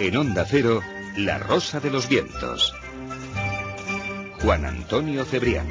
En Onda Cero, La Rosa de los Vientos. Juan Antonio Cebrián.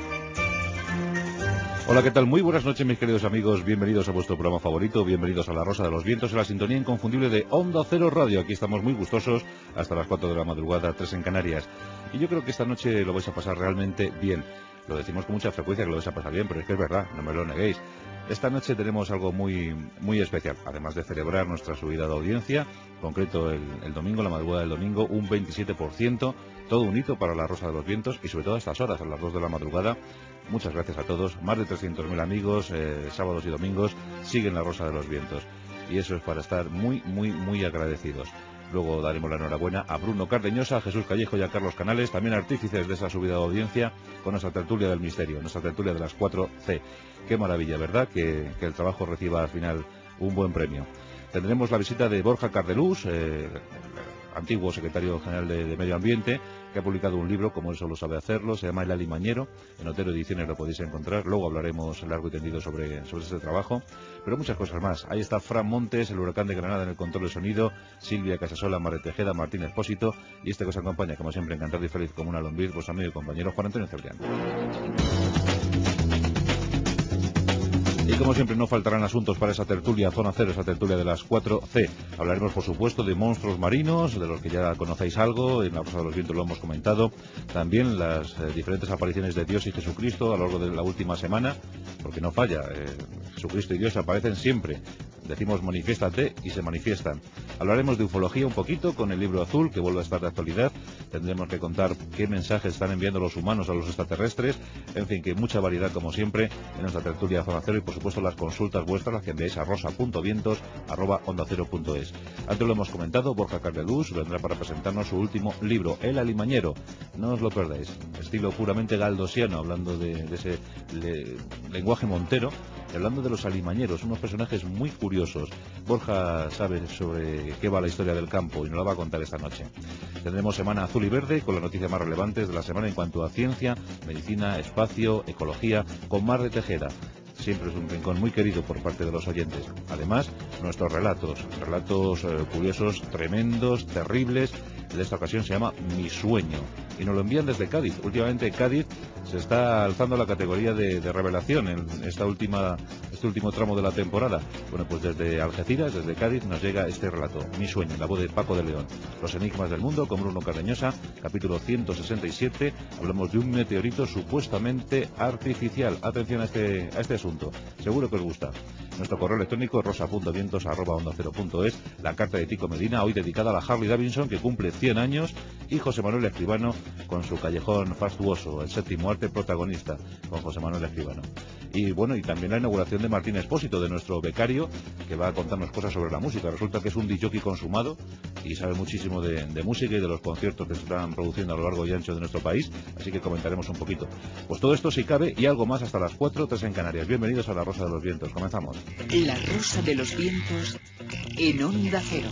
Hola, ¿qué tal? Muy buenas noches, mis queridos amigos. Bienvenidos a vuestro programa favorito. Bienvenidos a La Rosa de los Vientos, en la sintonía inconfundible de Onda Cero Radio. Aquí estamos muy gustosos hasta las 4 de la madrugada, 3 en Canarias. Y yo creo que esta noche lo vais a pasar realmente bien. Lo decimos con mucha frecuencia que lo vais a pasar bien, pero es que es verdad, no me lo neguéis. Esta noche tenemos algo muy especial, además de celebrar nuestra subida de audiencia, en concreto el domingo, la madrugada del domingo, un 27%, todo un hito para La Rosa de los Vientos y sobre todo a estas horas, a las 2 de la madrugada. Muchas gracias a todos, más de 300.000 amigos, sábados y domingos, siguen La Rosa de los Vientos. Y eso es para estar muy agradecidos. Luego daremos la enhorabuena a Bruno Cardeñosa, a Jesús Callejo y a Carlos Canales, también artífices de esa subida de audiencia, con nuestra tertulia del misterio, nuestra tertulia de las 4C. Qué maravilla, ¿verdad? Que el trabajo reciba al final un buen premio. Tendremos la visita de Borja Cardelús, antiguo secretario general de Medio Ambiente, que ha publicado un libro, como él solo sabe hacerlo, se llama El Alimañero, en Otero Ediciones lo podéis encontrar, luego hablaremos largo y tendido sobre este trabajo, pero muchas cosas más. Ahí está Fran Montes, el huracán de Granada en el control de sonido, Silvia Casasola, Mare Tejeda, Martín Expósito, y este que os acompaña, como siempre, encantado y feliz como una lombriz, vuestro amigo y compañero Juan Antonio Cebrián. Y como siempre no faltarán asuntos para esa tertulia Zona Cero, esa tertulia de las 4C. Hablaremos por supuesto de monstruos marinos, de los que ya conocéis algo, en La Rosa de los Vientos lo hemos comentado. También las diferentes apariciones de Dios y Jesucristo a lo largo de la última semana, porque no falla, Jesucristo y Dios aparecen siempre. Decimos manifiéstate y se manifiestan. Hablaremos de ufología un poquito con el libro azul, que vuelve a estar de actualidad. Tendremos que contar qué mensajes están enviando los humanos a los extraterrestres. En fin, que mucha variedad como siempre en nuestra tertulia Zona Cero y por supuesto las consultas vuestras, las que enviáis a rosa.vientos@ondacero.es. Antes lo hemos comentado, Borja Cardelús vendrá para presentarnos su último libro, El Alimañero. No os lo perdáis. Estilo puramente galdosiano, hablando de ese lenguaje montero, y hablando de los alimañeros, unos personajes muy curiosos. Borja sabe sobre qué va la historia del campo y nos la va a contar esta noche. Tendremos semana azul y verde con las noticias más relevantes de la semana en cuanto a ciencia, medicina, espacio, ecología, con Mare Tejeda. Siempre es un rincón muy querido por parte de los oyentes. Además, nuestros relatos curiosos, tremendos, terribles. De esta ocasión se llama Mi Sueño y nos lo envían desde Cádiz. Últimamente Cádiz se está alzando la categoría de revelación en este último tramo de la temporada. Bueno, pues desde Algeciras, desde Cádiz, nos llega este relato, Mi Sueño, en la voz de Paco de León. Los enigmas del mundo, con Bruno Cardeñosa, capítulo 167. Hablamos de un meteorito supuestamente artificial. Atención a este asunto, seguro que os gusta. Nuestro correo electrónico rosa.vientos@ondacero.es. La carta de Tico Medina, hoy dedicada a la Harley Davidson, que cumple 100 años, y José Manuel Escribano con su Callejón Fastuoso, el séptimo arte protagonista, con José Manuel Escribano. Y bueno, y también la inauguración de Martín Expósito, de nuestro becario, que va a contarnos cosas sobre la música. Resulta que es un disc jockey consumado y sabe muchísimo de música y de los conciertos que se están produciendo a lo largo y ancho de nuestro país, así que comentaremos un poquito. Pues todo esto si cabe y algo más hasta las 4, 3 en Canarias. Bienvenidos a La Rosa de los Vientos. Comenzamos. La Rosa de los Vientos en Onda Cero.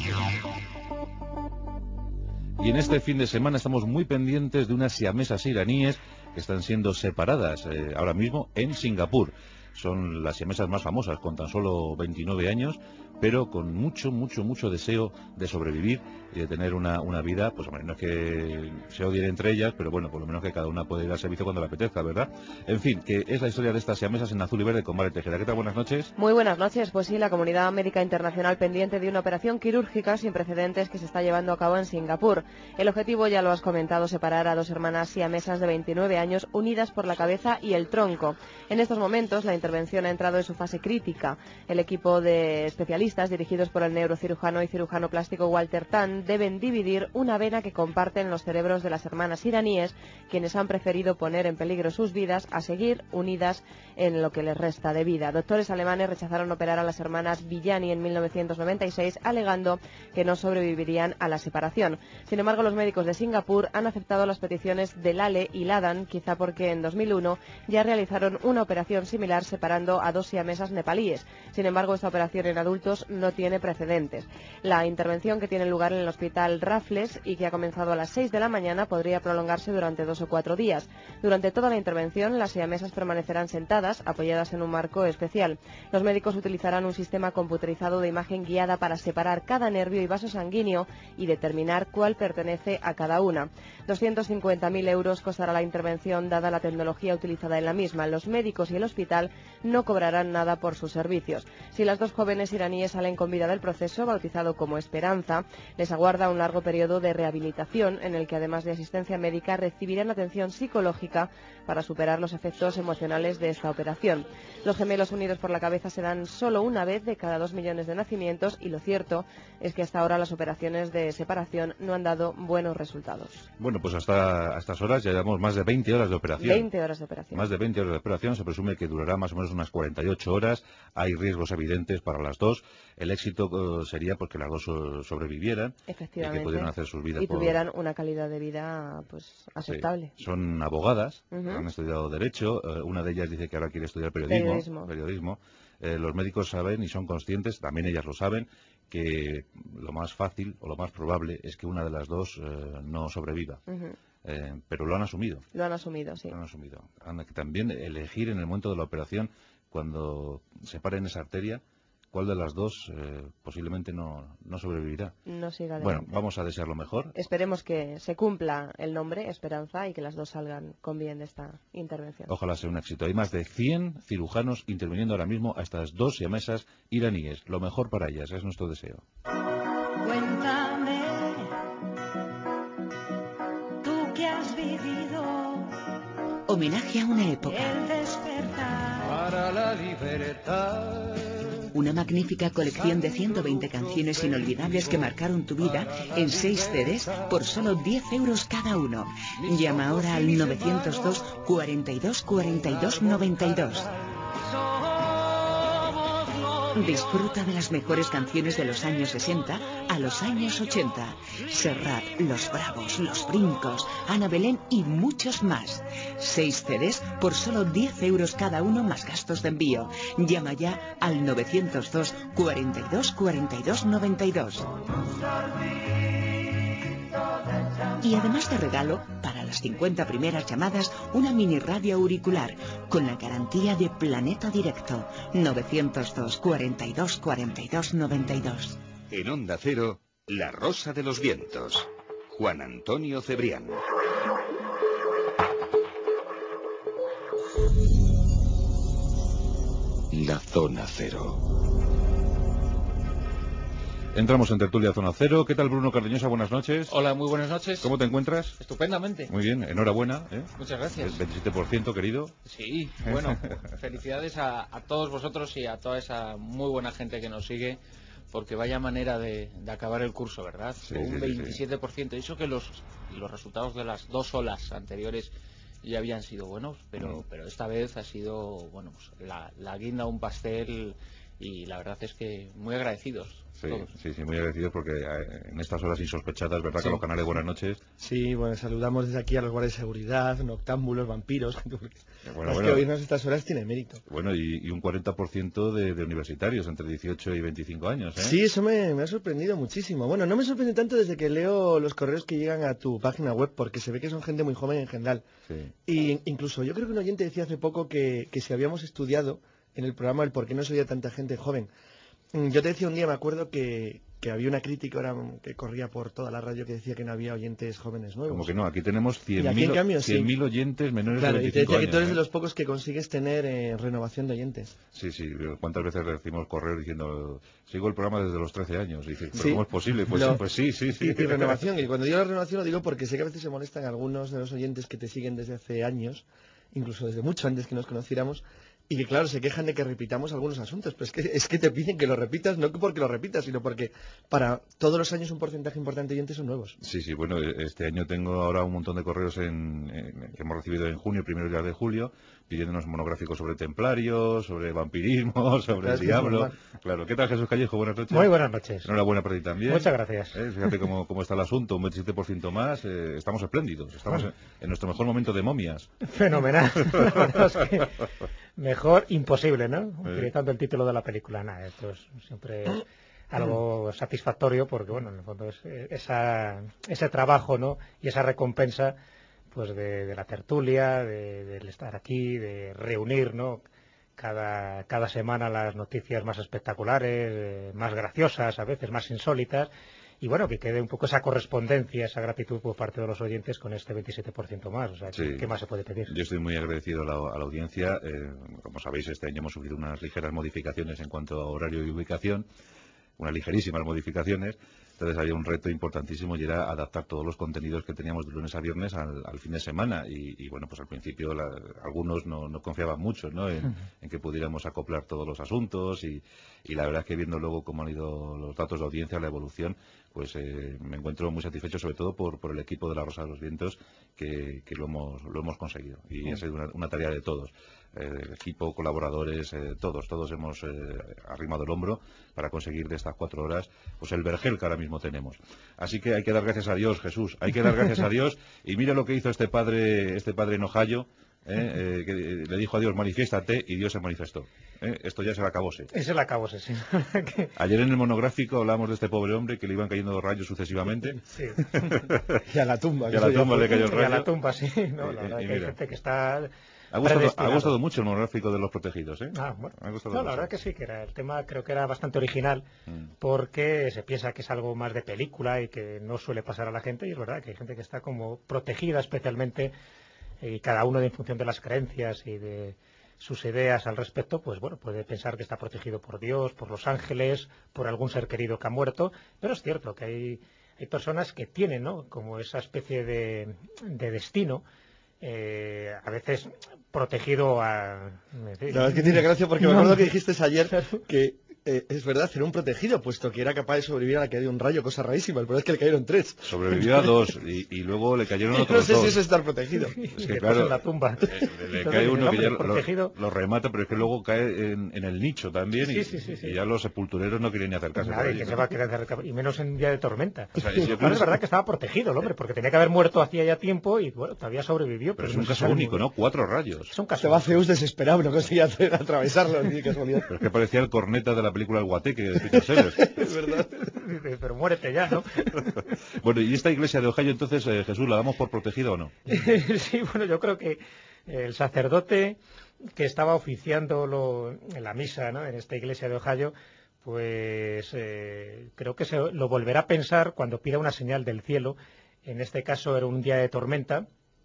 Y en este fin de semana estamos muy pendientes de unas siamesas iraníes que están siendo separadas ahora mismo en Singapur. Son las siamesas más famosas, con tan solo 29 años, pero con mucho deseo de sobrevivir y de tener una vida, pues hombre, no es que se odien entre ellas, pero bueno, por lo menos que cada una puede ir al servicio cuando le apetezca, ¿verdad? En fin, que es la historia de estas siamesas en azul y verde con Mare Tejeda. ¿Qué tal? Buenas noches. Muy buenas noches. Pues sí, la comunidad médica internacional pendiente de una operación quirúrgica sin precedentes que se está llevando a cabo en Singapur. El objetivo, ya lo has comentado, separar a dos hermanas siamesas de 29 años unidas por la cabeza y el tronco. En estos momentos la intervención ha entrado en su fase crítica. El equipo de especialistas dirigidos por el neurocirujano y cirujano plástico Walter Tan deben dividir una vena que comparten los cerebros de las hermanas iraníes, quienes han preferido poner en peligro sus vidas a seguir unidas en lo que les resta de vida. Doctores alemanes rechazaron operar a las hermanas Villani en 1996, alegando que no sobrevivirían a la separación. Sin embargo, los médicos de Singapur han aceptado las peticiones de Lale y Ladan, quizá porque en 2001 ya realizaron una operación similar separando a 2 siamesas nepalíes. Sin embargo, esta operación en adultos no tiene precedentes. La intervención, que tiene lugar en el hospital Raffles y que ha comenzado a las 6 de la mañana, podría prolongarse durante 2 o 4 días. Durante toda la intervención, las siamesas permanecerán sentadas, apoyadas en un marco especial. Los médicos utilizarán un sistema computerizado de imagen guiada para separar cada nervio y vaso sanguíneo y determinar cuál pertenece a cada una. 250.000 euros costará la intervención, dada la tecnología utilizada en la misma. Los médicos y el hospital no cobrarán nada por sus servicios. Si las 2 jóvenes iraníes salen con vida del proceso, bautizado como Esperanza, les aguarda un largo periodo de rehabilitación en el que, además de asistencia médica, recibirán atención psicológica para superar los efectos emocionales de esta operación. Los gemelos unidos por la cabeza se dan solo una vez de cada 2 millones de nacimientos, y lo cierto es que hasta ahora las operaciones de separación no han dado buenos resultados. Bueno, pues hasta estas horas ya llevamos más de 20 horas de operación. 20 horas de operación. Más de 20 horas de operación, se presume que durará más o menos unas 48 horas. Hay riesgos evidentes para las dos. El éxito sería porque las dos sobrevivieran, efectivamente, y que pudieran hacer sus vidas y tuvieran una calidad de vida pues aceptable. Sí. Son abogadas, han estudiado Derecho, una de ellas dice que ahora quiere estudiar periodismo. Los médicos saben y son conscientes, también ellas lo saben, que lo más fácil o lo más probable es que una de las dos no sobreviva. Pero lo han asumido. Lo han asumido, sí. Lo han asumido. Han que también elegir en el momento de la operación, cuando separen esa arteria, cuál de las dos posiblemente no sobrevivirá. No siga adelante. Bueno, vamos a desear lo mejor. Esperemos que se cumpla el nombre, Esperanza, y que las dos salgan con bien de esta intervención. Ojalá sea un éxito. Hay más de 100 cirujanos interviniendo ahora mismo a estas 2 siamesas iraníes. Lo mejor para ellas, es nuestro deseo. Cuéntame, tú que has vivido. Homenaje a una época. El despertar. Para la libertad. Una magnífica colección de 120 canciones inolvidables que marcaron tu vida en 6 CDs por solo 10 euros cada uno. Llama ahora al 902 42 42 92. Disfruta de las mejores canciones de los años 60 a los años 80. Serrat, Los Bravos, Los Brincos, Ana Belén y muchos más. 6 CDs por solo 10 euros cada uno más gastos de envío. Llama ya al 902 42 42 92. Y además de regalo, para las 50 primeras llamadas, una mini radio auricular con la garantía de Planeta Directo. 902 42 42 92. En Onda Cero, La Rosa de los Vientos. Juan Antonio Cebrián. La Zona Cero. Entramos en tertulia Zona Cero. ¿Qué tal, Bruno Cardeñosa? Buenas noches. Hola, muy buenas noches. ¿Cómo te encuentras? Estupendamente. Muy bien, enhorabuena. Muchas gracias. El 27%, querido. Sí, bueno, felicidades a todos vosotros y a toda esa muy buena gente que nos sigue, porque vaya manera de acabar el curso, ¿verdad? Sí, Con un sí, 27%. Sí. Eso que los resultados de las 2 olas anteriores ya habían sido buenos, pero esta vez ha sido, bueno, pues la guinda a un pastel, y la verdad es que muy agradecidos. Sí, muy agradecidos, porque en estas horas insospechadas, ¿verdad? Sí. Que los canales Buenas Noches. Sí, bueno, saludamos desde aquí a los guardias de seguridad, noctámbulos, vampiros. Bueno. Que oírnos estas horas tiene mérito. Bueno, y un 40% de universitarios entre 18 y 25 años, ¿eh? Sí, eso me ha sorprendido muchísimo. Bueno, no me sorprende tanto desde que leo los correos que llegan a tu página web, porque se ve que son gente muy joven en general. Sí. Y incluso yo creo que un oyente decía hace poco que si habíamos estudiado en el programa el por qué no se oía tanta gente joven. Yo te decía un día, me acuerdo que había una crítica ahora que corría por toda la radio que decía que no había oyentes jóvenes nuevos. Como que no, aquí tenemos 100.000 oyentes menores de 25 años. Claro, y te decía que tú eres de los pocos que consigues tener renovación de oyentes. Sí, ¿cuántas veces recibimos correos diciendo, sigo el programa desde los 13 años? Y dices, ¿pero cómo es posible? Pues sí. Y renovación, y cuando digo la renovación lo digo porque sé que a veces se molestan algunos de los oyentes que te siguen desde hace años, incluso desde mucho antes que nos conociéramos, y que claro, se quejan de que repitamos algunos asuntos, pero es que te piden que lo repitas, no porque lo repitas, sino porque para todos los años un porcentaje importante de oyentes son nuevos. Sí, bueno, este año tengo ahora un montón de correos que hemos recibido en junio, primeros días de julio, pidiéndonos monográficos sobre templarios, sobre vampirismo, sobre el diablo. Claro, ¿qué tal, Jesús Callejo? Buenas noches. Muy buenas noches. Enhorabuena para ti también. Muchas gracias. Fíjate cómo está el asunto, un 27% más, estamos espléndidos, estamos en nuestro mejor momento de momias. Fenomenal. verdad, la verdad es que mejor imposible, ¿no? Utilizando el título de la película. Nada, esto es siempre algo satisfactorio porque, bueno, en el fondo es ese trabajo, ¿no? Y esa recompensa, pues de la tertulia, del estar aquí, de reunir, ¿no? Cada semana las noticias más espectaculares, más graciosas, a veces más insólitas. Y bueno, que quede un poco esa correspondencia, esa gratitud por parte de los oyentes con este 27% más. O sea, Sí. ¿qué más se puede pedir? Yo estoy muy agradecido a la audiencia. Como sabéis, este año hemos sufrido unas ligeras modificaciones en cuanto a horario y ubicación, unas ligerísimas modificaciones. Entonces había un reto importantísimo y era adaptar todos los contenidos que teníamos de lunes a viernes al fin de semana. Y bueno, pues al principio algunos no confiaban mucho, ¿no? en que pudiéramos acoplar todos los asuntos y la verdad es que viendo luego cómo han ido los datos de audiencia, la evolución, pues me encuentro muy satisfecho, sobre todo por el equipo de La Rosa de los Vientos, que lo hemos conseguido. Y ha sido una tarea de todos. Equipo, colaboradores, todos hemos arrimado el hombro para conseguir de estas 4 horas pues el vergel que ahora mismo tenemos. Así que hay que dar gracias a Dios, Jesús, hay que dar gracias a Dios. Y mira lo que hizo este padre en Ohio, que le dijo a Dios, manifiéstate, y Dios se manifestó. Esto ya se le acabóse. Es el acabose, sí. Ayer en el monográfico hablamos de este pobre hombre que le iban cayendo rayos sucesivamente. Sí. Y a la tumba. Y a la tumba le cayó el rayo. Y a la tumba, sí. No, la verdad que hay gente que está... Ha gustado mucho el monográfico de los protegidos, ¿eh? Bueno. Ha gustado No, mucho. la verdad que sí, que el tema creo que era bastante original, porque se piensa que es algo más de película y que no suele pasar a la gente, y es verdad que hay gente que está como protegida especialmente, y cada uno en función de las creencias y de sus ideas al respecto, pues bueno, puede pensar que está protegido por Dios, por los ángeles, por algún ser querido que ha muerto, pero es cierto que hay personas que tienen, ¿no?, como esa especie de destino, a veces protegido a... No, es que tiene gracia porque me acuerdo que dijiste ayer que es verdad, era un protegido, puesto que era capaz de sobrevivir a la caída de un rayo, cosa rarísima. El problema es que le cayeron 3. Sobrevivió a 2 y luego le cayeron otros 2. No sé si es estar protegido. Es que claro, en la tumba. Le cae uno que ya lo remata, pero es que luego cae en el nicho también y ya los sepultureros no quieren ni acercarse. Nadie que se va a querer acercar, y menos en día de tormenta. O sea, es verdad que estaba protegido el hombre, porque tenía que haber muerto hacía ya tiempo y bueno, todavía sobrevivió. Pero es un caso único, ¿no? 4 rayos. Es un caso. Se va Zeus desesperado, no conseguía atravesarlo. Ni casualidad. Pero es que parecía el corneta de la película El Guateque de Peter Sellers. Es verdad. Pero muérete ya, ¿no? Bueno, ¿y esta iglesia de Ohio entonces, Jesús, la damos por protegida o no? Sí, bueno, yo creo que el sacerdote que estaba oficiando en la misa, ¿no?, en esta iglesia de Ohio, pues creo que se lo volverá a pensar cuando pida una señal del cielo. En este caso era un día de tormenta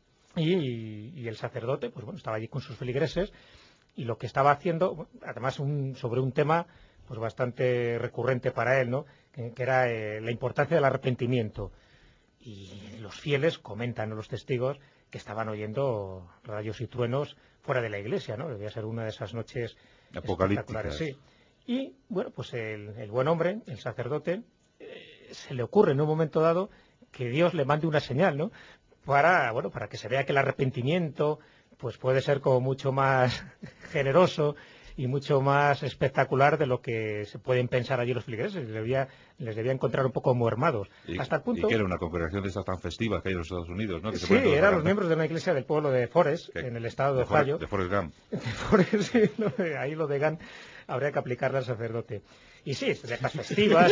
y el sacerdote, pues bueno, estaba allí con sus feligreses y lo que estaba haciendo, además sobre un tema pues bastante recurrente para él, ¿no?, que era la importancia del arrepentimiento. Y los fieles comentan, ¿no?, los testigos, que estaban oyendo rayos y truenos fuera de la iglesia, ¿no? Debía ser una de esas noches espectaculares. Sí. Y bueno, pues el buen hombre, el sacerdote, se le ocurre en un momento dado que Dios le mande una señal, ¿no?, para que se vea que el arrepentimiento pues puede ser como mucho más generoso y mucho más espectacular de lo que se pueden pensar allí los feligreses. Les debía encontrar un poco muermados. Hasta el punto... Y que era una congregación de estas tan festivas que hay en los Estados Unidos, ¿no? Que sí, eran los miembros de una iglesia del pueblo de Forest, en el estado de Ohio. De Forrest Gump. De Forest, sí, ahí lo de Gump habría que aplicarle al sacerdote. Y sí, de estas festivas...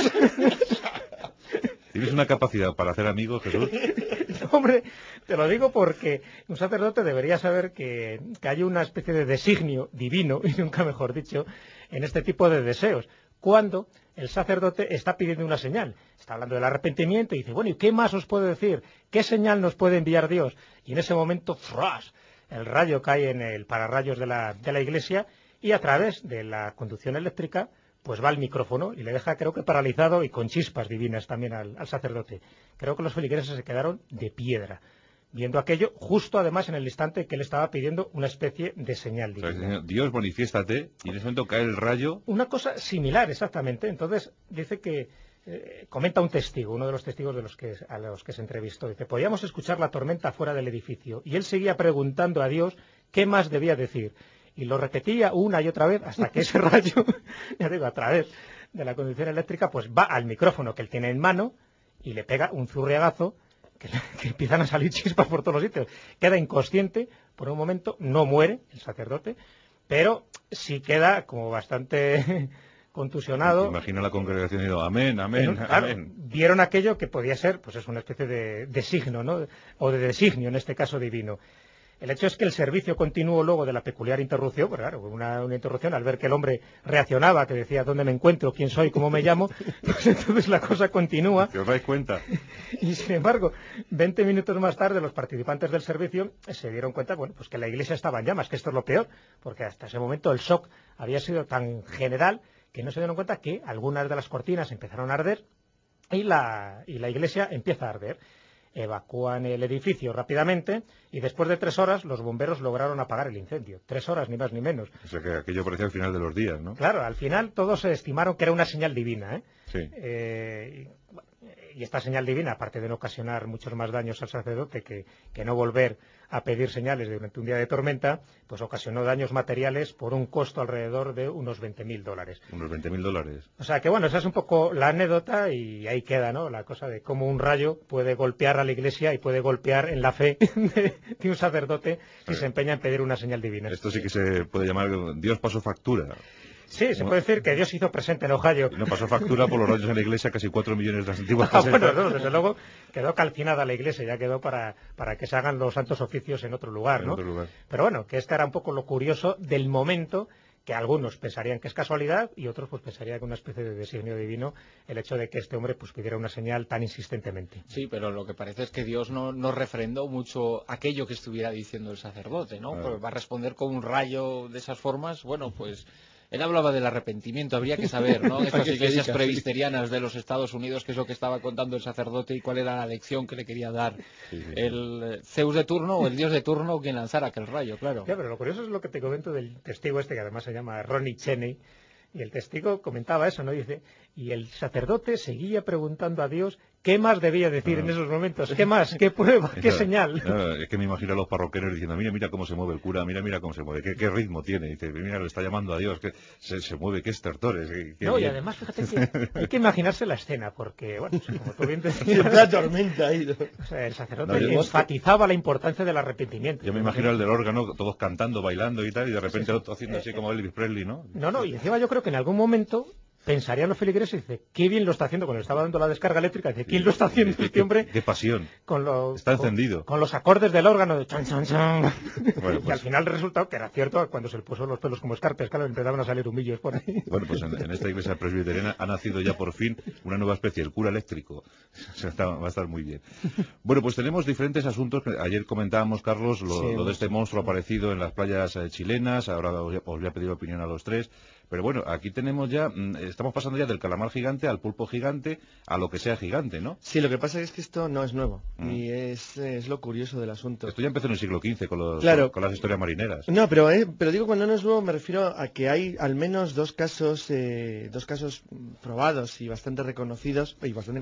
¿Tienes una capacidad para hacer amigos, Jesús? No, hombre, te lo digo porque un sacerdote debería saber que hay una especie de designio divino, y nunca mejor dicho, en este tipo de deseos. Cuando el sacerdote está pidiendo una señal, está hablando del arrepentimiento y dice, bueno, ¿y qué más os puedo decir? ¿Qué señal nos puede enviar Dios? Y en ese momento, ¡fras!, el rayo cae en el pararrayos de la iglesia y a través de la conducción eléctrica pues va al micrófono y le deja, creo que paralizado y con chispas divinas también al sacerdote. Creo que los feligreses se quedaron de piedra viendo aquello, justo además en el instante que él estaba pidiendo una especie de señal divina. O sea, Dios, manifiéstate, y en ese momento cae el rayo. Una cosa similar, exactamente. Entonces dice que comenta un testigo, uno de los testigos a los que se entrevistó, dice, podíamos escuchar la tormenta fuera del edificio y él seguía preguntando a Dios qué más debía decir. Y lo repetía una y otra vez hasta que ese rayo, ya digo, a través de la conducción eléctrica, pues va al micrófono que él tiene en mano y le pega un zurriagazo que empiezan a salir chispas por todos los sitios. Queda inconsciente por un momento, no muere el sacerdote, pero sí queda como bastante contusionado. Imagina la congregación diciendo amén, amén, Claro, amén. vieron aquello que podía ser, pues es una especie de signo, ¿no? O de designio, en este caso divino. El hecho es que el servicio continuó luego de la peculiar interrupción, pues claro, una interrupción al ver que el hombre reaccionaba, que decía dónde me encuentro, quién soy, cómo me llamo, pues entonces la cosa continúa. ¿Que os dais cuenta? Y sin embargo, 20 minutos más tarde los participantes del servicio se dieron cuenta, bueno, pues que la iglesia estaba en llamas, que esto es lo peor, porque hasta ese momento el shock había sido tan general que no se dieron cuenta que algunas de las cortinas empezaron a arder y la iglesia empieza a arder. Evacúan el edificio rápidamente y después de 3 horas los bomberos lograron apagar el incendio. 3 horas, ni más ni menos. O sea que aquello parecía el final de los días, ¿no? Claro, al final todos estimaron que era una señal divina, ¿eh? Sí. Y esta señal divina, aparte de no ocasionar muchos más daños al sacerdote que no volver a pedir señales durante un día de tormenta, pues ocasionó daños materiales por un costo alrededor de unos $20.000. Unos $20.000. O sea que bueno, esa es un poco la anécdota y ahí queda, ¿no? La cosa de cómo un rayo puede golpear a la iglesia y puede golpear en la fe de un sacerdote si se empeña en pedir una señal divina. Esto sí que se puede llamar Dios pasó factura. Sí, se puede decir que Dios hizo presente en Ohio. Y no pasó factura por los rayos en la iglesia, casi 4 millones de las antiguas Bueno, no, desde luego quedó calcinada la iglesia, ya quedó para que se hagan los santos oficios en otro lugar, ¿no? En otro lugar. Pero bueno, que este era un poco lo curioso del momento, que algunos pensarían que es casualidad y otros pues pensarían que una especie de designio divino el hecho de que este hombre pues pidiera una señal tan insistentemente. Sí, pero lo que parece es que Dios no refrendó mucho aquello que estuviera diciendo el sacerdote, ¿no? Claro. Porque va a responder con un rayo de esas formas, bueno, pues él hablaba del arrepentimiento, habría que saber, ¿no? Estas iglesias presbiterianas de los Estados Unidos, qué es lo que estaba contando el sacerdote y cuál era la lección que le quería dar el Zeus de turno o el Dios de turno quien lanzara aquel rayo, claro. Ya, pero lo curioso es lo que te comento del testigo este, que además se llama Ronnie Cheney, y el testigo comentaba eso, ¿no? Dice, y el sacerdote seguía preguntando a Dios qué más debía decir en esos momentos, qué más, qué prueba, qué señal. Es que me imagino a los parroquianos diciendo, mira cómo se mueve el cura, mira cómo se mueve, qué ritmo tiene. Dice, mira, le está llamando a Dios, que se mueve, qué estertores. No, y además, fíjate que hay que imaginarse la escena, porque, bueno, como tú bien decías... Siempre la tormenta ahí. O sea, el sacerdote enfatizaba la importancia del arrepentimiento. Yo me imagino al del órgano, todos cantando, bailando y tal, y de repente el otro haciendo así como Elvis Presley, ¿no? No, y encima yo creo que en algún momento pensarían los feligreses, dice, qué bien lo está haciendo cuando le estaba dando la descarga eléctrica, dice, ¿quién lo está haciendo este hombre? Qué pasión. Está encendido. Con los acordes del órgano de chan, chan, chan. Bueno, y al final resultó que era cierto cuando se le puso los pelos como escarpias, claro, empezaban a salir humillos por ahí. Bueno, pues en esta iglesia presbiteriana ha nacido ya por fin una nueva especie, el cura eléctrico. O sea, va a estar muy bien. Bueno, pues tenemos diferentes asuntos. Ayer comentábamos, Carlos, lo de este monstruo aparecido en las playas chilenas. Ahora os voy a pedir opinión a los tres. Pero bueno, aquí tenemos ya, estamos pasando ya del calamar gigante al pulpo gigante, a lo que sea gigante, ¿no? Sí, lo que pasa es que esto no es nuevo, y es lo curioso del asunto. Esto ya empezó en el siglo XV con las historias marineras. No, pero digo cuando no es nuevo me refiero a que hay al menos dos casos probados y bastante reconocidos,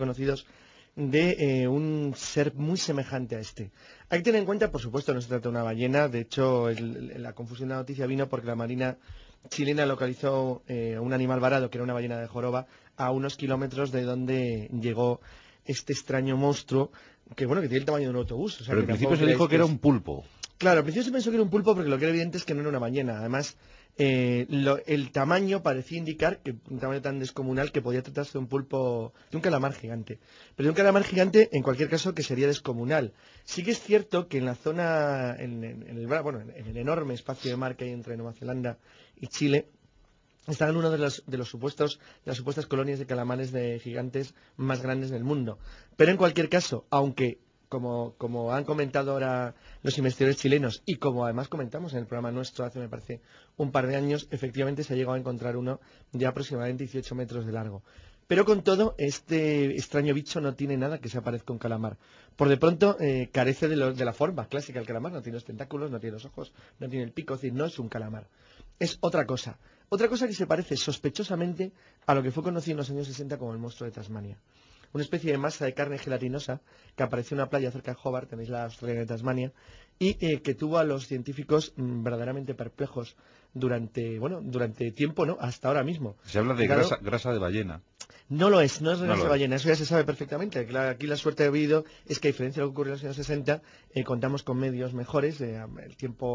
de un ser muy semejante a este. Hay que tener en cuenta, por supuesto, no se trata de una ballena. De hecho, la confusión de la noticia vino porque la Marina chilena localizó un animal varado, que era una ballena de joroba, a unos kilómetros de donde llegó este extraño monstruo, que tiene el tamaño de un autobús. O sea, pero al principio se dijo que era un pulpo. Claro, al principio se pensó que era un pulpo porque lo que era evidente es que no era una ballena. Además, el tamaño parecía indicar que un tamaño tan descomunal que podía tratarse de un pulpo, de un calamar gigante. Pero de un calamar gigante, en cualquier caso, que sería descomunal. Sí que es cierto que en la zona, en el enorme espacio de mar que hay entre Nueva Zelanda y Chile, está en uno de las supuestas colonias de calamares de gigantes más grandes del mundo. Pero en cualquier caso, aunque como han comentado ahora los investigadores chilenos y como además comentamos en el programa nuestro hace, me parece, un par de años, efectivamente se ha llegado a encontrar uno de aproximadamente 18 metros de largo. Pero con todo, este extraño bicho no tiene nada que se parezca a un calamar. Por de pronto, carece de la forma clásica del calamar. No tiene los tentáculos, no tiene los ojos, no tiene el pico, es decir, no es un calamar. Es otra cosa. Otra cosa que se parece sospechosamente a lo que fue conocido en los años 60 como el monstruo de Tasmania. Una especie de masa de carne gelatinosa que apareció en una playa cerca de Hobart, tenéis la Australia de Tasmania, y que tuvo a los científicos verdaderamente perplejos durante tiempo, ¿no? Hasta ahora mismo. Se habla de grasa de ballena. No lo es, no es No regarse lo es. ballena, eso ya se sabe perfectamente. Aquí la suerte de habido es que, a diferencia de lo que ocurrió en los años 60, contamos con medios mejores, el tiempo,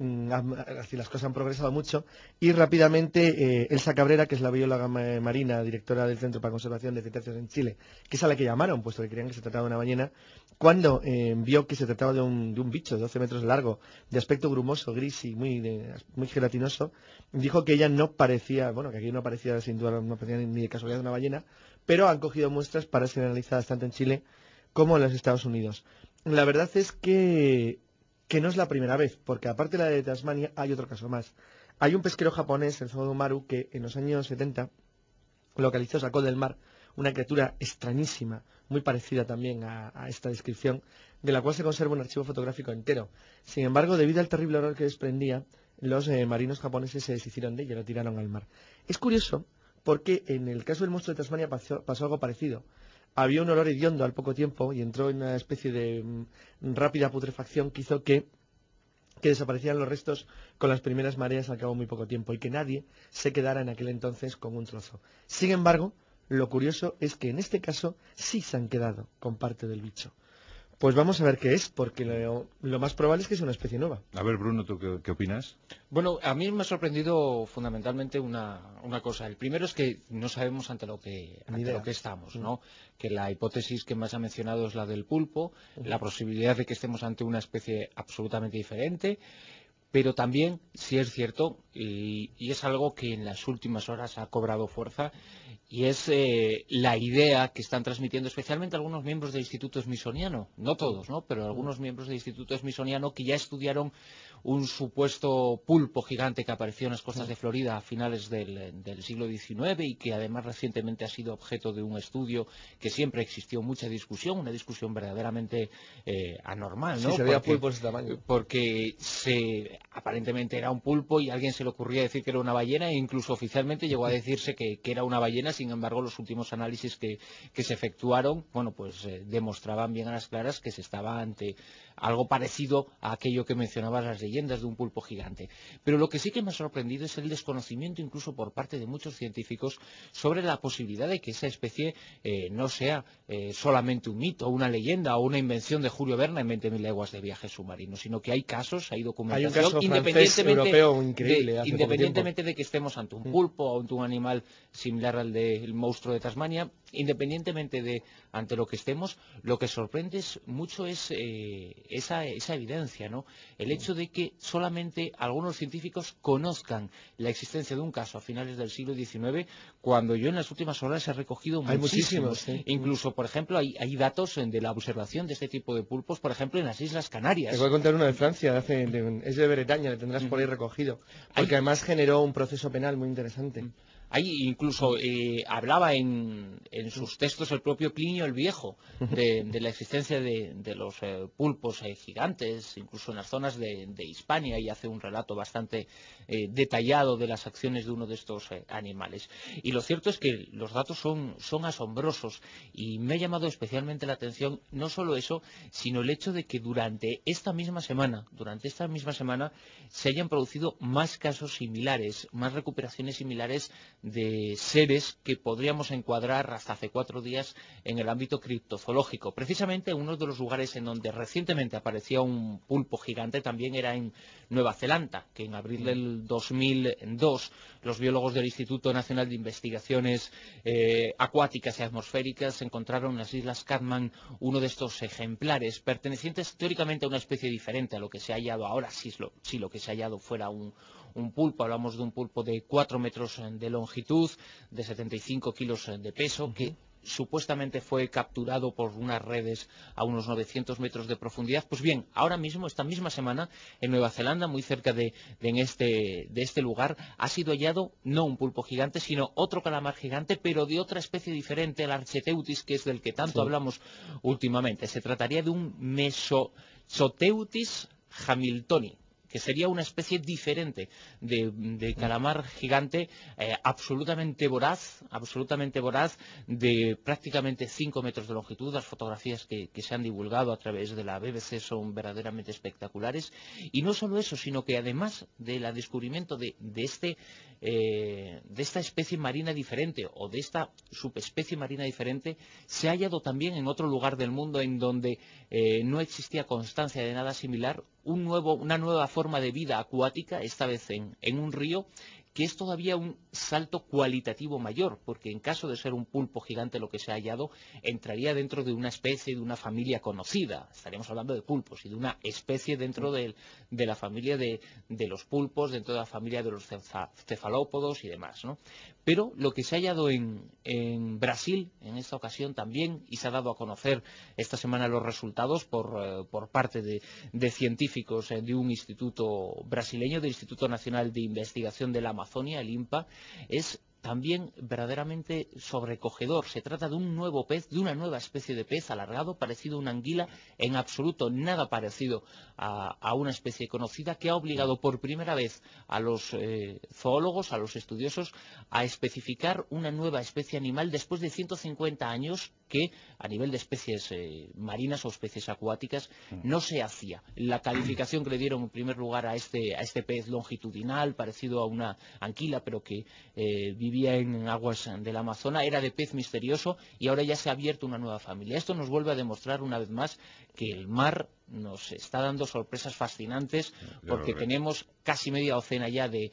así las cosas han progresado mucho, y rápidamente Elsa Cabrera, que es la bióloga marina, directora del Centro para Conservación de Cetáceos en Chile, que es a la que llamaron, puesto que creían que se trataba de una ballena, cuando vio que se trataba de un bicho de 12 metros de largo, de aspecto grumoso, gris y muy gelatinoso, dijo que ella no parecía, bueno, que aquí no parecía sin duda, no parecía ni de casualidad una ballena, pero han cogido muestras para ser analizadas tanto en Chile como en los Estados Unidos. La verdad es que no es la primera vez, porque aparte de la de Tasmania hay otro caso más. Hay un pesquero japonés, el Maru, que en los años 70 localizó, sacó del mar una criatura extrañísima, muy parecida también a esta descripción, de la cual se conserva un archivo fotográfico entero. Sin embargo, debido al terrible olor que desprendía, los marinos japoneses se deshicieron de ella y lo tiraron al mar. Es curioso porque en el caso del monstruo de Tasmania pasó algo parecido. Había un olor hediondo al poco tiempo y entró en una especie de rápida putrefacción que hizo que desaparecieran los restos con las primeras mareas al cabo de muy poco tiempo y que nadie se quedara en aquel entonces con un trozo. Sin embargo, lo curioso es que en este caso sí se han quedado con parte del bicho. Pues vamos a ver qué es, porque lo más probable es que sea una especie nueva. A ver, Bruno, ¿tú qué opinas? Bueno, a mí me ha sorprendido fundamentalmente una cosa. El primero es que no sabemos ante lo que estamos, ¿no? Que la hipótesis que más ha mencionado es la del pulpo, la posibilidad de que estemos ante una especie absolutamente diferente, pero también, sí es cierto, y es algo que en las últimas horas ha cobrado fuerza, y es la idea que están transmitiendo especialmente algunos miembros del Instituto Smithsoniano, no todos, ¿no?, pero algunos miembros del Instituto Smithsoniano que ya estudiaron un supuesto pulpo gigante que apareció en las costas de Florida a finales del siglo XIX y que además recientemente ha sido objeto de un estudio que siempre existió mucha discusión, una discusión verdaderamente anormal, ¿no? Sí, se veía pulpo de ese tamaño. Porque aparentemente era un pulpo y a alguien se le ocurría decir que era una ballena e incluso oficialmente llegó a decirse que era una ballena. Sin embargo, los últimos análisis que se efectuaron, bueno, pues demostraban bien a las claras que se estaba ante algo parecido a aquello que mencionabas, las leyendas de un pulpo gigante. Pero lo que sí que me ha sorprendido es el desconocimiento, incluso por parte de muchos científicos, sobre la posibilidad de que esa especie no sea solamente un mito, una leyenda o una invención de Julio Verne en 20.000 leguas de viaje submarino, sino que hay casos, hay documentación, hay un caso francés, europeo increíble, independientemente de que estemos ante un pulpo o ante un animal similar al del monstruo de Tasmania, independientemente de ante lo que estemos, lo que sorprende mucho es esa evidencia, ¿no? El hecho de que solamente algunos científicos conozcan la existencia de un caso a finales del siglo XIX, cuando yo en las últimas horas he recogido muchísimos. Sí. Incluso, por ejemplo, hay datos de la observación de este tipo de pulpos, por ejemplo, en las Islas Canarias. Te voy a contar uno de Francia, es de Bretaña, le tendrás por ahí recogido, porque además generó un proceso penal muy interesante. Ahí incluso hablaba en sus textos el propio Plinio el Viejo de la existencia de los pulpos gigantes, incluso en las zonas de Hispania, y hace un relato bastante detallado de las acciones de uno de estos animales. Y lo cierto es que los datos son asombrosos, y me ha llamado especialmente la atención no solo eso, sino el hecho de que durante esta misma semana se hayan producido más casos similares, más recuperaciones similares de seres que podríamos encuadrar hasta hace 4 días en el ámbito criptozoológico. Precisamente uno de los lugares en donde recientemente aparecía un pulpo gigante también era en Nueva Zelanda, que en abril del 2002 los biólogos del Instituto Nacional de Investigaciones Acuáticas y Atmosféricas encontraron en las Islas Catman uno de estos ejemplares, pertenecientes teóricamente a una especie diferente a lo que se ha hallado ahora, si lo que se ha hallado fuera un pulpo. Hablamos de un pulpo de 4 metros de longitud, de 75 kilos de peso, que supuestamente fue capturado por unas redes a unos 900 metros de profundidad. Pues bien, ahora mismo, esta misma semana, en Nueva Zelanda, muy cerca de este lugar, ha sido hallado no un pulpo gigante, sino otro calamar gigante, pero de otra especie diferente, el Archeteutis, que es del que tanto hablamos últimamente. Se trataría de un Mesoteutis hamiltoni, que sería una especie diferente de calamar gigante, absolutamente voraz, de prácticamente 5 metros de longitud. Las fotografías que se han divulgado a través de la BBC son verdaderamente espectaculares. Y no solo eso, sino que además del descubrimiento de esta especie marina diferente, o de esta subespecie marina diferente, se ha hallado también en otro lugar del mundo en donde no existía constancia de nada similar, una nueva forma de vida acuática, esta vez en un río, que es todavía un salto cualitativo mayor, porque en caso de ser un pulpo gigante lo que se ha hallado, entraría dentro de una especie, de una familia conocida. Estaríamos hablando de pulpos y de una especie dentro de la familia de los pulpos, dentro de la familia de los cefalópodos y demás, ¿no? Pero lo que se ha hallado en Brasil, en esta ocasión también, y se ha dado a conocer esta semana los resultados por parte de científicos de un instituto brasileño, del Instituto Nacional de Investigación de la Amazonia, el INPA, es también verdaderamente sobrecogedor. Se trata de un nuevo pez, de una nueva especie de pez alargado, parecido a una anguila, en absoluto nada parecido a una especie conocida, que ha obligado por primera vez a los zoólogos, a los estudiosos, a especificar una nueva especie animal después de 150 años que a nivel de especies marinas o especies acuáticas no se hacía. La calificación que le dieron en primer lugar a este pez longitudinal, parecido a una anguila, pero que vivía en aguas del Amazonas, era de pez misterioso, y ahora ya se ha abierto una nueva familia. Esto nos vuelve a demostrar una vez más que el mar nos está dando sorpresas fascinantes, porque tenemos casi media docena ya de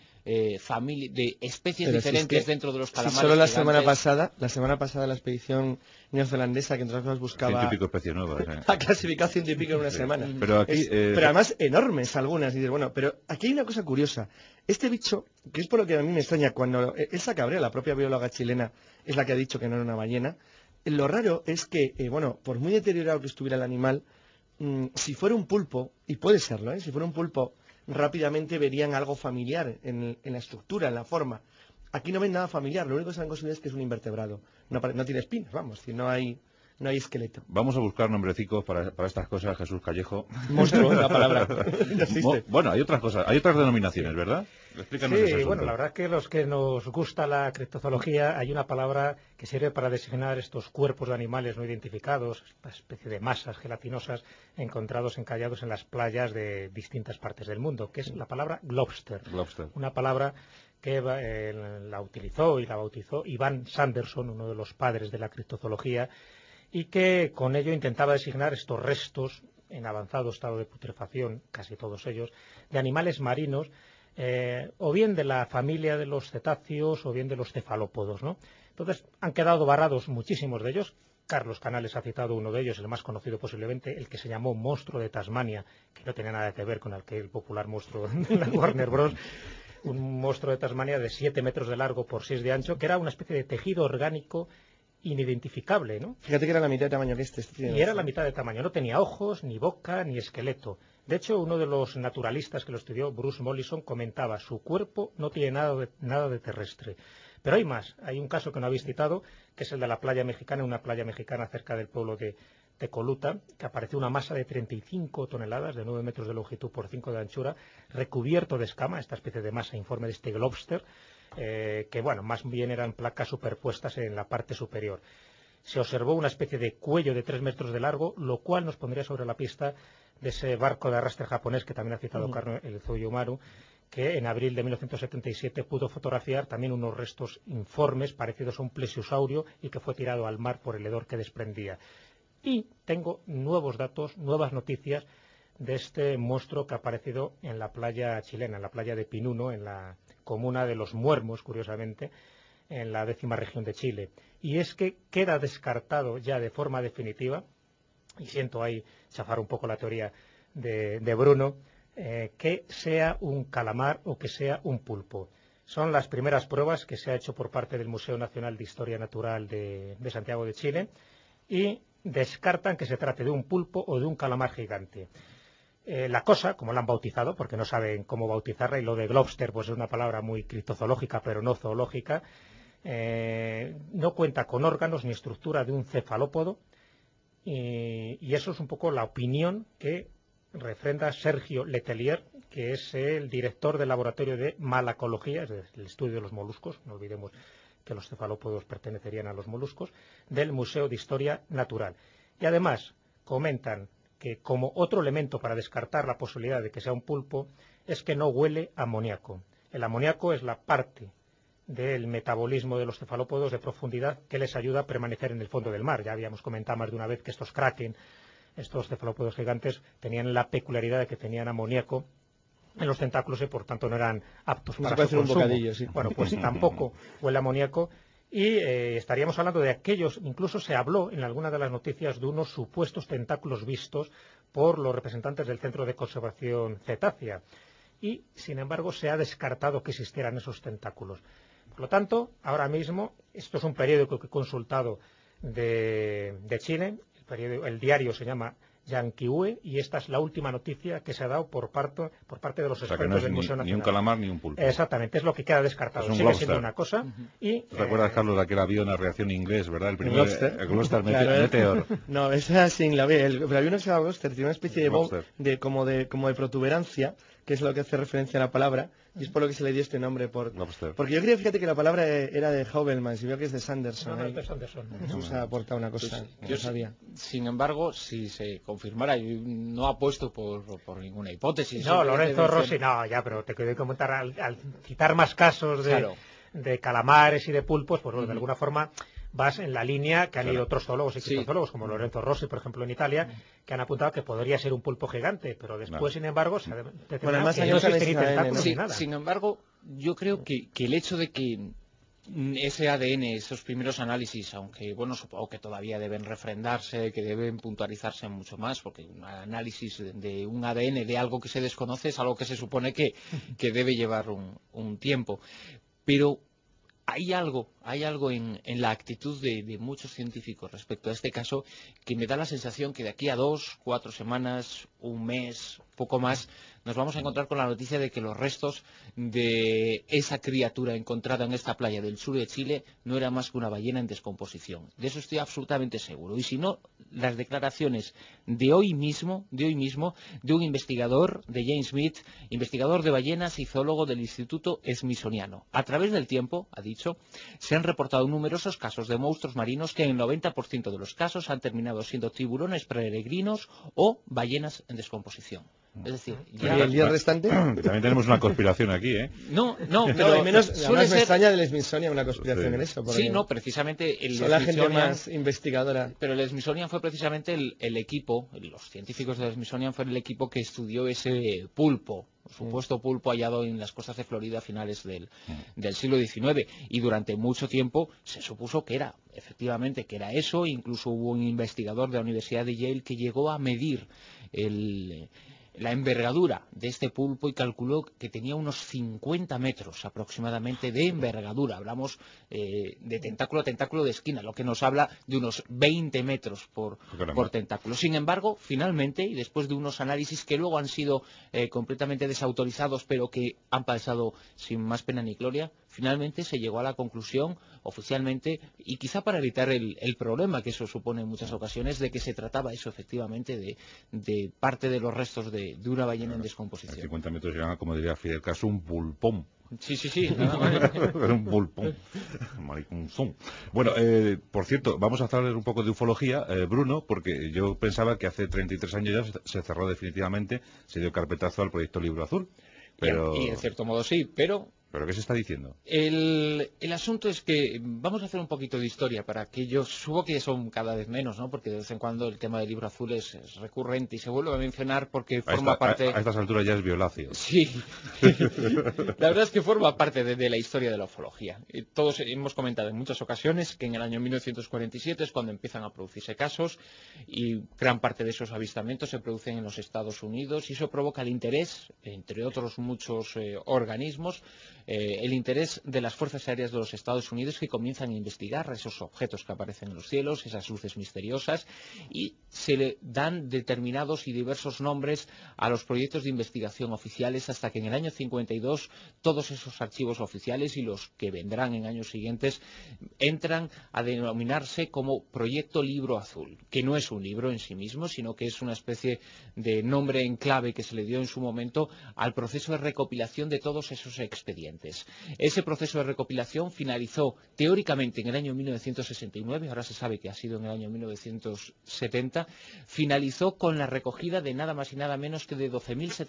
especies diferentes dentro de los calamares. Solo la semana pasada la expedición neozelandesa, que entre otras cosas buscaba 100 y pico especies nuevas, ha clasificado 100 y pico en una semana. Pero aquí, pero además enormes algunas. Y dices, bueno, pero aquí hay una cosa curiosa. Este bicho, que es por lo que a mí me extraña, cuando Elsa Cabrera, la propia bióloga chilena, es la que ha dicho que no era una ballena, lo raro es que, por muy deteriorado que estuviera el animal, si fuera un pulpo, y puede serlo, si fuera un pulpo, rápidamente verían algo familiar en la estructura, en la forma. Aquí no ven nada familiar, lo único que se han conseguido es que es un invertebrado. No tiene espinas, vamos, no hay esqueleto. Vamos a buscar nombrecicos para estas cosas, Jesús Callejo. Monstruo, la palabra. No existe. Bueno, hay otras cosas, hay otras denominaciones, ¿verdad? Explícanos ese asunto. Bueno, la verdad es que los que nos gusta la criptozoología, hay una palabra que sirve para designar estos cuerpos de animales no identificados, esta especie de masas gelatinosas encontrados encallados en las playas de distintas partes del mundo, que es la palabra globster. Una palabra que la utilizó y la bautizó Ivan Sanderson, uno de los padres de la criptozoología, y que con ello intentaba designar estos restos en avanzado estado de putrefacción, casi todos ellos, de animales marinos, o bien de la familia de los cetáceos o bien de los cefalópodos, ¿no? Entonces han quedado varados muchísimos de ellos. Carlos Canales ha citado uno de ellos, el más conocido posiblemente, el que se llamó monstruo de Tasmania, que no tenía nada que ver con el popular monstruo de la Warner Bros. Un monstruo de Tasmania de 7 metros de largo por 6 de ancho, que era una especie de tejido orgánico inidentificable, ¿no? Fíjate que era la mitad de tamaño que este. Y era la mitad de tamaño, no tenía ojos, ni boca, ni esqueleto. De hecho, uno de los naturalistas que lo estudió, Bruce Mollison, comentaba: su cuerpo no tiene nada de terrestre. Pero hay más, hay un caso que no habéis citado, que es el de la playa mexicana, una playa mexicana cerca del pueblo de Tecoluta, que apareció una masa de 35 toneladas, de 9 metros de longitud por 5 de anchura, recubierto de escama, esta especie de masa informe de este globster, que más bien eran placas superpuestas en la parte superior. Se observó una especie de cuello de 3 metros de largo, lo cual nos pondría sobre la pista de ese barco de arrastre japonés que también ha citado Carlos, el Tsuyomaru, que en abril de 1977 pudo fotografiar también unos restos informes parecidos a un plesiosaurio y que fue tirado al mar por el hedor que desprendía. Y tengo nuevos datos, nuevas noticias de este monstruo que ha aparecido en la playa chilena, en la playa de Pinuno, en la comuna de Los Muermos, curiosamente, en la 10ª región de Chile. Y es que queda descartado ya de forma definitiva, y siento ahí chafar un poco la teoría de Bruno, que sea un calamar o que sea un pulpo. Son las primeras pruebas que se ha hecho por parte del Museo Nacional de Historia Natural de Santiago de Chile, y descartan que se trate de un pulpo o de un calamar gigante. La cosa, como la han bautizado, porque no saben cómo bautizarla, y lo de globster pues es una palabra muy criptozoológica pero no zoológica, no cuenta con órganos ni estructura de un cefalópodo, y eso es un poco la opinión que refrenda Sergio Letelier, que es el director del laboratorio de malacología, es decir, el estudio de los moluscos, no olvidemos que los cefalópodos pertenecerían a los moluscos, del Museo de Historia Natural. Y además comentan que como otro elemento para descartar la posibilidad de que sea un pulpo es que no huele a amoníaco. El amoníaco es la parte del metabolismo de los cefalópodos de profundidad que les ayuda a permanecer en el fondo del mar. Ya habíamos comentado más de una vez que estos kraken, estos cefalópodos gigantes, tenían la peculiaridad de que tenían amoníaco en los tentáculos y por tanto no eran aptos para su consumo. Un bocadillo, sí. Bueno, pues tampoco huele a amoníaco y estaríamos hablando de aquellos, incluso se habló en alguna de las noticias de unos supuestos tentáculos vistos por los representantes del Centro de Conservación Cetácea y sin embargo se ha descartado que existieran esos tentáculos. Por lo tanto, ahora mismo, esto es un periódico que he consultado de Chile, el diario se llama Yanquiwe, y esta es la última noticia que se ha dado por parte de los expertos del Museo Nacional. Ni un calamar ni un pulpo. Exactamente, es lo que queda descartado. Sigue siendo una cosa. Y, ¿te acuerdas, Carlos, de aquel avión a reacción inglés, verdad? El primer Gloster Meteor. No, esa sin la B. El avión que se llama Gloster tiene una especie de como de protuberancia, que es lo que hace referencia a la palabra, y es por lo que se le dio este nombre. Porque yo creía, fíjate, que la palabra era de Havelman, si veo que es de Sanderson. No, es de Sanderson. Eso se ha aportado una cosa. Yo sabía. Sin embargo, si se confirmara, yo no apuesto por ninguna hipótesis. No, Lorenzo Rossi, no, ya, pero te quiero comentar, al citar más casos de calamares y de pulpos, pues bueno, de alguna forma vas en la línea que han ido otros zoólogos y criptozoólogos, como Lorenzo Rossi, por ejemplo, en Italia, que han apuntado que podría ser un pulpo gigante, pero después, sin embargo, se ha determinado que no existiría tentáculos ni nada. Sin embargo, yo creo que el hecho de que ese ADN, esos primeros análisis, aunque bueno, supongo que todavía deben refrendarse, que deben puntualizarse mucho más, porque un análisis de un ADN de algo que se desconoce es algo que se supone que debe llevar un tiempo. Pero hay algo en la actitud de muchos científicos respecto a este caso que me da la sensación que de aquí a 2, 4 semanas, un mes, poco más, nos vamos a encontrar con la noticia de que los restos de esa criatura encontrada en esta playa del sur de Chile no era más que una ballena en descomposición. De eso estoy absolutamente seguro. Y si no, las declaraciones de hoy mismo de un investigador, de James Smith, investigador de ballenas y zoólogo del Instituto Smithsoniano. A través del tiempo, ha dicho, se han reportado numerosos casos de monstruos marinos que en el 90% de los casos han terminado siendo tiburones peregrinos o ballenas en descomposición. Es decir, ya... ¿Y el día restante? Que también tenemos una conspiración aquí, ¿eh? No, pero al menos me extraña del Smithsonian una conspiración en eso. Sí, no, precisamente son la gente más investigadora. Pero el Smithsonian fue precisamente el equipo, los científicos del Smithsonian fue el equipo que estudió ese pulpo, supuesto pulpo hallado en las costas de Florida a finales del siglo XIX, y durante mucho tiempo se supuso que era, efectivamente, que era eso. Incluso hubo un investigador de la Universidad de Yale que llegó a medir la envergadura de este pulpo y calculó que tenía unos 50 metros aproximadamente de envergadura. Hablamos de tentáculo a tentáculo de esquina, lo que nos habla de unos 20 metros por tentáculo. Sin embargo, finalmente, y después de unos análisis que luego han sido completamente desautorizados, pero que han pasado sin más pena ni gloria, finalmente se llegó a la conclusión oficialmente, y quizá para evitar el problema que eso supone en muchas ocasiones, de que se trataba eso efectivamente de parte de los restos de una ballena en descomposición. 50 metros eran, como diría Fidel Castro, un pulpón. Sí. Un pulpón. Bueno, por cierto, vamos a hablar un poco de ufología, Bruno, porque yo pensaba que hace 33 años ya se cerró definitivamente, se dio carpetazo al proyecto Libro Azul. Pero... Y en cierto modo sí, pero... ¿Pero qué se está diciendo? El asunto es que vamos a hacer un poquito de historia para aquellos, supongo que son cada vez menos, ¿no? Porque de vez en cuando el tema del Libro Azul es recurrente y se vuelve a mencionar porque forma parte... A estas alturas ya es violáceo. Sí. La verdad es que forma parte de la historia de la ufología. Todos hemos comentado en muchas ocasiones que en el año 1947 es cuando empiezan a producirse casos, y gran parte de esos avistamientos se producen en los Estados Unidos, y eso provoca el interés, entre otros muchos organismos, el interés de las Fuerzas Aéreas de los Estados Unidos, que comienzan a investigar esos objetos que aparecen en los cielos, esas luces misteriosas, y se le dan determinados y diversos nombres a los proyectos de investigación oficiales, hasta que en el año 52 todos esos archivos oficiales y los que vendrán en años siguientes entran a denominarse como Proyecto Libro Azul, que no es un libro en sí mismo, sino que es una especie de nombre en clave que se le dio en su momento al proceso de recopilación de todos esos expedientes. Ese proceso de recopilación finalizó teóricamente en el año 1969, ahora se sabe que ha sido en el año 1970, finalizó con la recogida de nada más y nada menos que de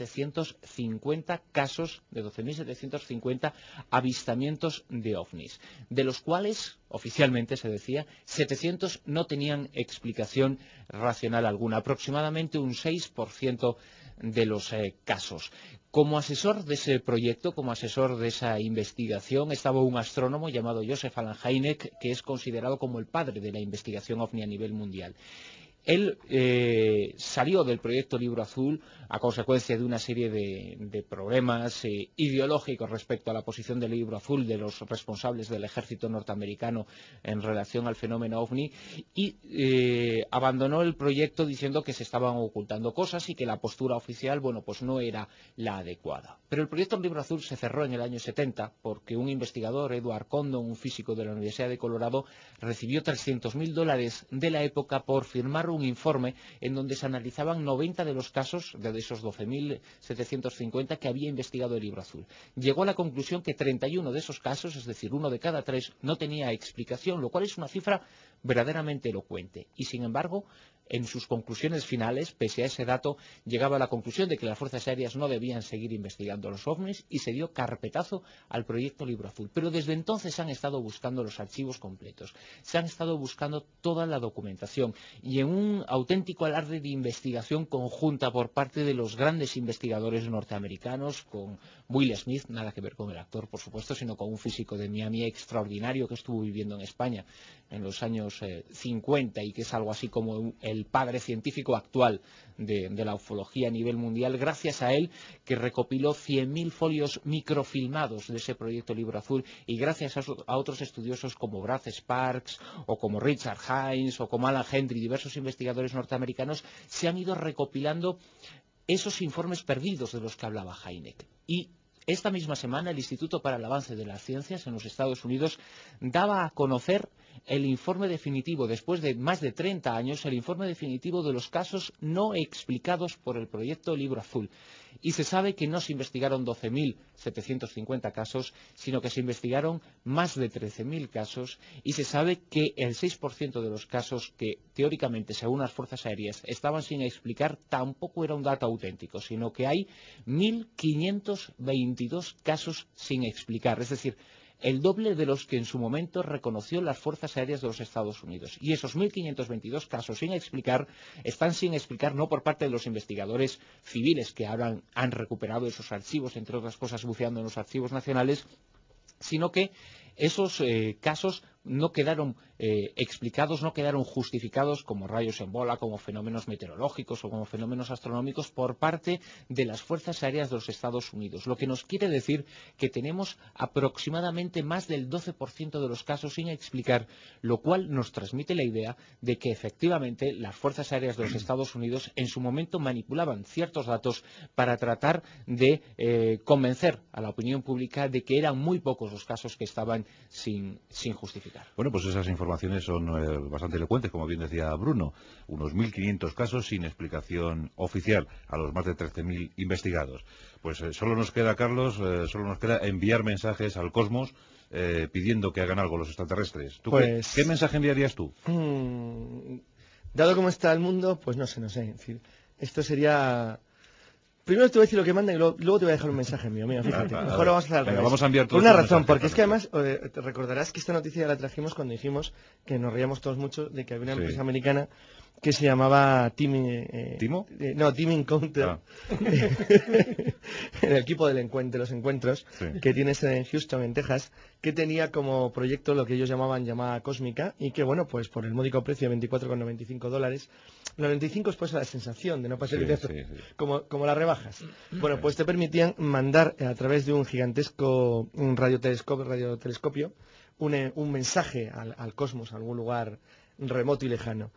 12.750 casos, de 12.750 avistamientos de ovnis, de los cuales oficialmente se decía 700 no tenían explicación racional alguna, aproximadamente un 6% de los casos. Como asesor de ese proyecto, como asesor de esa investigación, estaba un astrónomo llamado Joseph Allen Hynek, que es considerado como el padre de la investigación ovni a nivel mundial. Él salió del proyecto Libro Azul a consecuencia de una serie de problemas ideológicos respecto a la posición del Libro Azul de los responsables del ejército norteamericano en relación al fenómeno ovni, y abandonó el proyecto diciendo que se estaban ocultando cosas y que la postura oficial, bueno, pues no era la adecuada. Pero el proyecto Libro Azul se cerró en el año 70 porque un investigador, Edward Condon, un físico de la Universidad de Colorado, recibió $300.000 de la época por firmar un informe en donde se analizaban 90 de los casos de esos 12.750 que había investigado el Libro Azul. Llegó a la conclusión que 31 de esos casos, es decir, 1 de cada 3, no tenía explicación, lo cual es una cifra verdaderamente elocuente. Y sin embargo, en sus conclusiones finales, pese a ese dato, llegaba a la conclusión de que las Fuerzas Aéreas no debían seguir investigando los ovnis y se dio carpetazo al proyecto Libro Azul. Pero desde entonces se han estado buscando los archivos completos, se han estado buscando toda la documentación, y en un auténtico alarde de investigación conjunta por parte de los grandes investigadores norteamericanos, con Will Smith, nada que ver con el actor, por supuesto, sino con un físico de Miami extraordinario que estuvo viviendo en España en los años 50 y que es algo así como el padre científico actual de la ufología a nivel mundial, gracias a él, que recopiló 100.000 folios microfilmados de ese proyecto Libro Azul, y gracias a otros estudiosos como Brad Sparks o como Richard Hines o como Alan Hendry, diversos investigadores norteamericanos, se han ido recopilando esos informes perdidos de los que hablaba Hynek. Y esta misma semana el Instituto para el Avance de las Ciencias en los Estados Unidos daba a conocer el informe definitivo, después de más de 30 años, el informe definitivo de los casos no explicados por el proyecto Libro Azul. Y se sabe que no se investigaron 12.750 casos, sino que se investigaron más de 13.000 casos, y se sabe que el 6% de los casos que teóricamente, según las Fuerzas Aéreas, estaban sin explicar, tampoco era un dato auténtico, sino que hay 1.522 casos sin explicar, es decir, el doble de los que en su momento reconoció las Fuerzas Aéreas de los Estados Unidos. Y esos 1.522 casos sin explicar están sin explicar no por parte de los investigadores civiles que ahora han recuperado esos archivos, entre otras cosas buceando en los archivos nacionales, sino que esos casos no quedaron explicados, no quedaron justificados como rayos en bola, como fenómenos meteorológicos o como fenómenos astronómicos por parte de las Fuerzas Aéreas de los Estados Unidos. Lo que nos quiere decir que tenemos aproximadamente más del 12% de los casos sin explicar, lo cual nos transmite la idea de que efectivamente las Fuerzas Aéreas de los Estados Unidos en su momento manipulaban ciertos datos para tratar de convencer a la opinión pública de que eran muy pocos los casos que estaban sin justificar. Bueno, pues esas informaciones son bastante elocuentes, como bien decía Bruno. Unos 1.500 casos sin explicación oficial a los más de 13.000 investigados. Pues solo nos queda, Carlos, solo nos queda enviar mensajes al cosmos pidiendo que hagan algo los extraterrestres. ¿Qué mensaje enviarías tú? Dado cómo está el mundo, pues no sé. Es decir, esto sería... Primero te voy a decir lo que mandan y luego te voy a dejar un mensaje mío. Mira, fíjate, mejor lo vamos a hacer al revés. Vamos a enviar por una razón, porque es que además te recordarás que esta noticia la trajimos cuando dijimos que nos reíamos todos mucho de que había una empresa americana que se llamaba ¿Timo? Team Encounter, el equipo de los encuentros, que tiene sede en Houston, en Texas, que tenía como proyecto lo que ellos llamaban llamada cósmica, y que, bueno, pues por el módico precio de $24,95, El 95 es pues la sensación de no pasar Sí. como las rebajas. Bueno, pues te permitían mandar a través de un gigantesco radiotelescopio un mensaje al cosmos, a algún lugar remoto y lejano.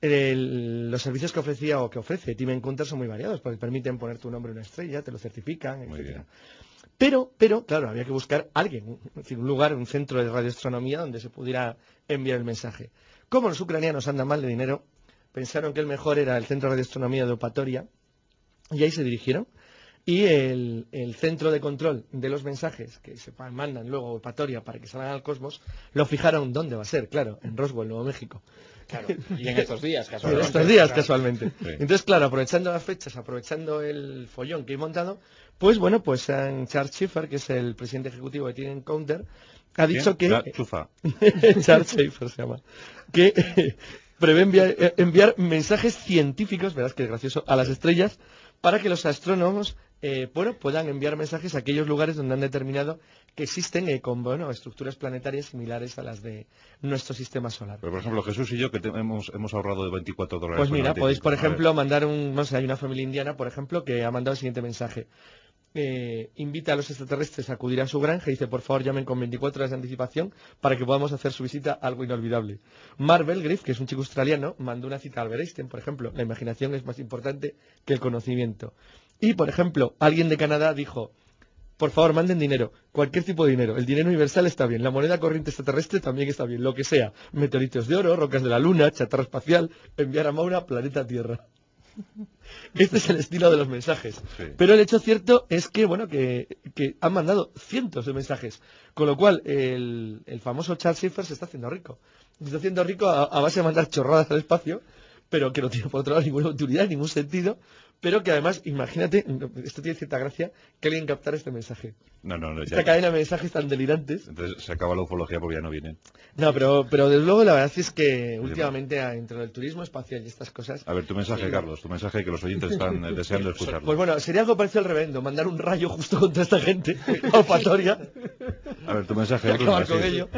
Los servicios que ofrecía o que ofrece Time Encounter son muy variados, porque permiten poner tu nombre en una estrella, te lo certifican, etc. Pero, claro, había que buscar alguien, es decir, un lugar, un centro de radioastronomía donde se pudiera enviar el mensaje. Como los ucranianos andan mal de dinero, pensaron que el mejor era el centro de radioastronomía de Eupatoria, y ahí se dirigieron. Y el centro de control de los mensajes que se mandan luego a Eupatoria para que salgan al cosmos, lo fijaron dónde va a ser, claro, en Roswell, Nuevo México. Claro, y en estos días, casualmente. Sí. Entonces, claro, aprovechando las fechas, aprovechando el follón que he montado, pues bueno, pues Charles Schiffer, que es el presidente ejecutivo de Time Encounter, ha dicho que... Chufa. Charles Schiffer se llama. Que prevé enviar mensajes científicos, verás que es gracioso, a las estrellas, para que los astrónomos puedan enviar mensajes a aquellos lugares donde han determinado que existen estructuras planetarias similares a las de nuestro sistema solar. Pero, por ejemplo, Jesús y yo, que hemos ahorrado de $24. Pues mira, 95. podéis, por ejemplo, mandar no sé, hay una familia indiana, por ejemplo, que ha mandado el siguiente mensaje. Invita a los extraterrestres a acudir a su granja y dice, por favor, llamen con 24 horas de anticipación para que podamos hacer su visita, algo inolvidable. Mark Belgriff, que es un chico australiano, mandó una cita a Albert Einstein, por ejemplo. La imaginación es más importante que el conocimiento. Y, por ejemplo, alguien de Canadá dijo, por favor, manden dinero, cualquier tipo de dinero. El dinero universal está bien, la moneda corriente extraterrestre también está bien, lo que sea. Meteoritos de oro, rocas de la luna, chatarra espacial, enviar a Maura, planeta Tierra. Este es el estilo de los mensajes. Sí. Pero el hecho cierto es que, bueno, que han mandado cientos de mensajes. Con lo cual, el famoso Charles Schiffer se está haciendo rico. Se está haciendo rico a base de mandar chorradas al espacio, pero que no tiene por otro lado ninguna utilidad, ningún sentido. Pero que además, imagínate, esto tiene cierta gracia, que alguien captara este mensaje. No, Esta cadena de mensajes tan delirantes. Entonces se acaba la ufología porque ya no vienen. No, pero desde luego la verdad es que últimamente dentro del turismo espacial y estas cosas... A ver, tu mensaje, sí, Carlos, tu mensaje que los oyentes están deseando escucharlo. Pues bueno, sería algo parecido al reverendo, mandar un rayo justo contra esta gente, a Eupatoria. A ver, tu mensaje. Acabar con ello.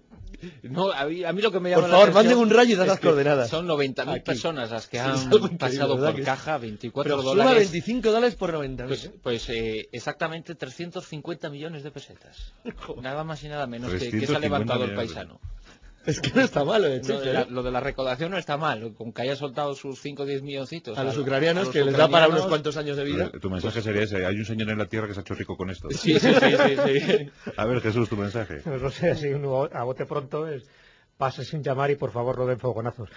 No, a mí lo que me llama por favor, la atención manden un rayo y dan las coordenadas. Son 90.000 personas las que han pasado por caja, $24. Pero suma $25 por 90.000. Pues exactamente 350 millones de pesetas. Nada más y nada menos que se ha levantado el paisano. Es que no está malo, de hecho. Lo de la recaudación no está mal, con que haya soltado sus 5 o 10 milloncitos. A los ucranianos, que les da para unos cuantos años de vida. Tu mensaje sería ese, hay un señor en la tierra que se ha hecho rico con esto. Sí. A ver, Jesús, tu mensaje. No sé, si uno a bote pronto es, pase sin llamar y por favor no den fogonazos.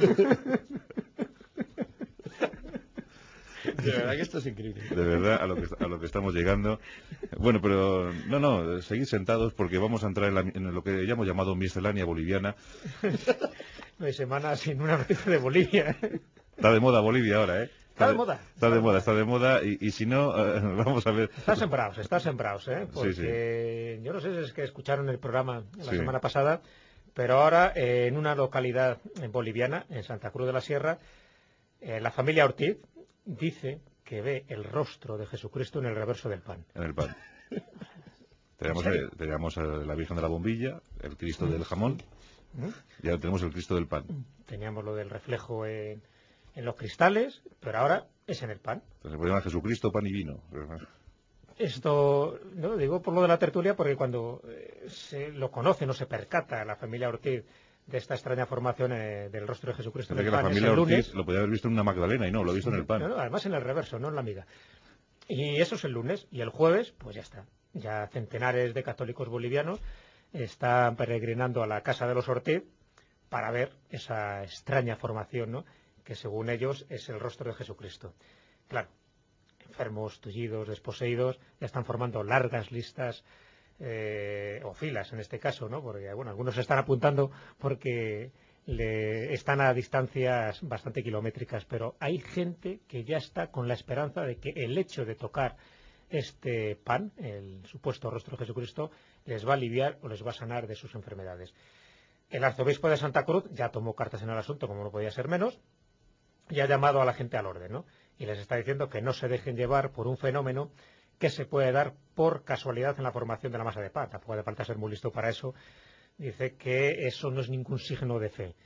De verdad que esto es increíble. De verdad, a lo que estamos llegando. Bueno, pero no, seguid sentados porque vamos a entrar en lo que ya hemos llamado miscelánea boliviana. No hay semana sin una noticia de Bolivia. Está de moda Bolivia ahora, ¿eh? Está de moda y si no, vamos a ver. Está sembrados, ¿eh? Porque sí. Yo no sé si es que escucharon el programa la semana pasada, pero ahora en una localidad boliviana, en Santa Cruz de la Sierra, la familia Ortiz dice que ve el rostro de Jesucristo en el reverso del pan. En el pan. Teníamos la Virgen de la Bombilla, el Cristo del jamón, y ahora tenemos el Cristo del pan. Teníamos lo del reflejo en los cristales, pero ahora es en el pan. Entonces se puede llamar Jesucristo, pan y vino. Esto, no digo por lo de la tertulia, porque cuando se lo conoce, no se percata la familia Ortiz de esta extraña formación del rostro de Jesucristo en el pan. La familia Ortiz lo podía haber visto en una Magdalena y no, lo ha visto en el pan. No, además en el reverso, no en la miga. Y eso es el lunes, y el jueves, pues ya está. Ya centenares de católicos bolivianos están peregrinando a la casa de los Ortiz para ver esa extraña formación, ¿no?, que según ellos es el rostro de Jesucristo. Claro, enfermos, tullidos, desposeídos, ya están formando largas listas o filas en este caso, ¿no? Porque bueno, algunos se están apuntando porque están a distancias bastante kilométricas, pero hay gente que ya está con la esperanza de que el hecho de tocar este pan, el supuesto rostro de Jesucristo, les va a aliviar o les va a sanar de sus enfermedades. El arzobispo de Santa Cruz ya tomó cartas en el asunto, como no podía ser menos, y ha llamado a la gente al orden, ¿no? Y les está diciendo que no se dejen llevar por un fenómeno que se puede dar por casualidad en la formación de la masa de pan. Tampoco hace falta ser muy listo para eso. Dice que eso no es ningún signo de fe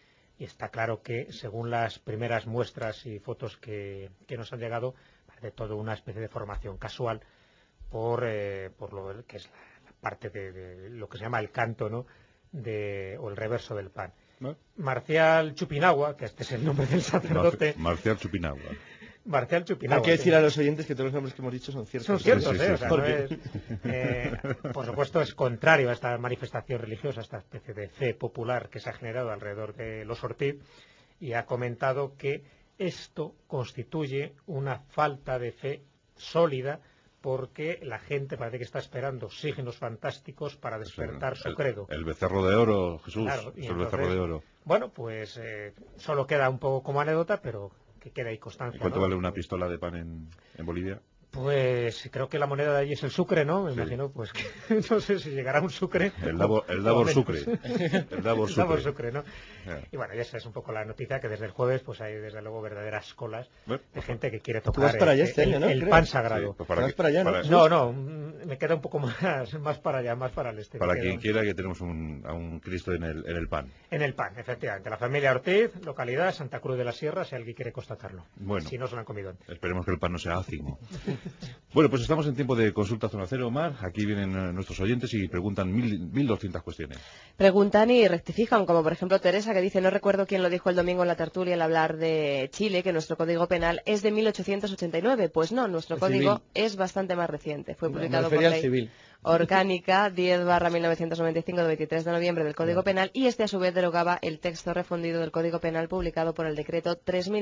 y está claro que, según las primeras muestras y fotos que nos han llegado, parece todo una especie de formación casual por lo que es la parte de lo que se llama el canto, ¿no?, o el reverso del pan. Marcial Chupinagua, que este es el nombre del sacerdote. Marcial Chupinagua. Marcial Chupinagua. Hay que decir a los oyentes que todos los nombres que hemos dicho son ciertos. Son ciertos, sí, o sea, no es, por supuesto es contrario a esta manifestación religiosa, a esta especie de fe popular que se ha generado alrededor de los Ortiz, y ha comentado que esto constituye una falta de fe sólida, porque la gente parece que está esperando signos fantásticos para despertar su credo. El becerro de oro, Jesús, Claro, es el becerro de oro. Bueno, pues solo queda un poco como anécdota, pero que queda ahí constancia. ¿Cuánto ¿no? vale una pistola de pan en Bolivia? Pues creo que la moneda de allí es el sucre, ¿no? Me imagino, pues que no sé si llegará un sucre. El Davor Sucre. El Davor Sucre, ¿no? Y bueno, y esa es un poco la noticia, que desde el jueves pues hay desde luego verdaderas colas de gente que quiere tocar el pan sagrado. Sí, pues ¿Vas para allá, no? No, me queda un poco más para allá, más para el este. Para quien quiera, que tenemos a un Cristo en el pan. En el pan, efectivamente. La familia Ortiz, localidad Santa Cruz de la Sierra, si alguien quiere constatarlo. Bueno, si no se lo han comido antes. Esperemos que el pan no sea ácido. Bueno, pues estamos en tiempo de consulta Zona Cero, Omar. Aquí vienen nuestros oyentes y preguntan 1.200 cuestiones. Preguntan y rectifican, como por ejemplo Teresa, que dice: no recuerdo quién lo dijo el domingo en la tertulia al hablar de Chile, que nuestro código penal es de 1889. Pues no, nuestro código es bastante más reciente. Fue publicado por ley civil orgánica 10/1995 de 23 de noviembre del Código Penal, y este a su vez derogaba el texto refundido del Código Penal publicado por el decreto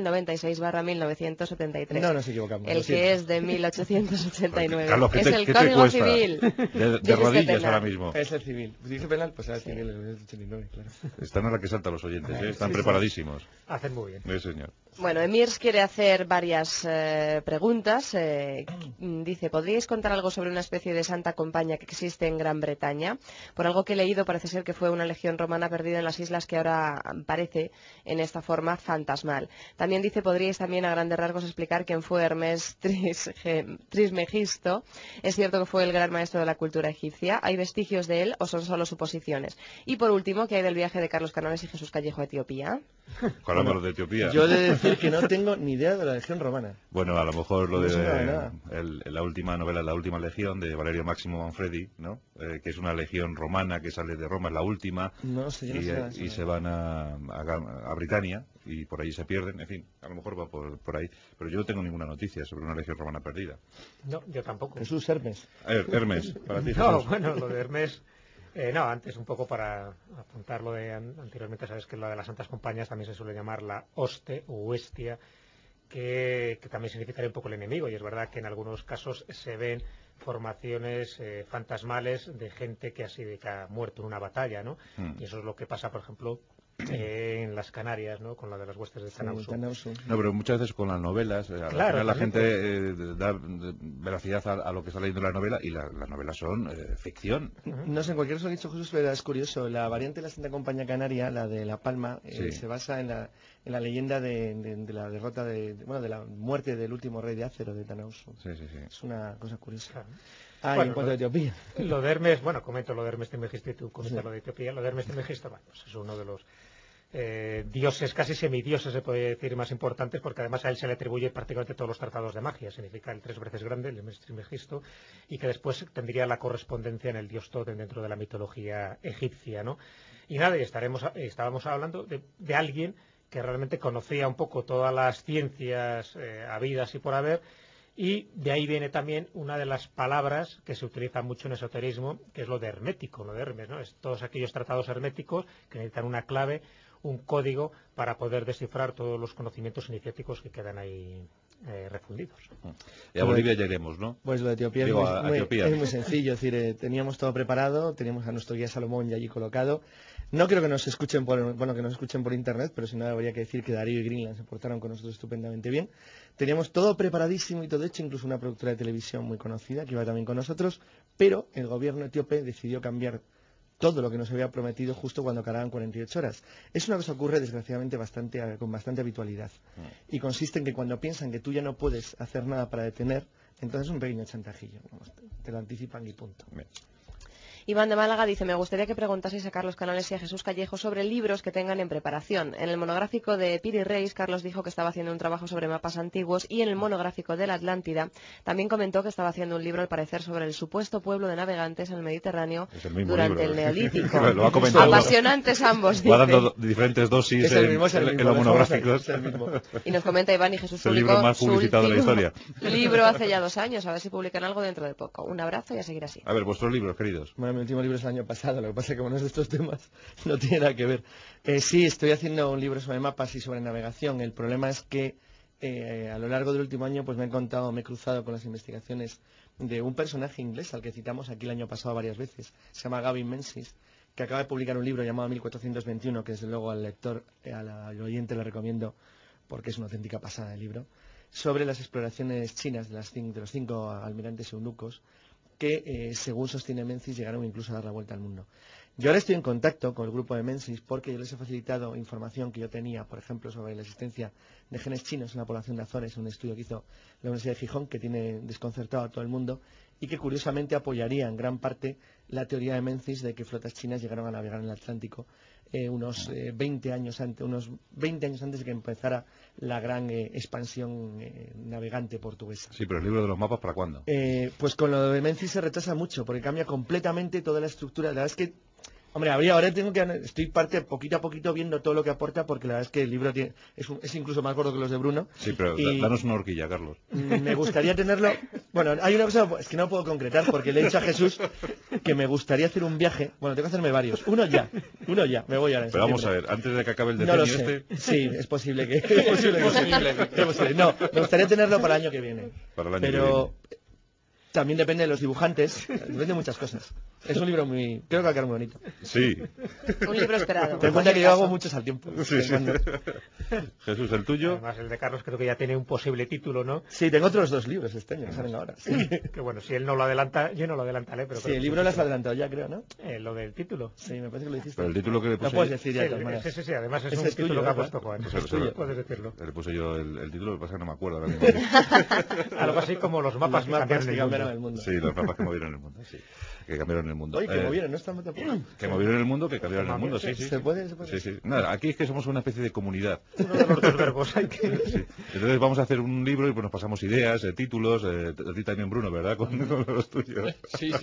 3096/1973. No nos equivocamos. El que es de 1889. Carlos, es el Código Civil. De rodillas ahora mismo. Es el civil. Dije penal, pues era el civil, el 1989, claro. Están a la que salta los oyentes, están preparadísimos. Hacen muy bien. Sí, señor. Bueno, Emirs quiere hacer varias preguntas. Dice: ¿podríais contar algo sobre una especie de santa compañía que existe en Gran Bretaña? Por algo que he leído, parece ser que fue una legión romana perdida en las islas que ahora aparece en esta forma fantasmal. También dice: ¿podríais también a grandes rasgos explicar quién fue Hermes Trismegisto? ¿Es cierto que fue el gran maestro de la cultura egipcia? ¿Hay vestigios de él o son solo suposiciones? Y por último, ¿qué hay del viaje de Carlos Canales y Jesús Callejo a Etiopía? Hablamos de Etiopía. Yo he de decir que no tengo ni idea de la legión romana. Bueno, a lo mejor lo de nada. la última novela, La última legión, de Valerio Máximo Manfredi, ¿no? Que es una legión romana que sale de Roma, es la última, y se van a Britania y por ahí se pierden. En fin, a lo mejor va por ahí, pero yo no tengo ninguna noticia sobre una legión romana perdida. No, yo tampoco. Jesús Hermes. Hermes, para ti, Jesús. No, bueno, lo de Hermes... no, antes un poco para apuntar lo de anteriormente, sabes que lo de las santas compañías también se suele llamar la hoste o huestia, que también significaría un poco el enemigo, y es verdad que en algunos casos se ven formaciones fantasmales de gente que ha muerto en una batalla, ¿no? Y eso es lo que pasa, por ejemplo, en las Canarias, ¿no? Con la de las huestes de Tanausu. No, pero muchas veces con las novelas, al final la gente da veracidad a lo que está leyendo la novela, y las novelas son ficción. No sé, en cualquier caso, ha dicho Jesús, pero es curioso. La variante de la Santa Compañía Canaria, la de La Palma, se basa en la leyenda de la derrota de la muerte del último rey de Ácero, de Tanausu. Sí. Es una cosa curiosa. Claro. Bueno, en cuanto a Etiopía. Lo de Hermes, comento lo de Hermes Trismegisto y tú comentas lo de Etiopía. Lo de Hermes Trismegisto, pues es uno de los dioses, casi semidioses se puede decir, más importantes, porque además a él se le atribuye prácticamente todos los tratados de magia. Significa el 3 veces grande, el Hermes Trismegisto, y que después tendría la correspondencia en el dios Totem dentro de la mitología egipcia, ¿no? Y nada, estábamos hablando de alguien que realmente conocía un poco todas las ciencias habidas y por haber, y de ahí viene también una de las palabras que se utiliza mucho en esoterismo, que es lo de hermético, lo de Hermes, ¿no? Es todos aquellos tratados herméticos que necesitan una clave, un código para poder descifrar todos los conocimientos iniciáticos que quedan ahí refundidos. Y a Bolivia ya iremos, ¿no? Pues lo de Etiopía, es muy sencillo. Es decir, teníamos todo preparado, teníamos a nuestro guía Salomón ya allí colocado. No creo que nos escuchen por internet, pero si no, habría que decir que Darío y Greenland se portaron con nosotros estupendamente bien. Teníamos todo preparadísimo y todo hecho, incluso una productora de televisión muy conocida que iba también con nosotros, pero el gobierno etíope decidió cambiar todo lo que nos había prometido justo cuando acababan 48 horas. Es una cosa que ocurre, desgraciadamente, con bastante habitualidad. Y consiste en que cuando piensan que tú ya no puedes hacer nada para detener, entonces es un pequeño chantajillo. Te lo anticipan y punto. Iván de Málaga dice, me gustaría que preguntaseis a Carlos Canales y a Jesús Callejo sobre libros que tengan en preparación. En el monográfico de Piri Reis, Carlos dijo que estaba haciendo un trabajo sobre mapas antiguos, y en el monográfico de la Atlántida también comentó que estaba haciendo un libro, al parecer, sobre el supuesto pueblo de navegantes en el Mediterráneo durante el Neolítico. Lo ha comentado. Apasionantes ambos, va dice. dando diferentes dosis en los monográficos. Y nos comenta Iván, y Jesús es el libro más publicitado de la historia. Libro hace ya 2 años, a ver si publican algo dentro de poco. Un abrazo y a seguir así. A ver, vuestros libros, queridos. Bueno, mi último libro es el año pasado, lo que pasa es que como no es de estos temas, no tiene nada que ver. Sí, estoy haciendo un libro sobre mapas y sobre navegación. El problema es que a lo largo del último año pues me he cruzado con las investigaciones de un personaje inglés al que citamos aquí el año pasado varias veces. Se llama Gavin Menzies, que acaba de publicar un libro llamado 1421, que desde luego al lector, al oyente le recomiendo porque es una auténtica pasada de libro, sobre las exploraciones chinas de los 5 almirantes eunucos que, según sostiene Menzies, llegaron incluso a dar la vuelta al mundo. Yo ahora estoy en contacto con el grupo de Menzies porque yo les he facilitado información que yo tenía, por ejemplo, sobre la existencia de genes chinos en la población de Azores, en un estudio que hizo la Universidad de Gijón, que tiene desconcertado a todo el mundo y que curiosamente apoyaría en gran parte la teoría de Menzies de que flotas chinas llegaron a navegar en el Atlántico unos 20 años antes de que empezara la gran expansión navegante portuguesa. Sí, pero el libro de los mapas, ¿para cuándo? Pues con lo de Menzies se retrasa mucho, porque cambia completamente toda la estructura. La verdad es que, hombre, ahora estoy poquito a poquito viendo todo lo que aporta, porque la verdad es que el libro es incluso más gordo que los de Bruno. Sí, pero danos una horquilla, Carlos. Me gustaría tenerlo. Bueno, hay una cosa, es que no puedo concretar, porque le he dicho a Jesús que me gustaría hacer un viaje. Bueno, tengo que hacerme varios. Uno ya, me voy ahora. Pero vamos a ver, antes de que acabe el decenio no lo sé. Sí, es posible que. Es posible. No, me gustaría tenerlo para el año que viene. Para el año pero que viene. También depende de los dibujantes, depende de muchas cosas. Es un libro creo que va a quedar muy bonito. Sí. Un libro esperado. Ten en cuenta que yo hago muchos al tiempo. Sí, sí. Jesús, ¿el tuyo? Además, el de Carlos creo que ya tiene un posible título, ¿no? Sí, tengo otros 2 libros este año que salen ahora. Sí. Que bueno, si él no lo adelanta, yo no lo adelantaré. Pero sí, el libro lo has adelantado ya, creo, ¿no? Lo del título. Sí, me parece que lo hiciste. Pero el título que le puse... Lo puedes decir ya, de todas maneras. Sí, además es un título tuyo, que ha puesto Juan. Puedes decirlo. Le puse yo el título, lo que pasa es que no me acuerdo ahora mismo. Algo así como los mapas que cambiaron el mundo. Sí, los mapas que movieron el mundo, sí. Que cambiaron el mundo. Oye, que movieron, no estamos tampoco. Que movieron el mundo, que cambiaron el mundo, sí. ¿Se puede? Sí, sí. Nada, aquí es que somos una especie de comunidad. Uno de los 2 verbos hay que... Sí. Entonces vamos a hacer un libro y pues nos pasamos ideas, títulos, a ti también, Bruno, ¿verdad? Con los tuyos. Sí.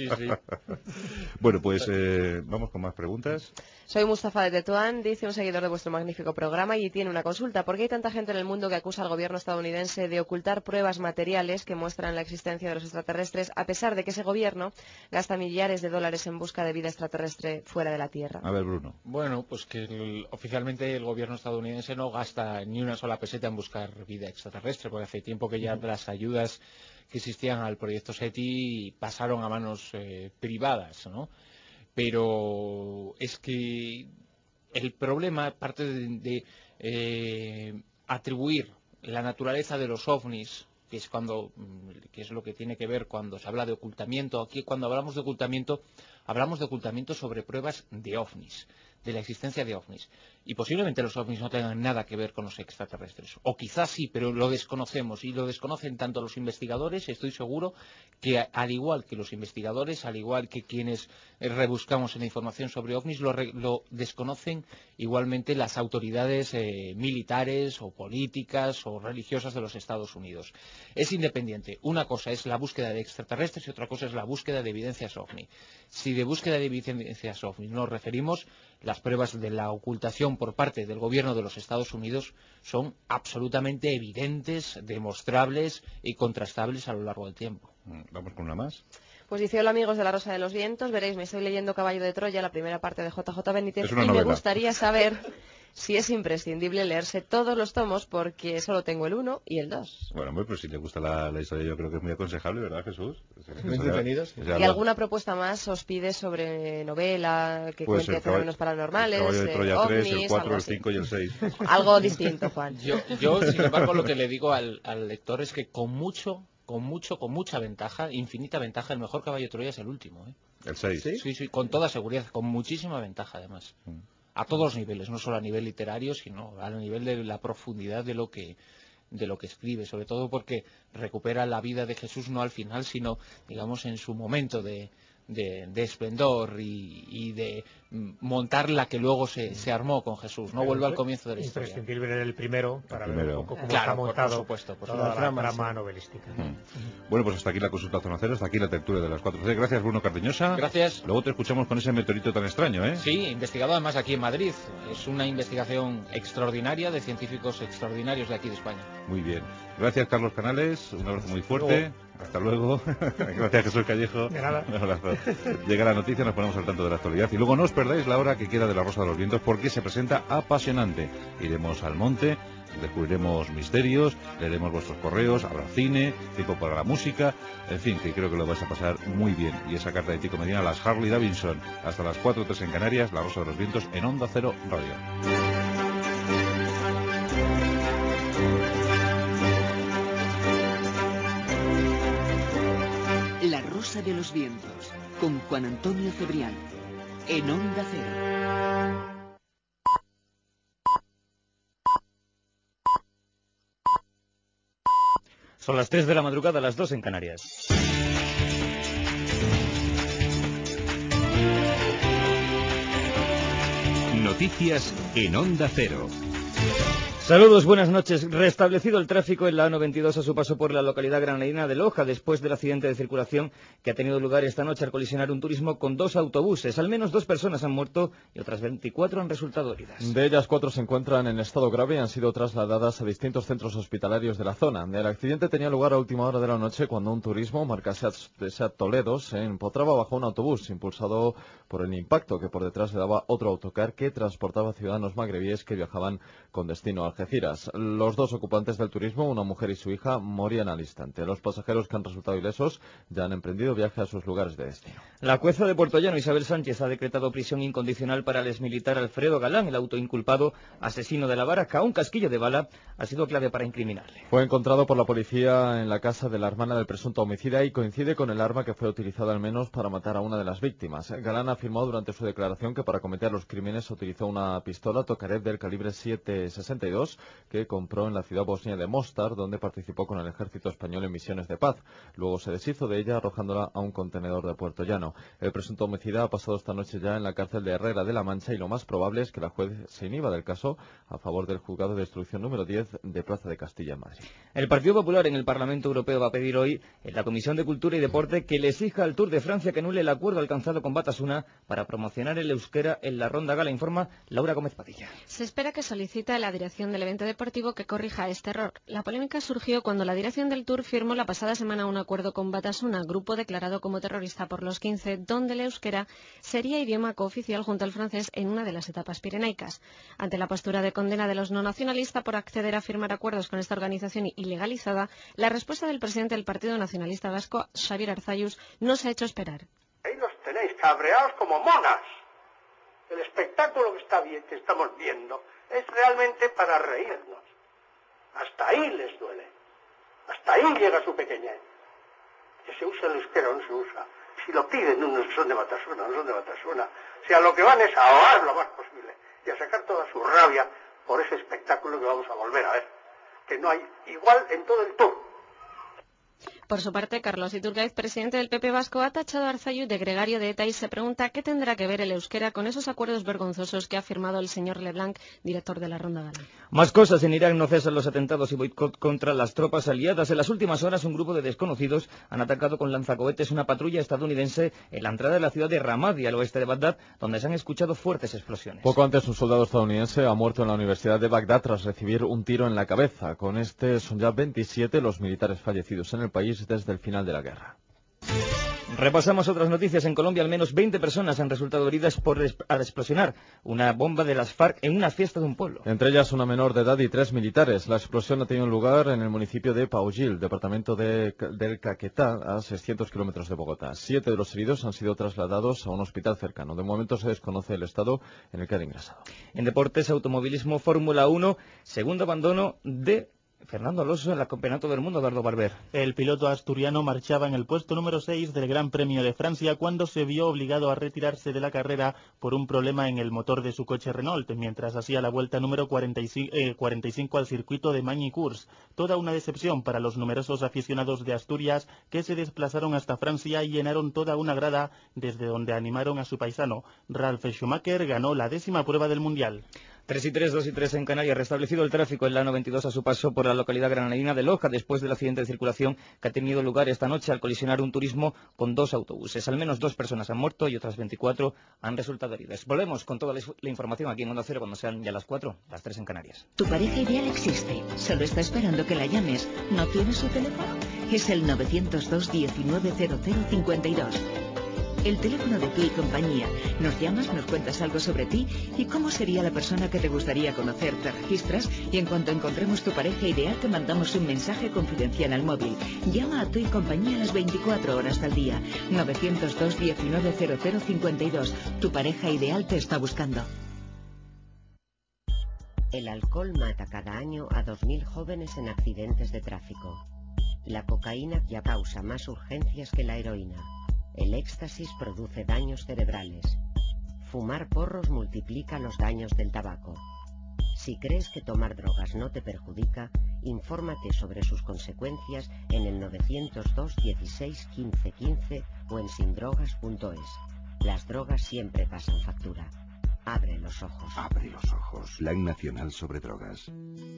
Bueno, pues vamos con más preguntas. Soy Mustafa de Tetuán, dice un seguidor de vuestro magnífico programa, y tiene una consulta. ¿Por qué hay tanta gente en el mundo que acusa al gobierno estadounidense de ocultar pruebas materiales que muestran la existencia de los extraterrestres, a pesar de que ese gobierno gasta millares de dólares en busca de vida extraterrestre fuera de la Tierra? A ver, Bruno. Bueno, pues que oficialmente el gobierno estadounidense no gasta ni una sola peseta en buscar vida extraterrestre, porque hace tiempo que ya las ayudas que existían al proyecto SETI pasaron a manos privadas, ¿no? Pero es que el problema parte de atribuir la naturaleza de los ovnis, que es lo que tiene que ver cuando se habla de ocultamiento. Aquí, cuando hablamos de ocultamiento sobre pruebas de ovnis, de la existencia de ovnis. Y posiblemente los ovnis no tengan nada que ver con los extraterrestres. O quizás sí, pero lo desconocemos. Y lo desconocen tanto los investigadores, estoy seguro, que al igual que los investigadores, al igual que quienes rebuscamos en la información sobre ovnis, lo desconocen igualmente las autoridades militares o políticas o religiosas de los Estados Unidos. Es independiente. Una cosa es la búsqueda de extraterrestres y otra cosa es la búsqueda de evidencias ovni. Si de búsqueda de evidencias ovni nos referimos, las pruebas de la ocultación por parte del gobierno de los Estados Unidos son absolutamente evidentes, demostrables y contrastables a lo largo del tiempo. Vamos con una más. Pues dice: hola amigos de La Rosa de los Vientos, veréis, me estoy leyendo Caballo de Troya, la primera parte de JJ Benítez, y me gustaría saber si es imprescindible leerse todos los tomos, porque solo tengo el 1 y el 2. Bueno, pues si te gusta la historia, yo creo que es muy aconsejable, ¿verdad, Jesús? Muy entretenidos. ¿Y alguna propuesta más os pide sobre novela, que cuente fenómenos paranormales, Caballo de Troya ovnis, 3, el 4, el 5 y el 6? Algo distinto, Juan. Yo, sin embargo, lo que le digo al lector es que con mucha ventaja, infinita ventaja, el mejor Caballo de Troya es el último, ¿eh? ¿El 6? Sí, con toda seguridad, con muchísima ventaja además. A todos los niveles, no solo a nivel literario, sino a nivel de la profundidad de lo que escribe, sobre todo porque recupera la vida de Jesús no al final, sino, digamos, en su momento de de esplendor y de montar la que luego se armó con Jesús, no vuelve al comienzo de la historia. Imprescindible ver el primero para ver un poco cómo claro, está montado por supuesto, toda la trama novelística. Bueno, pues hasta aquí la consulta Zona Cero, hasta aquí la tertulia de las 4C. Gracias, Bruno Cardeñosa. Gracias. Luego te escuchamos con ese meteorito tan extraño, ¿eh? Sí, investigado además aquí en Madrid. Es una investigación extraordinaria de científicos extraordinarios de aquí de España. Muy bien. Gracias, Carlos Canales. Un abrazo muy fuerte. Hasta luego. Gracias, Jesús Callejo. De nada. Un abrazo. Llega la noticia, nos ponemos al tanto de la actualidad. Y luego no os perdáis la hora que queda de La Rosa de los Vientos, porque se presenta apasionante. Iremos al monte, descubriremos misterios, leeremos vuestros correos, habrá cine, tiempo para la música, en fin, que creo que lo vais a pasar muy bien. Y esa carta de Tico Medina, las Harley Davidson, hasta las 4:03 en Canarias, La Rosa de los Vientos en Onda Cero Radio. La Rosa de los Vientos, con Juan Antonio Cebrián, en Onda Cero. Son las 3 de la madrugada, las 2 en Canarias. Noticias en Onda Cero. Saludos, buenas noches. Restablecido el tráfico en la A92 a su paso por la localidad granadina de Loja después del accidente de circulación que ha tenido lugar esta noche al colisionar un turismo con 2 autobuses. Al menos 2 personas han muerto y otras 24 han resultado heridas. De ellas 4 se encuentran en estado grave y han sido trasladadas a distintos centros hospitalarios de la zona. El accidente tenía lugar a última hora de la noche cuando un turismo, marca Seat Toledo, se empotraba bajo un autobús impulsado por el impacto que por detrás le daba otro autocar que transportaba ciudadanos magrebíes que viajaban con destino a Algeciras. Los 2 ocupantes del turismo, una mujer y su hija, morían al instante. Los pasajeros que han resultado ilesos ya han emprendido viaje a sus lugares de destino. La jueza de Puerto Llano, Isabel Sánchez, ha decretado prisión incondicional para el exmilitar Alfredo Galán, el autoinculpado asesino de la Baraca. Un casquillo de bala ha sido clave para incriminarle. Fue encontrado por la policía en la casa de la hermana del presunto homicida y coincide con el arma que fue utilizada al menos para matar a una de las víctimas. Galán afirmó durante su declaración que para cometer los crímenes utilizó una pistola Tokarev del calibre 7.62 que compró en la ciudad bosnia de Mostar, donde participó con el ejército español en misiones de paz. Luego se deshizo de ella arrojándola a un contenedor de Puerto Llano. El presunto homicida ha pasado esta noche ya en la cárcel de Herrera de la Mancha y lo más probable es que la juez se inhiba del caso a favor del juzgado de instrucción número 10 de Plaza de Castilla en Madrid. El Partido Popular en el Parlamento Europeo va a pedir hoy en la Comisión de Cultura y Deporte que le exija al Tour de Francia que anule el acuerdo alcanzado con Batasuna para promocionar el euskera en la ronda gala, informa Laura Gómez Padilla. Se espera que solicite a la dirección del evento deportivo que corrija este error. La polémica surgió cuando la dirección del Tour firmó la pasada semana un acuerdo con Batasuna, grupo declarado como terrorista por los 15, donde el euskera sería idioma cooficial junto al francés en una de las etapas pirenaicas. Ante la postura de condena de los no nacionalistas por acceder a firmar acuerdos con esta organización ilegalizada, la respuesta del presidente del Partido Nacionalista Vasco, Xabier Arzallus, no se ha hecho esperar. Ahí los tenéis cabreados como monas. El espectáculo que estamos viendo es realmente para reírnos. Hasta ahí les duele. Hasta ahí llega su pequeñez. Que se usa el euskera o no se usa. Si lo piden, no son de Batasuna, no son de Batasuna. O sea, lo que van es a ahogar lo más posible y a sacar toda su rabia por ese espectáculo que vamos a volver a ver. Que no hay igual en todo el Tour. Por su parte, Carlos Iturgaiz, presidente del PP vasco, ha tachado a Arzalluz de gregario de ETA y se pregunta qué tendrá que ver el euskera con esos acuerdos vergonzosos que ha firmado el señor Leblanc, director de la Ronda Gala. Más cosas. En Irak no cesan los atentados y boicot contra las tropas aliadas. En las últimas horas, un grupo de desconocidos han atacado con lanzacohetes una patrulla estadounidense en la entrada de la ciudad de Ramadi, al oeste de Bagdad, donde se han escuchado fuertes explosiones. Poco antes, un soldado estadounidense ha muerto en la Universidad de Bagdad tras recibir un tiro en la cabeza. Con este son ya 27 los militares fallecidos en el país desde el final de la guerra. Repasamos otras noticias. En Colombia, al menos 20 personas han resultado heridas al explosionar una bomba de las FARC en una fiesta de un pueblo. Entre ellas una menor de edad y 3 militares. La explosión ha tenido lugar en el municipio de Paujil, departamento del Caquetá, a 600 kilómetros de Bogotá. 7 de los heridos han sido trasladados a un hospital cercano. De momento se desconoce el estado en el que han ingresado. En deportes, automovilismo, Fórmula 1, segundo abandono de Fernando Alonso en el Campeonato del Mundo, Eduardo Barber. El piloto asturiano marchaba en el puesto número 6 del Gran Premio de Francia cuando se vio obligado a retirarse de la carrera por un problema en el motor de su coche Renault, mientras hacía la vuelta número 45 al circuito de Magny-Cours. Toda una decepción para los numerosos aficionados de Asturias que se desplazaron hasta Francia y llenaron toda una grada desde donde animaron a su paisano. Ralf Schumacher ganó la 10ª prueba del Mundial. 3 y 3, 2 y 3 en Canarias. Restablecido el tráfico en la A92 a su paso por la localidad granadina de Loja después del accidente de circulación que ha tenido lugar esta noche al colisionar un turismo con 2 autobuses. Al menos 2 personas han muerto y otras 24 han resultado heridas. Volvemos con toda la información aquí en Onda Cero cuando sean ya las 4, las 3 en Canarias. Tu pareja ideal existe, solo está esperando que la llames. ¿No tienes su teléfono? Es el 902 190052. El teléfono de Tu y Compañía. Nos llamas, nos cuentas algo sobre ti y cómo sería la persona que te gustaría conocer. Te registras y en cuanto encontremos tu pareja ideal te mandamos un mensaje confidencial al móvil. Llama a Tu y Compañía las 24 horas del día. 902 190052. Tu pareja ideal te está buscando. El alcohol mata cada año a 2.000 jóvenes en accidentes de tráfico. La cocaína ya causa más urgencias que la heroína. El éxtasis produce daños cerebrales. Fumar porros multiplica los daños del tabaco. Si crees que tomar drogas no te perjudica, infórmate sobre sus consecuencias en el 902 16 15 15 o en sindrogas.es. Las drogas siempre pasan factura. Abre los ojos. Abre los ojos. Plan Nacional sobre Drogas.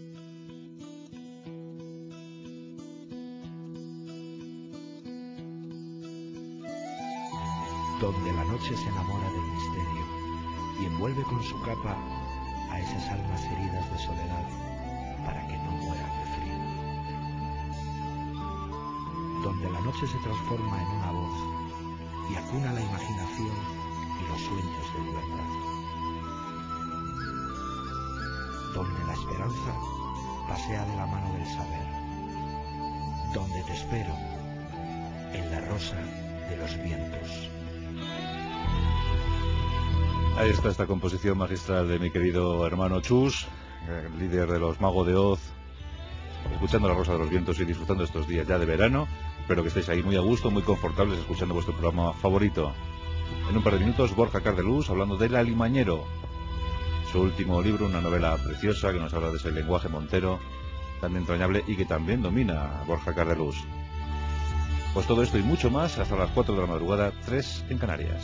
Donde la noche se enamora del misterio y envuelve con su capa a esas almas heridas de soledad para que no mueran de frío. Donde la noche se transforma en una voz y acuna la imaginación y los sueños de libertad. Donde la esperanza pasea de la mano del saber. Donde te espero, en la rosa de los vientos. Ahí está esta composición magistral de mi querido hermano Chus, líder de los Magos de Oz, escuchando La Rosa de los Vientos y disfrutando estos días ya de verano. Espero que estéis ahí muy a gusto, muy confortables, escuchando vuestro programa favorito. En un par de minutos, Borja Cardelús hablando del Alimañero, su último libro, una novela preciosa que nos habla de ese lenguaje montero tan entrañable y que también domina Borja Cardelús. Pues todo esto y mucho más hasta las 4 de la madrugada, 3 en Canarias.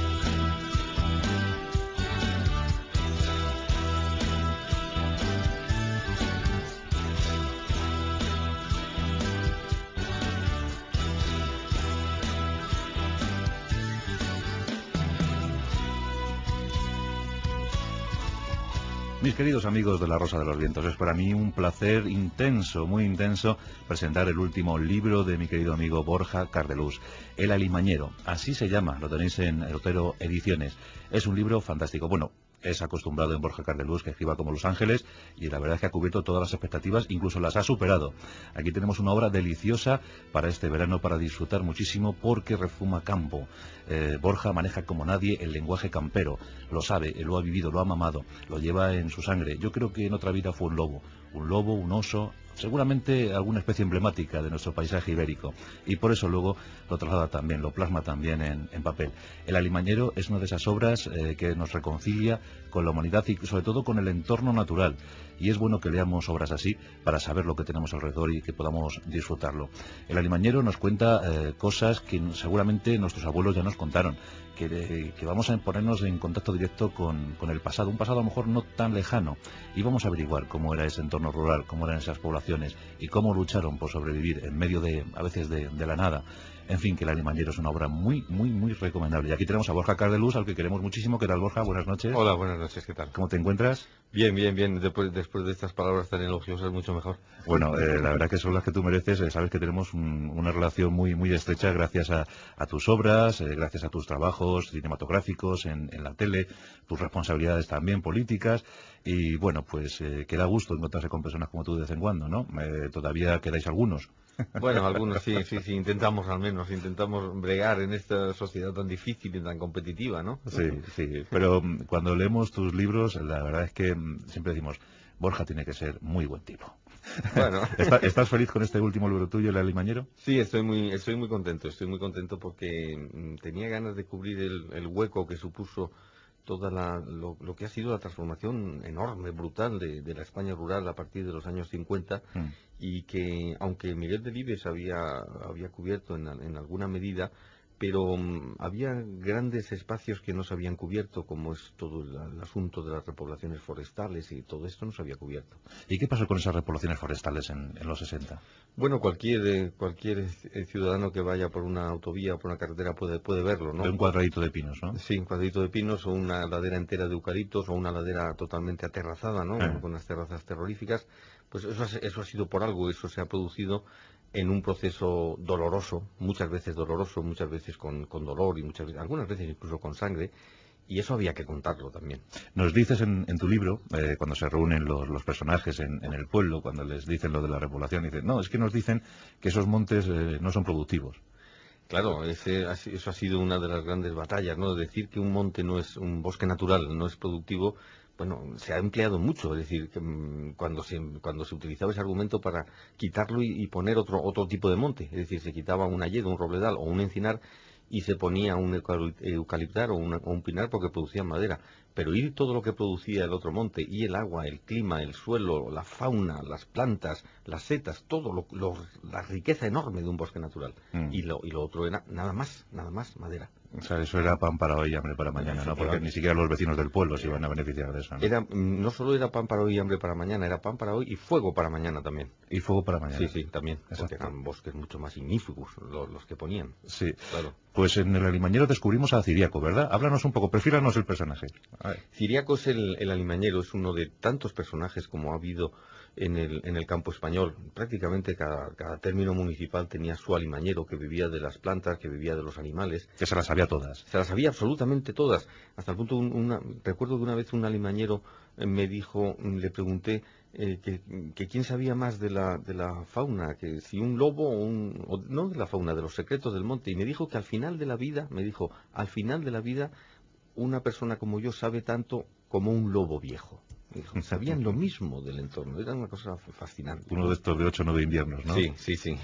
Mis queridos amigos de La Rosa de los Vientos, es para mí un placer intenso, muy intenso, presentar el último libro de mi querido amigo Borja Cardelús, El Alimañero. Así se llama, lo tenéis en Otero Ediciones. Es un libro fantástico. Bueno, es acostumbrado en Borja Cardelús que escriba como Los Ángeles y la verdad es que ha cubierto todas las expectativas, incluso las ha superado. Aquí tenemos una obra deliciosa para este verano, para disfrutar muchísimo porque refuma campo. Borja maneja como nadie el lenguaje campero, lo sabe, lo ha vivido, lo ha mamado, lo lleva en su sangre. Yo creo que en otra vida fue un lobo, un oso, seguramente alguna especie emblemática de nuestro paisaje ibérico, y por eso luego lo traslada también, lo plasma también en papel. El Alimañero es una de esas obras que nos reconcilia con la humanidad y sobre todo con el entorno natural, y es bueno que leamos obras así para saber lo que tenemos alrededor y que podamos disfrutarlo. El Alimañero nos cuenta cosas que seguramente nuestros abuelos ya nos contaron, que vamos a ponernos en contacto directo con el pasado, un pasado a lo mejor no tan lejano, y vamos a averiguar cómo era ese entorno rural, cómo eran esas poblaciones y cómo lucharon por sobrevivir en medio a veces de la nada. En fin, que El Alimañero es una obra muy, muy, muy recomendable. Y aquí tenemos a Borja Cardelús, al que queremos muchísimo. ¿Qué tal, Borja? Buenas noches. Hola, buenas noches, ¿qué tal? ¿Cómo te encuentras? Bien, bien, bien. Después de estas palabras tan elogiosas, mucho mejor. Bueno, la verdad que son las que tú mereces. Sabes que tenemos una relación muy, muy estrecha gracias a tus obras, gracias a tus trabajos cinematográficos en la tele, tus responsabilidades también políticas. Y bueno, pues que da gusto encontrarse con personas como tú de vez en cuando, ¿no? Todavía quedáis algunos. Bueno, algunos sí, intentamos bregar en esta sociedad tan difícil y tan competitiva, ¿no? Sí, pero cuando leemos tus libros, la verdad es que siempre decimos, Borja tiene que ser muy buen tipo. Bueno. ¿Estás feliz con este último libro tuyo, El Alimañero? Sí, estoy muy contento porque tenía ganas de cubrir el hueco que supuso toda lo que ha sido la transformación enorme, brutal de la España rural a partir de los años 50 y que, aunque Miguel Delibes había cubierto en alguna medida, pero había grandes espacios que no se habían cubierto, como es todo el asunto de las repoblaciones forestales, y todo esto no se había cubierto. ¿Y qué pasó con esas repoblaciones forestales en los 60? Bueno, cualquier ciudadano que vaya por una autovía o por una carretera puede verlo, ¿no? De un cuadradito de pinos, ¿no? Sí, un cuadradito de pinos, o una ladera entera de eucaliptos, o una ladera totalmente aterrazada, ¿no? Con unas terrazas terroríficas. Pues eso ha sido por algo, eso se ha producido en un proceso doloroso, muchas veces con dolor, y algunas veces incluso con sangre, y eso había que contarlo también. Nos dices en tu libro, cuando se reúnen los personajes en el pueblo, cuando les dicen lo de la repoblación, dicen, no, es que nos dicen que esos montes no son productivos. Claro, eso ha sido una de las grandes batallas, ¿no? Decir que un monte no es un bosque natural, no es productivo. Bueno, se ha empleado mucho, es decir, que, cuando se utilizaba ese argumento para quitarlo y poner otro tipo de monte, es decir, se quitaba un hayedo, un robledal o un encinar y se ponía un eucaliptar o un pinar porque producían madera. Pero ir todo lo que producía el otro monte, y el agua, el clima, el suelo, la fauna, las plantas, las setas, todo la riqueza enorme de un bosque natural. Y lo otro era nada más madera. O sea, eso era pan para hoy y hambre para mañana, ¿no? Porque ni siquiera los vecinos del pueblo se iban a beneficiar de eso, ¿no? No solo era pan para hoy y hambre para mañana, era pan para hoy y fuego para mañana también. Y fuego para mañana. Sí, también. Exacto. Porque eran bosques mucho más ignífugos los que ponían. Sí. Claro. Pues en El Alimañero descubrimos a Ciriaco, ¿verdad? Háblanos un poco, perfílanos el personaje. Ciriaco es el alimañero, es uno de tantos personajes como ha habido en el campo español. Prácticamente cada término municipal tenía su alimañero, que vivía de las plantas, que vivía de los animales. Que se las sabía todas. Se las sabía absolutamente todas. Hasta el punto, recuerdo que una vez un alimañero me dijo, le pregunté que quién sabía más de la fauna, que si un lobo o no de la fauna, de los secretos del monte. Y me dijo que al final de la vida, una persona como yo sabe tanto como un lobo viejo. Sabían lo mismo del entorno, era una cosa fascinante. Uno de estos de 8 o 9 inviernos, ¿no? Sí. sí.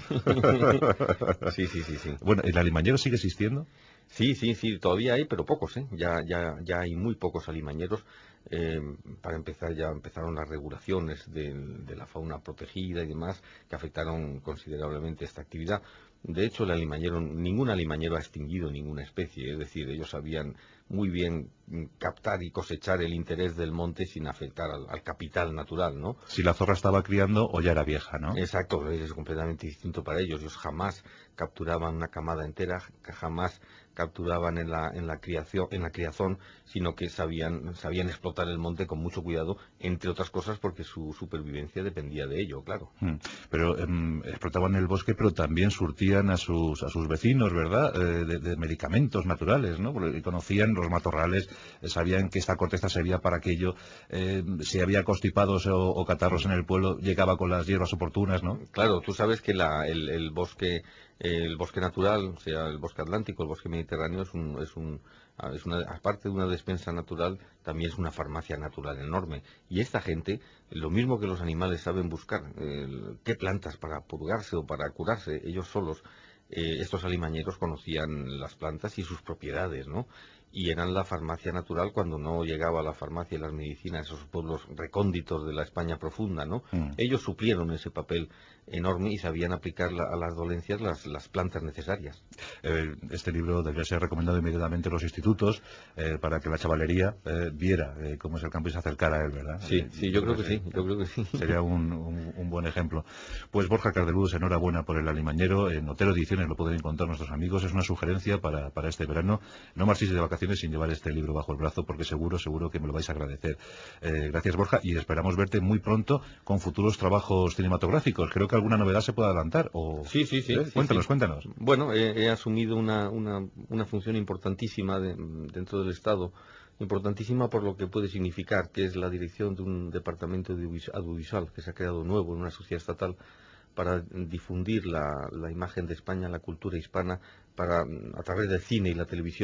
Bueno, ¿el alimañero sigue existiendo? Sí, todavía hay, pero pocos, ¿eh? Ya hay muy pocos alimañeros. Para empezar, ya empezaron las regulaciones de la fauna protegida y demás, que afectaron considerablemente esta actividad. De hecho, ningún alimañero ha extinguido ninguna especie, es decir, ellos sabían muy bien captar y cosechar el interés del monte sin afectar al capital natural, ¿no? Si la zorra estaba criando o ya era vieja, ¿no? Exacto, es completamente distinto para ellos. Ellos jamás capturaban una camada entera, jamás capturaban en la criazón, sino que sabían explotar el monte con mucho cuidado, entre otras cosas porque su supervivencia dependía de ello, claro. Pero explotaban el bosque, pero también surtían a sus vecinos, ¿verdad? De medicamentos naturales, ¿no? Porque conocían los matorrales, sabían que esta corteza servía para aquello, si había constipados o catarros en el pueblo, llegaba con las hierbas oportunas, ¿no? Claro, tú sabes que el bosque natural, o sea, el bosque atlántico, el bosque mediterráneo, aparte de una despensa natural, también es una farmacia natural enorme. Y esta gente, lo mismo que los animales saben buscar qué plantas para purgarse o para curarse ellos solos, estos alimañeros conocían las plantas y sus propiedades, ¿no? Y eran la farmacia natural cuando no llegaba la farmacia y las medicinas a esos pueblos recónditos de la España profunda, ¿no? Ellos suplieron ese papel enorme y sabían aplicar a las dolencias las plantas necesarias. Este libro debería ser recomendado inmediatamente en los institutos para que la chavalería viera cómo es el campo y se acercara a él, ¿verdad? Sí, yo creo que sí. Sería un buen ejemplo. Pues Borja Cardelús, enhorabuena por El Alimañero. En Otero Ediciones lo pueden encontrar nuestros amigos. Es una sugerencia para este verano. No marchéis de vacaciones sin llevar este libro bajo el brazo, porque seguro que me lo vais a agradecer. Gracias, Borja, y esperamos verte muy pronto con futuros trabajos cinematográficos. Creo que alguna novedad se puede adelantar. Sí. Cuéntanos. Bueno, he asumido una función importantísima dentro del Estado, importantísima por lo que puede significar, que es la dirección de un departamento audiovisual que se ha creado nuevo en una sociedad estatal para difundir la imagen de España, la cultura hispana, a través del cine y la televisión,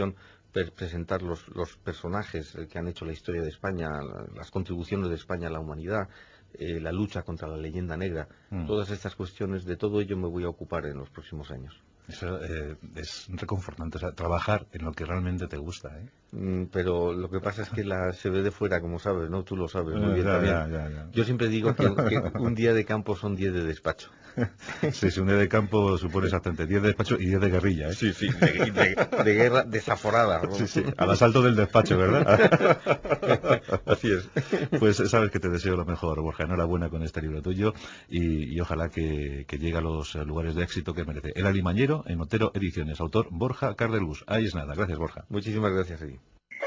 presentar los personajes que han hecho la historia de España, las contribuciones de España a la humanidad, la lucha contra la leyenda negra, todas estas cuestiones, de todo ello me voy a ocupar en los próximos años. Eso es reconfortante, o sea, trabajar en lo que realmente te gusta, ¿eh? Pero lo que pasa es que se ve de fuera, como sabes, ¿no? Tú lo sabes muy bien también. Ya. Yo siempre digo que un día de campo son 10 de despacho. Sí, un día de campo supone exactamente 10 de despacho y 10 de guerrilla, ¿eh? Sí, de guerra desaforada, ¿no? Sí, al asalto del despacho, ¿verdad? Así es. Pues sabes que te deseo lo mejor, Borja. Enhorabuena con este libro tuyo y ojalá que llegue a los lugares de éxito que merece. El Alimañero, en Otero Ediciones, autor Borja Cardelús. Ahí es nada. Gracias, Borja. Muchísimas gracias a ti.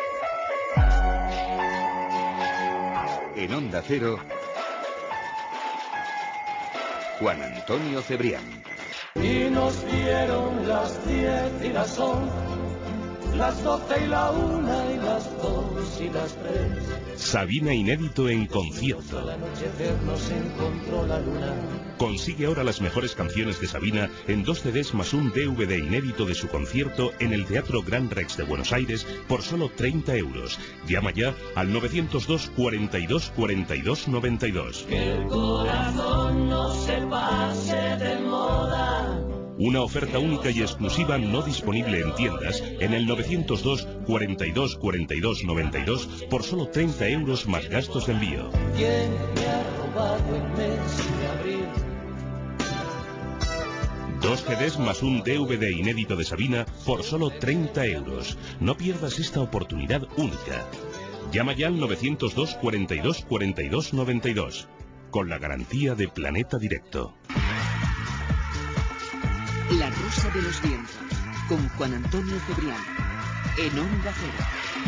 En Onda Cero, Juan Antonio Cebrián. Y nos dieron las 10 y las 11, las 12 y la 1 y las 2 y las 3. Sabina inédito en concierto. Al anochecer nos encontró la luna. Consigue ahora las mejores canciones de Sabina en 2 CDs más un DVD inédito de su concierto en el Teatro Gran Rex de Buenos Aires por solo 30 euros. Llama ya al 902 42 42 92. Que el corazón no se pase de moda. Una oferta única y exclusiva no disponible en tiendas en el 902 42 42 92 por solo 30 euros más gastos de envío. ¿Quién me ha robado el mes de abril? 2 CDs más un DVD inédito de Sabina por solo 30 euros. No pierdas esta oportunidad única. Llama ya al 902 42 42 92 con la garantía de Planeta Directo. La Rosa de los Vientos, con Juan Antonio Cebrián, en Onda Cero.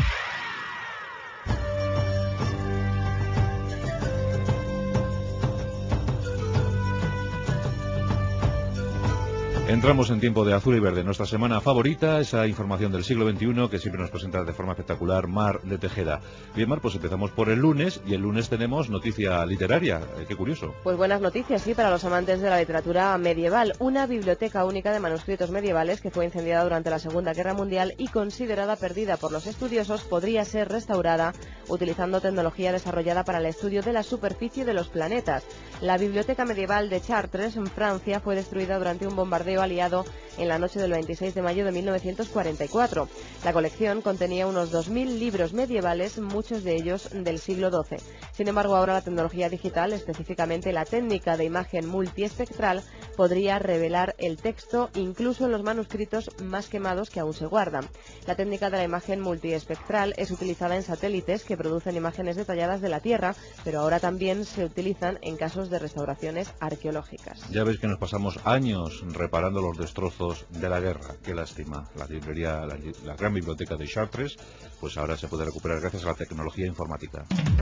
Entramos en tiempo de azul y verde, nuestra semana favorita, esa información del siglo XXI que siempre nos presenta de forma espectacular Mar de Tejeda. Bien, Mar, pues empezamos por el lunes, y el lunes tenemos noticia literaria, qué curioso. Pues buenas noticias, sí, para los amantes de la literatura medieval. Una biblioteca única de manuscritos medievales que fue incendiada durante la Segunda Guerra Mundial y considerada perdida por los estudiosos podría ser restaurada utilizando tecnología desarrollada para el estudio de la superficie de los planetas. La biblioteca medieval de Chartres, en Francia, fue destruida durante un bombardeo aliado en la noche del 26 de mayo de 1944. La colección contenía unos 2.000 libros medievales, muchos de ellos del siglo XII. Sin embargo, ahora la tecnología digital, específicamente la técnica de imagen multiespectral, podría revelar el texto incluso en los manuscritos más quemados que aún se guardan. La técnica de la imagen multiespectral es utilizada en satélites que producen imágenes detalladas de la Tierra, pero ahora también se utilizan en casos de restauraciones arqueológicas. Ya veis que nos pasamos años reparando los destrozos de la guerra. Qué lástima. La librería, la gran biblioteca de Chartres, pues ahora se puede recuperar gracias a la tecnología informática.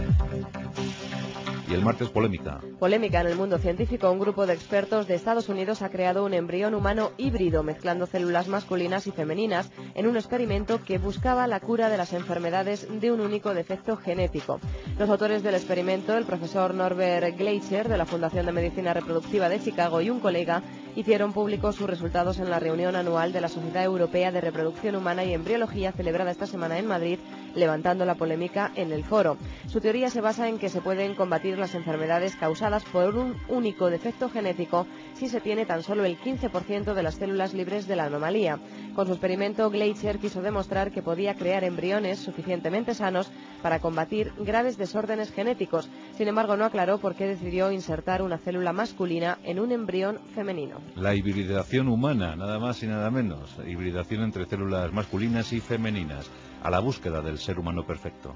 Y el martes, polémica. Polémica en el mundo científico. Un grupo de expertos de Estados Unidos ha creado un embrión humano híbrido mezclando células masculinas y femeninas en un experimento que buscaba la cura de las enfermedades de un único defecto genético. Los autores del experimento, el profesor Norbert Gleicher de la Fundación de Medicina Reproductiva de Chicago y un colega, hicieron públicos sus resultados en la reunión anual de la Sociedad Europea de Reproducción Humana y Embriología celebrada esta semana en Madrid, levantando la polémica en el foro. Su teoría se basa en que se pueden combatir las enfermedades causadas por un único defecto genético si se tiene tan solo el 15% de las células libres de la anomalía. Con su experimento, Gleicher quiso demostrar que podía crear embriones suficientemente sanos para combatir graves desórdenes genéticos. Sin embargo, no aclaró por qué decidió insertar una célula masculina en un embrión femenino. La hibridación humana, nada más y nada menos. Hibridación entre células masculinas y femeninas, a la búsqueda del ser humano perfecto.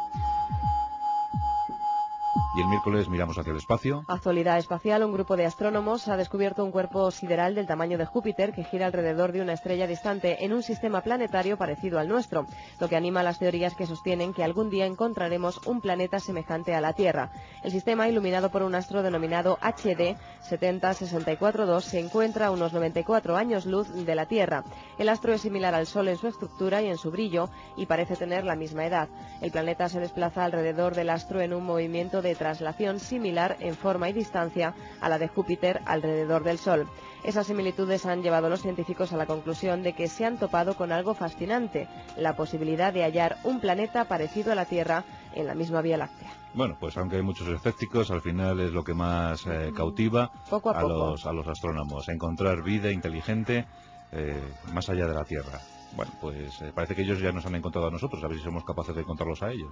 Y el miércoles miramos hacia el espacio. Actualidad espacial. Un grupo de astrónomos ha descubierto un cuerpo sideral del tamaño de Júpiter que gira alrededor de una estrella distante en un sistema planetario parecido al nuestro, lo que anima las teorías que sostienen que algún día encontraremos un planeta semejante a la Tierra. El sistema, iluminado por un astro denominado HD 70642, se encuentra a unos 94 años luz de la Tierra. El astro es similar al Sol en su estructura y en su brillo y parece tener la misma edad. El planeta se desplaza alrededor del astro en un movimiento de traslación similar en forma y distancia a la de Júpiter alrededor del Sol. Esas similitudes han llevado a los científicos a la conclusión de que se han topado con algo fascinante, la posibilidad de hallar un planeta parecido a la Tierra en la misma Vía Láctea. Bueno, pues aunque hay muchos escépticos, al final es lo que más cautiva poco a poco a los astrónomos, encontrar vida inteligente más allá de la Tierra. Bueno, pues parece que ellos ya nos han encontrado a nosotros, a ver si somos capaces de encontrarlos a ellos.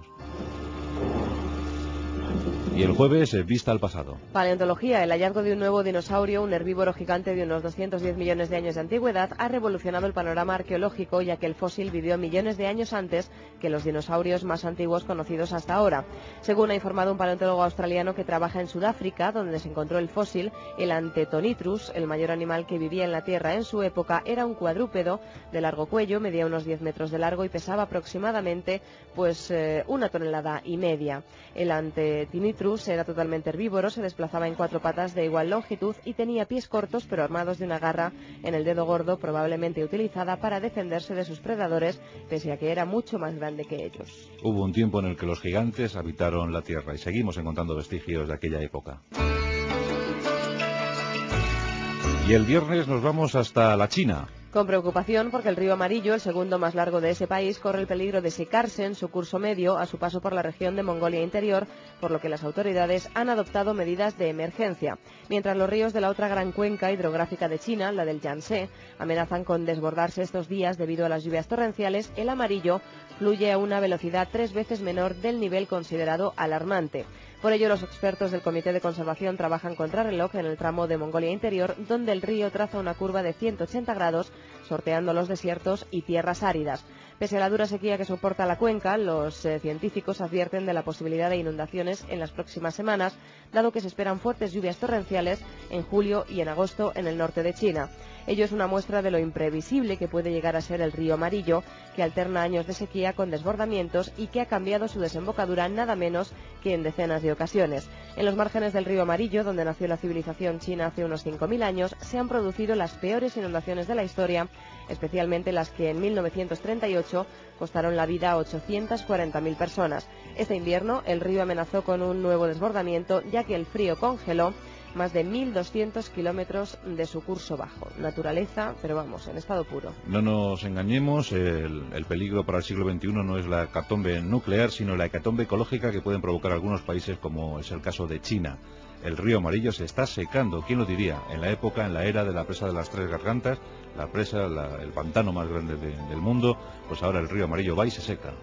Y el jueves, vista al pasado. Paleontología, el hallazgo de un nuevo dinosaurio, un herbívoro gigante de unos 210 millones de años de antigüedad, ha revolucionado el panorama arqueológico, ya que el fósil vivió millones de años antes que los dinosaurios más antiguos conocidos hasta ahora. Según ha informado un paleontólogo australiano que trabaja en Sudáfrica, donde se encontró el fósil, el Antectonitrus, el mayor animal que vivía en la Tierra en su época, era un cuadrúpedo de largo cuello, medía unos 10 metros de largo y pesaba aproximadamente 1,5 toneladas. El Antectonitrus era totalmente herbívoro, se desplazaba en 4 patas de igual longitud y tenía pies cortos pero armados de una garra en el dedo gordo, probablemente utilizada para defenderse de sus predadores, pese a que era mucho más grande que ellos. Hubo un tiempo en el que los gigantes habitaron la Tierra y seguimos encontrando vestigios de aquella época. Y el viernes nos vamos hasta la China. Con preocupación porque el río Amarillo, el segundo más largo de ese país, corre el peligro de secarse en su curso medio a su paso por la región de Mongolia Interior, por lo que las autoridades han adoptado medidas de emergencia. Mientras los ríos de la otra gran cuenca hidrográfica de China, la del Yangtze, amenazan con desbordarse estos días debido a las lluvias torrenciales, el Amarillo fluye a una velocidad 3 veces menor del nivel considerado alarmante. Por ello, los expertos del Comité de Conservación trabajan contrarreloj en el tramo de Mongolia Interior, donde el río traza una curva de 180 grados, sorteando los desiertos y tierras áridas. Pese a la dura sequía que soporta la cuenca, los científicos advierten de la posibilidad de inundaciones en las próximas semanas, dado que se esperan fuertes lluvias torrenciales en julio y en agosto en el norte de China. Ello es una muestra de lo imprevisible que puede llegar a ser el río Amarillo, que alterna años de sequía con desbordamientos y que ha cambiado su desembocadura nada menos que en decenas de ocasiones. En los márgenes del río Amarillo, donde nació la civilización china hace unos 5.000 años, se han producido las peores inundaciones de la historia, especialmente las que en 1938 costaron la vida a 840.000 personas. Este invierno, el río amenazó con un nuevo desbordamiento, ya que el frío congeló más de 1.200 kilómetros de su curso bajo. Naturaleza, pero vamos, en estado puro. No nos engañemos, el peligro para el siglo XXI no es la hecatombe nuclear, sino la hecatombe ecológica que pueden provocar algunos países, como es el caso de China. El río Amarillo se está secando, ¿quién lo diría? En la era de la presa de las Tres Gargantas, la presa, el pantano más grande del mundo, pues ahora el río Amarillo va y se seca.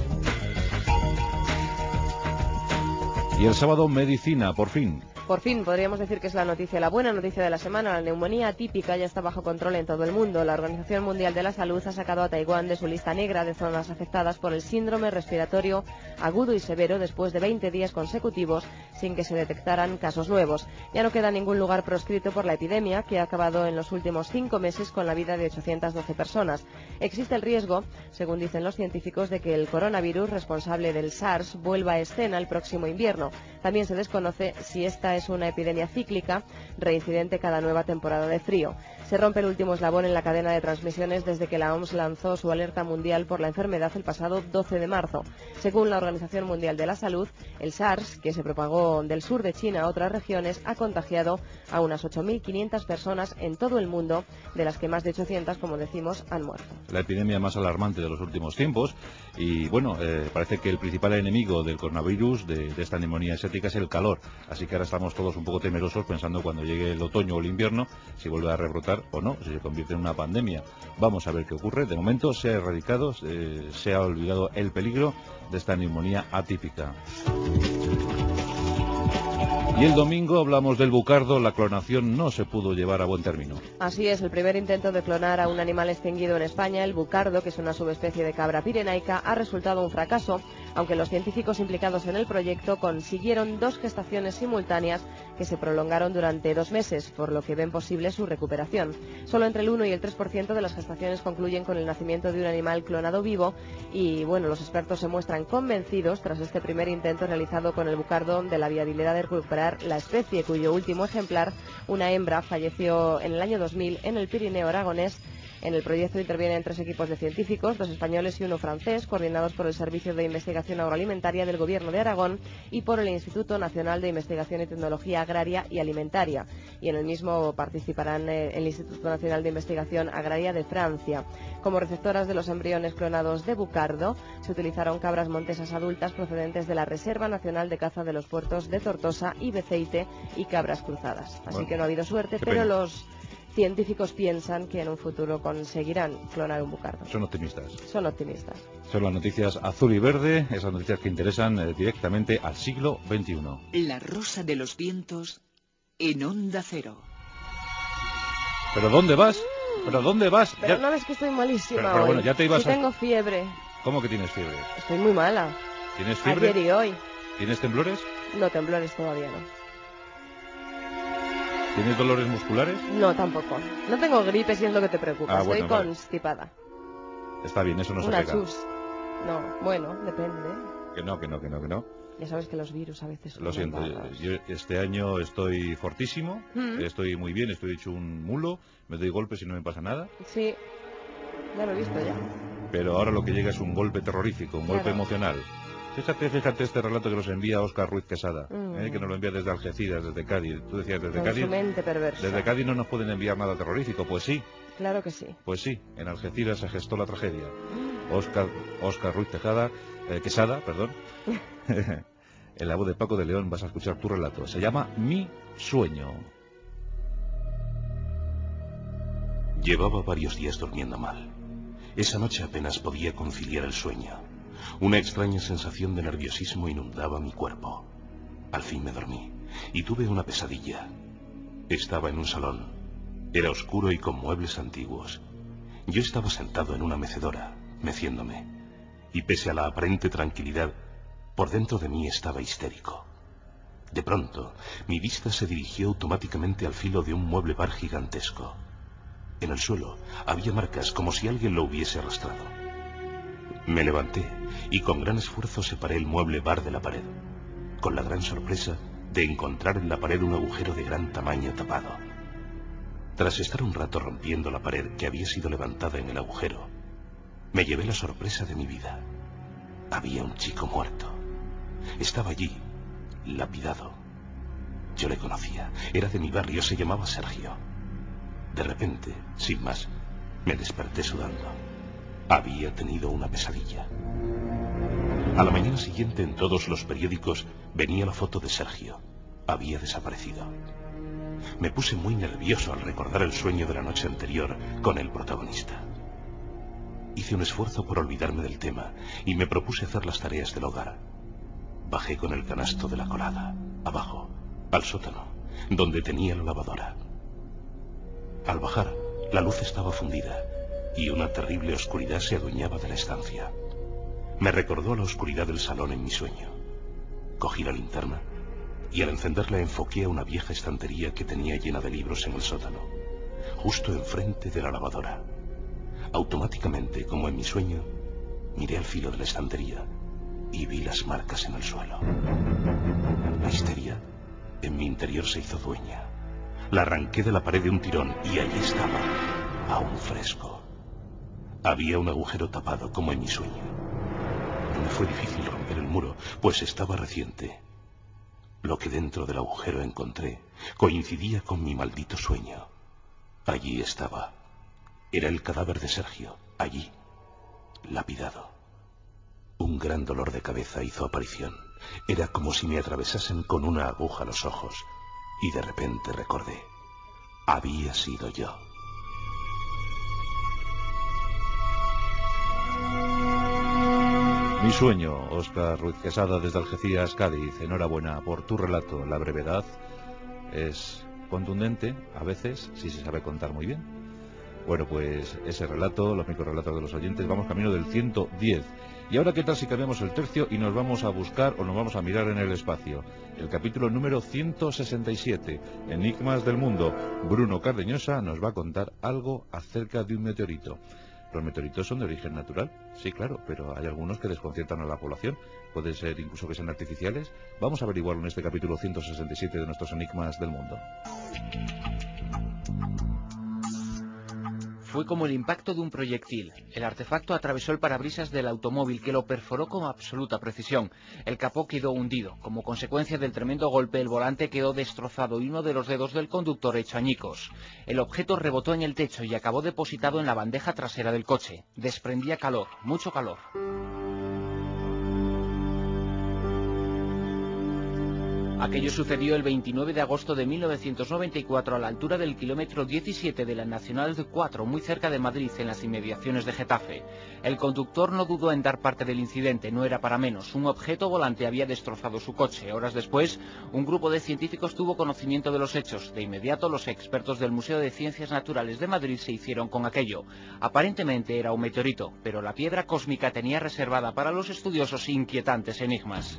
Y el sábado, medicina, por fin. Por fin, podríamos decir que es la buena noticia de la semana. La neumonía atípica ya está bajo control en todo el mundo. La Organización Mundial de la Salud ha sacado a Taiwán de su lista negra de zonas afectadas por el síndrome respiratorio agudo y severo después de 20 días consecutivos sin que se detectaran casos nuevos. Ya no queda ningún lugar proscrito por la epidemia, que ha acabado en los últimos 5 meses con la vida de 812 personas. Existe el riesgo, según dicen los científicos, de que el coronavirus responsable del SARS vuelva a escena el próximo invierno. También se desconoce si esta es una epidemia cíclica, reincidente cada nueva temporada de frío. Se rompe el último eslabón en la cadena de transmisiones desde que la OMS lanzó su alerta mundial por la enfermedad el pasado 12 de marzo. Según la Organización Mundial de la Salud, el SARS, que se propagó del sur de China a otras regiones, ha contagiado a unas 8.500 personas en todo el mundo, de las que más de 800, como decimos, han muerto. La epidemia más alarmante de los últimos tiempos y, bueno, parece que el principal enemigo del coronavirus, de esta neumonía asiática, es el calor. Así que ahora estamos todos un poco temerosos pensando cuando llegue el otoño o el invierno si vuelve a rebrotar o no, si se convierte en una pandemia. Vamos a ver qué ocurre. De momento se ha erradicado, se ha olvidado el peligro de esta neumonía atípica. Y el domingo hablamos del bucardo. La clonación no se pudo llevar a buen término. Así es, el primer intento de clonar a un animal extinguido en España, el bucardo, que es una subespecie de cabra pirenaica, ha resultado un fracaso, aunque los científicos implicados en el proyecto consiguieron 2 gestaciones simultáneas que se prolongaron durante 2 meses, por lo que ven posible su recuperación. Solo entre el 1 y el 3% de las gestaciones concluyen con el nacimiento de un animal clonado vivo y, bueno, los expertos se muestran convencidos tras este primer intento realizado con el bucardo de la viabilidad de recuperar la especie, cuyo último ejemplar, una hembra, falleció en el año 2000 en el Pirineo aragonés En el proyecto intervienen 3 equipos de científicos, 2 españoles y 1 francés, coordinados por el Servicio de Investigación Agroalimentaria del Gobierno de Aragón y por el Instituto Nacional de Investigación y Tecnología Agraria y Alimentaria. Y en el mismo participarán el Instituto Nacional de Investigación Agraria de Francia. Como receptoras de los embriones clonados de bucardo, se utilizaron cabras montesas adultas procedentes de la Reserva Nacional de Caza de los Puertos de Tortosa y Beceite y cabras cruzadas. Así que no ha habido suerte, pero los científicos piensan que en un futuro conseguirán clonar un bucardo. Son optimistas. Son optimistas. Son las noticias azul y verde, esas noticias que interesan directamente al siglo XXI. La rosa de los vientos en Onda Cero. ¿Pero dónde vas? ¿Pero dónde vas? Pero no ves que estoy malísima pero hoy. bueno, ya te ibas sí tengo fiebre. ¿Cómo que tienes fiebre? Estoy muy mala. ¿Tienes fiebre? Ayer y hoy. ¿Tienes temblores? No, temblores todavía no. ¿Tienes dolores musculares? No, tampoco. No tengo gripe, si es lo que te preocupa. Ah, bueno, Estoy vale. constipada. Está bien, eso no se Una pega. chus. No, bueno, depende. Que no. Ya sabes que los virus a veces son Lo siento, malvados. yo este año estoy fortísimo, estoy muy bien, estoy hecho un mulo, me doy golpes y no me pasa nada. Sí, ya lo he visto ya. Pero ahora lo que llega es un golpe terrorífico, un golpe emocional. Fíjate este relato que nos envía Óscar Ruiz Quesada, que nos lo envía desde Algeciras, desde Cádiz. Tú decías, desde Con Cádiz. su mente perversa. Desde Cádiz no nos pueden enviar nada terrorífico, pues sí. Claro que sí. Pues sí, en Algeciras se gestó la tragedia. Óscar Ruiz Quesada, perdón. En la voz de Paco de León vas a escuchar tu relato. Se llama Mi sueño. Llevaba varios días durmiendo mal. Esa noche apenas podía conciliar el sueño. Una extraña sensación de nerviosismo inundaba mi cuerpo. Al fin me dormí y tuve una pesadilla. Estaba en un salón. Era oscuro y con muebles antiguos. Yo estaba sentado en una mecedora, meciéndome. Y pese a la aparente tranquilidad, por dentro de mí estaba histérico. De pronto, mi vista se dirigió automáticamente al filo de un mueble bar gigantesco. En el suelo había marcas como si alguien lo hubiese arrastrado. Me levanté y con gran esfuerzo separé el mueble bar de la pared, con la gran sorpresa de encontrar en la pared un agujero de gran tamaño tapado. Tras estar un rato rompiendo la pared que había sido levantada en el agujero, me llevé la sorpresa de mi vida. Había un chico muerto. Estaba allí, lapidado. Yo le conocía, era de mi barrio, se llamaba Sergio. De repente, sin más, me desperté sudando. Había tenido una pesadilla. A la mañana siguiente en todos los periódicos venía la foto de Sergio. Había desaparecido. Me puse muy nervioso al recordar el sueño de la noche anterior con el protagonista. Hice un esfuerzo por olvidarme del tema y me propuse hacer las tareas del hogar. Bajé con el canasto de la colada, abajo, al sótano, donde tenía la lavadora. Al bajar, la luz estaba fundida y una terrible oscuridad se adueñaba de la estancia. Me recordó la oscuridad del salón en mi sueño. Cogí la linterna y al encenderla enfoqué a una vieja estantería que tenía llena de libros en el sótano, justo enfrente de la lavadora. Automáticamente, como en mi sueño, miré al filo de la estantería y vi las marcas en el suelo. La histeria en mi interior se hizo dueña. La arranqué de la pared de un tirón y allí estaba, aún fresco. Había un agujero tapado como en mi sueño. No me fue difícil romper el muro, pues estaba reciente. Lo que dentro del agujero encontré coincidía con mi maldito sueño. Allí estaba. Era el cadáver de Sergio, allí, lapidado. Un gran dolor de cabeza hizo aparición. Era como si me atravesasen con una aguja los ojos. Y de repente recordé. Había sido yo. Mi sueño, Óscar Ruiz Quesada desde Algeciras, Cádiz. Enhorabuena por tu relato. La brevedad es contundente, a veces, si se sabe contar muy bien. Bueno, pues ese relato, los microrelatos de los oyentes, vamos camino del 110. Y ahora, ¿qué tal si cambiamos el tercio y nos vamos a buscar o nos vamos a mirar en el espacio? El capítulo número 167, Enigmas del Mundo. Bruno Cardeñosa nos va a contar algo acerca de un meteorito. ¿Los meteoritos son de origen natural? Sí, claro, pero hay algunos que desconciertan a la población. Puede ser incluso que sean artificiales. Vamos a averiguarlo en este capítulo 167 de nuestros Enigmas del Mundo. Fue como el impacto de un proyectil. El artefacto atravesó el parabrisas del automóvil, que lo perforó con absoluta precisión. El capó quedó hundido. Como consecuencia del tremendo golpe, el volante quedó destrozado y uno de los dedos del conductor hecho añicos. El objeto rebotó en el techo y acabó depositado en la bandeja trasera del coche. Desprendía calor, mucho calor. Aquello sucedió el 29 de agosto de 1994 a la altura del kilómetro 17 de la Nacional 4, muy cerca de Madrid, en las inmediaciones de Getafe. El conductor no dudó en dar parte del incidente, no era para menos. Un objeto volante había destrozado su coche. Horas después, un grupo de científicos tuvo conocimiento de los hechos. De inmediato, los expertos del Museo de Ciencias Naturales de Madrid se hicieron con aquello. Aparentemente era un meteorito, pero la piedra cósmica tenía reservada para los estudiosos inquietantes enigmas.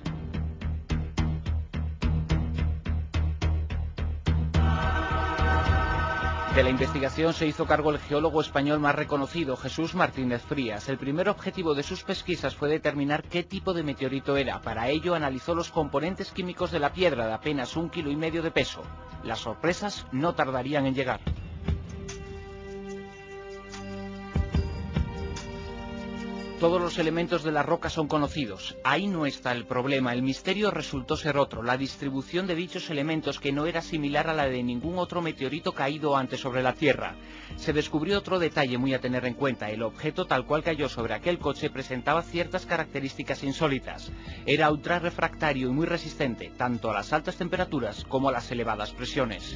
De la investigación se hizo cargo el geólogo español más reconocido, Jesús Martínez Frías. El primer objetivo de sus pesquisas fue determinar qué tipo de meteorito era. Para ello analizó los componentes químicos de la piedra, de apenas 1,5 kilos de peso. Las sorpresas no tardarían en llegar. Todos los elementos de la roca son conocidos. Ahí no está el problema. El misterio resultó ser otro, la distribución de dichos elementos, que no era similar a la de ningún otro meteorito caído antes sobre la Tierra. Se descubrió otro detalle muy a tener en cuenta. El objeto, tal cual cayó sobre aquel coche, presentaba ciertas características insólitas. Era ultra refractario y muy resistente, tanto a las altas temperaturas como a las elevadas presiones.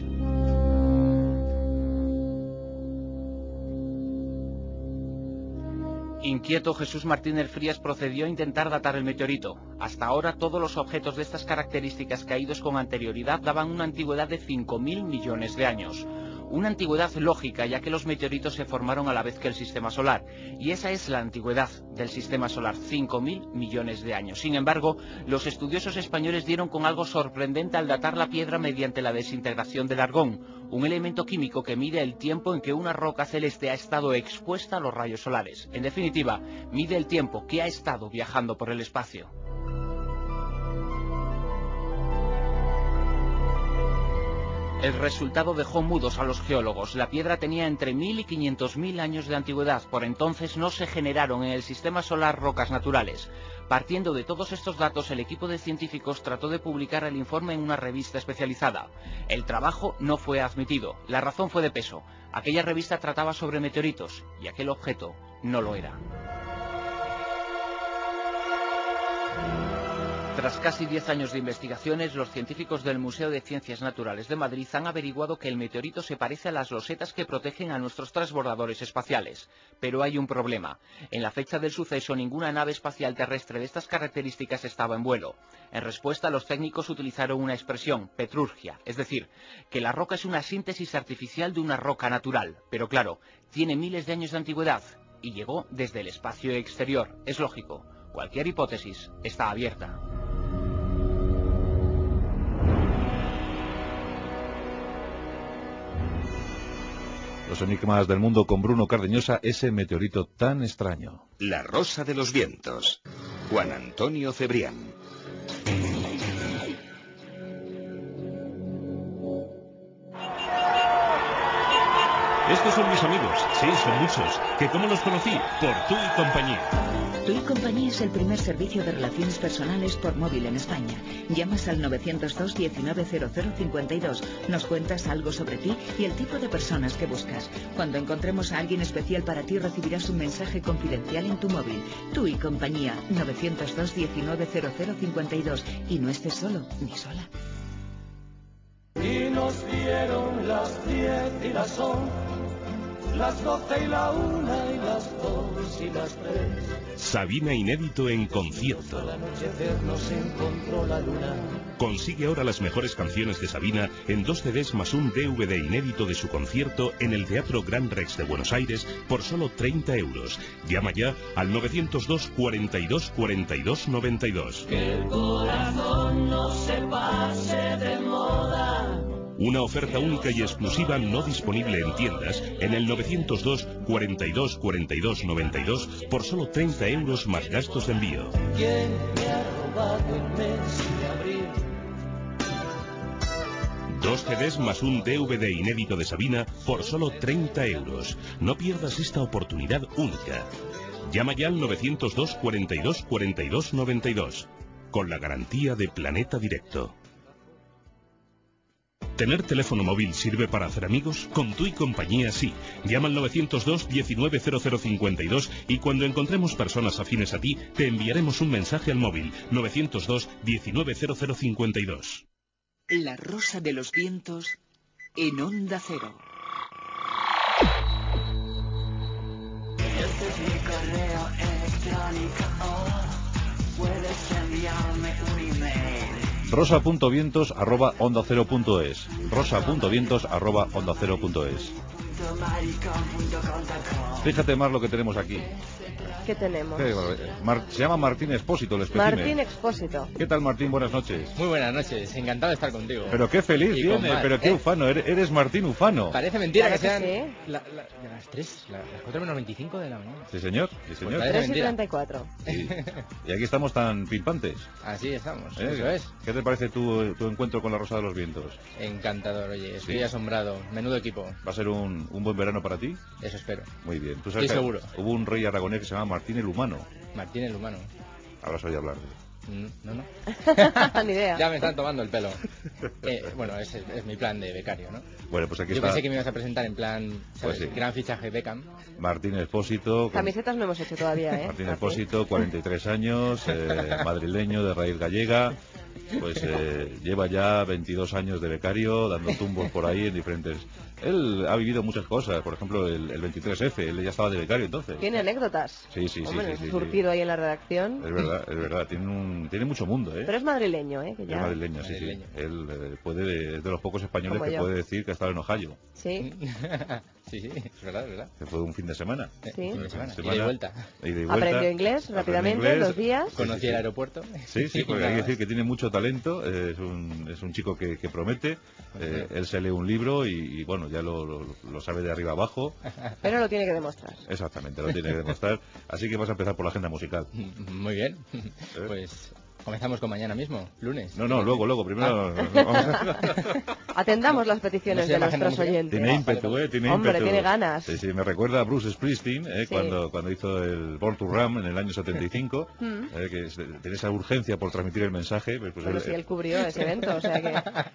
Inquieto, Jesús Martínez Frías procedió a intentar datar el meteorito. Hasta ahora, todos los objetos de estas características caídos con anterioridad daban una antigüedad de 5.000 millones de años. Una antigüedad lógica, ya que los meteoritos se formaron a la vez que el Sistema Solar. Y esa es la antigüedad del Sistema Solar, 5.000 millones de años. Sin embargo, los estudiosos españoles dieron con algo sorprendente al datar la piedra mediante la desintegración del argón, un elemento químico que mide el tiempo en que una roca celeste ha estado expuesta a los rayos solares. En definitiva, mide el tiempo que ha estado viajando por el espacio. El resultado dejó mudos a los geólogos. La piedra tenía entre 1.000 y 500.000 años de antigüedad. Por entonces no se generaron en el Sistema Solar rocas naturales. Partiendo de todos estos datos, el equipo de científicos trató de publicar el informe en una revista especializada. El trabajo no fue admitido. La razón fue de peso. Aquella revista trataba sobre meteoritos y aquel objeto no lo era. Tras casi 10 años de investigaciones, los científicos del Museo de Ciencias Naturales de Madrid han averiguado que el meteorito se parece a las losetas que protegen a nuestros transbordadores espaciales. Pero hay un problema. En la fecha del suceso, ninguna nave espacial terrestre de estas características estaba en vuelo. En respuesta, los técnicos utilizaron una expresión, petrurgia, es decir, que la roca es una síntesis artificial de una roca natural. Pero claro, tiene miles de años de antigüedad y llegó desde el espacio exterior. Es lógico, cualquier hipótesis está abierta. Los enigmas del mundo con Bruno Cardeñosa, ese meteorito tan extraño. La rosa de los vientos. Juan Antonio Cebrián. Estos son mis amigos, sí, son muchos. ¿Que cómo los conocí? Por Tú y Compañía. Tú y Compañía es el primer servicio de relaciones personales por móvil en España. Llamas al 902 190052, nos cuentas algo sobre ti y el tipo de personas que buscas. Cuando encontremos a alguien especial para ti, recibirás un mensaje confidencial en tu móvil. Tú y Compañía, 902 190052. Y no estés solo ni sola. Y nos dieron las 10 y las 11, las 12 y la 1 y las 2 y las 3. Sabina Inédito en concierto. Al anochecer nos encontró la luna. Consigue ahora las mejores canciones de Sabina en 2 CDs más un DVD inédito de su concierto en el Teatro Gran Rex de Buenos Aires por solo 30 euros. Llama ya al 902 42 42 92. Que el corazón no se pase de moda. Una oferta única y exclusiva no disponible en tiendas en el 902 42 42 92 por solo 30 euros más gastos de envío. ¿Quién me ha robado el mes de abril? 2 CDs más un DVD inédito de Sabina por solo 30 euros. No pierdas esta oportunidad única. Llama ya al 902 42 42 92, con la garantía de Planeta Directo. ¿Tener teléfono móvil sirve para hacer amigos? Con Tu y Compañía sí. Llama al 902 190052 y cuando encontremos personas afines a ti, te enviaremos un mensaje al móvil 902 190052. La Rosa de los Vientos en Onda Cero. Este es mi correo electrónico, puedes enviarme un email. rosa.vientos@ondacero.es. rosa.vientos@ondacero.es. Fíjate más lo que tenemos aquí. ¿Qué tenemos? Se llama Martín Expósito, el espécimen. Martín Expósito. ¿Qué tal, Martín? Buenas noches. Muy buenas noches, encantado de estar contigo. Pero qué feliz viene, pero qué ufano, eres Martín Ufano. Parece mentira Claro que sean sí. las 4 menos 25 de la mañana. Sí, señor, sí, señor. Pues 3:34. Y aquí estamos tan pimpantes. Así estamos, eso es. ¿Qué te parece tu encuentro con la Rosa de los Vientos? Encantador, oye, estoy Sí. asombrado. Menudo equipo. ¿Va a ser un buen verano para ti? Eso espero. Muy bien. ¿Tú Estoy sabes que seguro. hubo un rey aragonés que se llama Martín el Humano? Martín el Humano. Habrás oído hablar de él. No. Ni idea. Ya me están tomando el pelo. Bueno, es mi plan de becario, ¿no? Bueno, pues aquí Yo está. pensé que me ibas a presentar en plan, ¿sabes? Pues sí. Gran fichaje Beckham. Martín Expósito. Camisetas no hemos hecho todavía, ¿eh? Martín Expósito, 43 años, madrileño de raíz gallega. Pues lleva ya 22 años de becario, dando tumbos por ahí en diferentes... Él ha vivido muchas cosas, por ejemplo el 23F, él ya estaba de becario entonces. ¿Tiene anécdotas? Sí. Hombre, sí, surtido ahí en la redacción. Es verdad, tiene mucho mundo, ¿eh? Pero es madrileño, ¿eh? Que Es ya... madrileño, sí. Él es de los pocos españoles Como que yo. puede decir que ha estado en Ohio. Sí. Sí, es verdad. Que fue un fin de semana. Sí. Fin de semana. Ida y vuelta. Aprendió inglés rápidamente, en 2 días. Conocí el aeropuerto. Sí, porque hay que decir que tiene mucho talento, es un chico que promete, él se lee un libro y bueno, ya lo sabe de arriba abajo. Pero lo tiene que demostrar. Exactamente, lo tiene que demostrar. Así que vas a empezar por la agenda musical. Muy bien. Pues comenzamos con mañana mismo, lunes. No, luego, primero... Atendamos las peticiones de nuestros oyentes. Tiene ímpetu, tiene Hombre, ímpetu. tiene ganas. Sí, me recuerda a Bruce Springsteen, Sí. cuando hizo el Born to Run en el año 75, que tiene esa urgencia por transmitir el mensaje. Pues Pero si él cubrió ese evento, o sea que...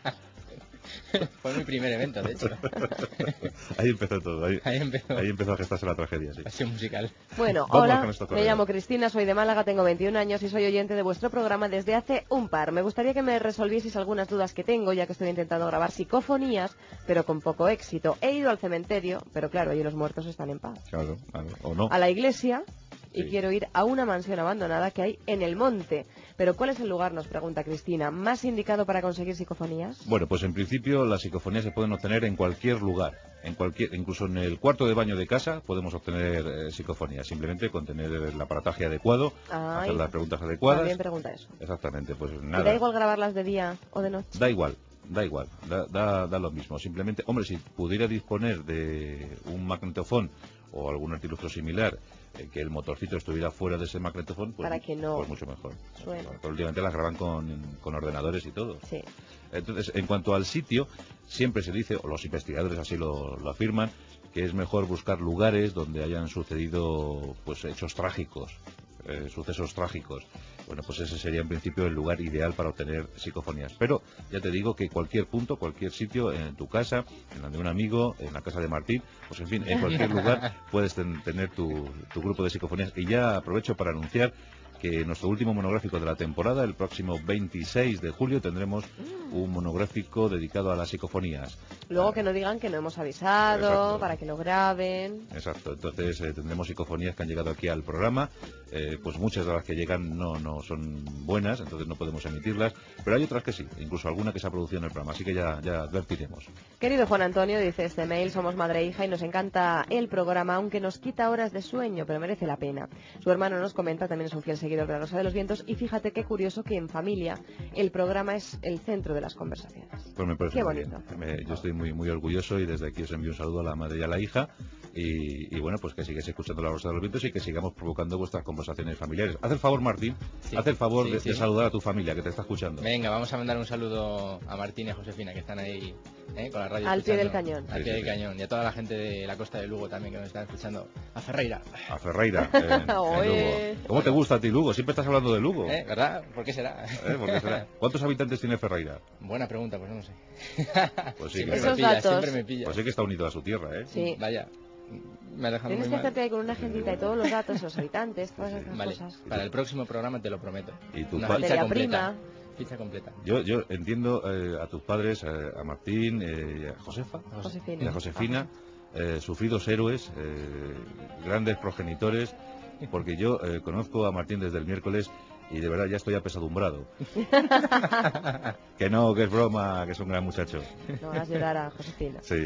Fue mi primer evento, de hecho. Ahí empezó todo, ahí empezó. Ahí empezó a gestarse la tragedia, sí. Pasión musical. Bueno, Vamos hola, con estos me correos. llamo Cristina, soy de Málaga, tengo 21 años y soy oyente de vuestro programa desde hace un par. Me gustaría que me resolvieseis algunas dudas que tengo, ya que estoy intentando grabar psicofonías, pero con poco éxito. He ido al cementerio, pero claro, allí los muertos están en paz. Claro, o no. A la iglesia y Sí. quiero ir a una mansión abandonada que hay en el monte. Pero ¿cuál es el lugar, nos pregunta Cristina, más indicado para conseguir psicofonías? Bueno, pues en principio las psicofonías se pueden obtener en cualquier lugar, incluso en el cuarto de baño de casa podemos obtener psicofonías, simplemente con tener el aparataje adecuado, Ay, hacer las preguntas adecuadas. También pregunta eso. Exactamente, pues ¿Y nada. da igual grabarlas de día o de noche? Da igual, da lo mismo. Simplemente, hombre, si pudiera disponer de un magnetofón o algún artilugio similar, que el motorcito estuviera fuera de ese magnetofón, pues, Para que no pues mucho mejor. suene. Porque últimamente las graban con ordenadores y todo. Sí. Entonces, en cuanto al sitio, siempre se dice, o los investigadores así lo afirman, que es mejor buscar lugares donde hayan sucedido pues hechos trágicos, sucesos trágicos. Bueno, pues ese sería en principio el lugar ideal para obtener psicofonías. Pero ya te digo que cualquier punto, cualquier sitio, en tu casa, en la de un amigo, en la casa de Martín, pues en fin, en cualquier lugar puedes tener tu grupo de psicofonías. Y ya aprovecho para anunciar que en nuestro último monográfico de la temporada, el próximo 26 de julio, tendremos un monográfico dedicado a las psicofonías. Luego que no digan que no hemos avisado, Exacto. para que lo graben. Exacto, entonces tendremos psicofonías que han llegado aquí al programa, pues muchas de las que llegan no son buenas, entonces no podemos emitirlas, pero hay otras que sí, incluso alguna que se ha producido en el programa, así que ya advertiremos. Querido Juan Antonio, dice este mail, somos madre e hija y nos encanta el programa, aunque nos quita horas de sueño, pero merece la pena. Su hermano nos comenta, también es un fiel seguidor de La Rosa de los Vientos, y fíjate qué curioso que en familia el programa es el centro de las conversaciones. Pues me parece Qué muy bonito. bien. Yo estoy muy orgulloso y desde aquí os envío un saludo a la madre y a la hija, y bueno, pues que sigáis escuchando La Rosa de los Vientos y que sigamos provocando vuestras conversaciones familiares. Haz el favor, Martín, haz el favor de saludar a tu familia que te está escuchando. Venga, vamos a mandar un saludo a Martín y a Josefina, que están ahí con la radio al pie del cañón. Al pie del cañón. Y a toda la gente de la costa de Lugo también que nos están escuchando. A Ferreira. A Ferreira, en Lugo. ¿Cómo te gusta a ti Lugo? Siempre estás hablando de Lugo. ¿Verdad? ¿Por qué será? ¿Por qué será? ¿Cuántos habitantes tiene Ferreira? Buena pregunta, pues no sé. Pues sí, siempre me pilla. Pues sí que está unido a su tierra, ¿eh? Sí. Vaya. Me ha dejado Tienes muy que mal. hacerte ahí con una agendita y todos los datos, los habitantes, todas esas Vale. cosas. Para el próximo programa te lo prometo. Y tu Una padre. ficha Prima. completa. Ficha completa. Yo entiendo a tus padres, a Martín y a Josefa, Josefina. y a Josefina, sufridos héroes, grandes progenitores, porque yo conozco a Martín desde el miércoles y de verdad ya estoy apesadumbrado. Que no, que es broma, que es un gran muchacho. No hagas llorar a Josefina. Sí.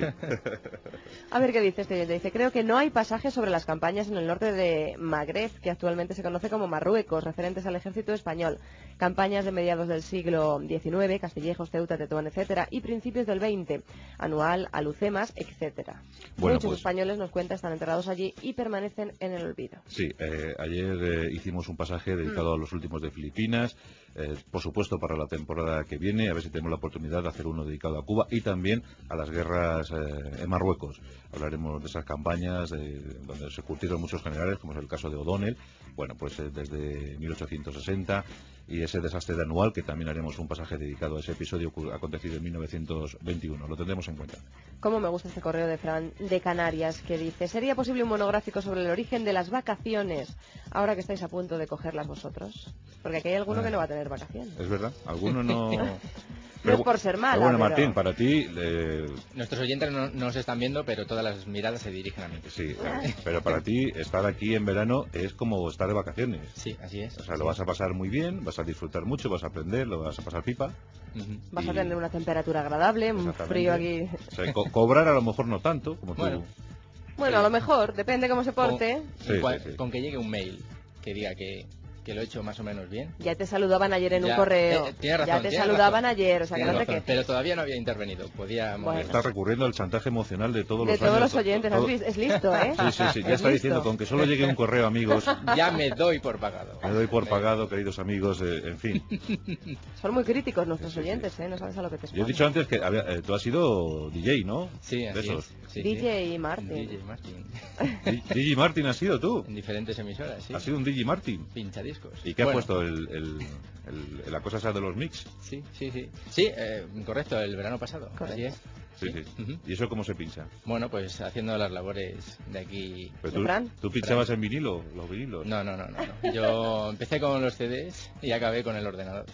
A ver qué dice este oyente. Dice, creo que no hay pasajes sobre las campañas en el norte de Magreb, que actualmente se conoce como Marruecos, referentes al ejército español. Campañas de mediados del siglo XIX, Castillejos, Ceuta, Tetuán, etcétera, y principios del XX, Anual, Alucemas, etcétera. Bueno, Muchos pues, españoles, nos cuenta, están enterrados allí y permanecen en el olvido. Sí, ayer hicimos un pasaje dedicado a los últimos de Filipinas, por supuesto para la temporada que viene, a ver si tenemos la oportunidad de hacer uno dedicado a Cuba y también a las guerras en Marruecos. Hablaremos de esas campañas donde se curtieron muchos generales, como es el caso de O'Donnell, bueno, pues desde 1860, y ese desastre de Anual, que también haremos un pasaje dedicado a ese episodio acontecido en 1921. Lo tendremos en cuenta. Cómo me gusta este correo de Fran de Canarias, que dice, ¿sería posible un monográfico sobre el origen de las vacaciones, ahora que estáis a punto de cogerlas vosotros? Porque aquí hay alguno que no va a tener vacaciones. Es verdad, alguno no... No es por ser mala, bueno, pero... Martín, para ti... Nuestros oyentes no nos están viendo, pero todas las miradas se dirigen a mí. Sí, pero para ti estar aquí en verano es como estar de vacaciones. Sí, así es. O sea, lo vas a pasar muy bien, vas a disfrutar mucho, vas a aprender, lo vas a pasar pipa. Vas a tener una temperatura agradable, un frío aquí... O sea, cobrar a lo mejor no tanto, como tú... Bueno, a lo mejor, depende cómo se porte. Con que llegue un mail que diga que lo he hecho más o menos bien. Ya te saludaban ayer en un Ya, correo. tienes razón, ya te saludaban ayer, o sea, que no te quejes. Pero todavía no había intervenido. Bueno. Está recurriendo al chantaje emocional de todos los oyentes. Es listo, ¿eh? Sí, ya está diciendo, con que solo llegue un correo, amigos. Ya me doy por pagado. Me doy por pagado, queridos amigos, en fin. Son muy críticos nuestros oyentes, ¿eh? No sabes a lo que te expones. Yo he dicho antes que tú has sido DJ, ¿no? Sí, así es. Sí, DJ Martin. DJ Martin has sido tú. En diferentes emisoras, sí. Has sido un DJ Martin. Pinchadiscos. ¿Y qué ha puesto la cosa esa de los mix? Sí. Sí, correcto, el verano pasado. Correcto. Así es. Sí. ¿Y eso cómo se pincha? Bueno, pues haciendo las labores de aquí. ¿Tú pinchabas en vinilo, los vinilos? No. Yo empecé con los CDs y acabé con el ordenador.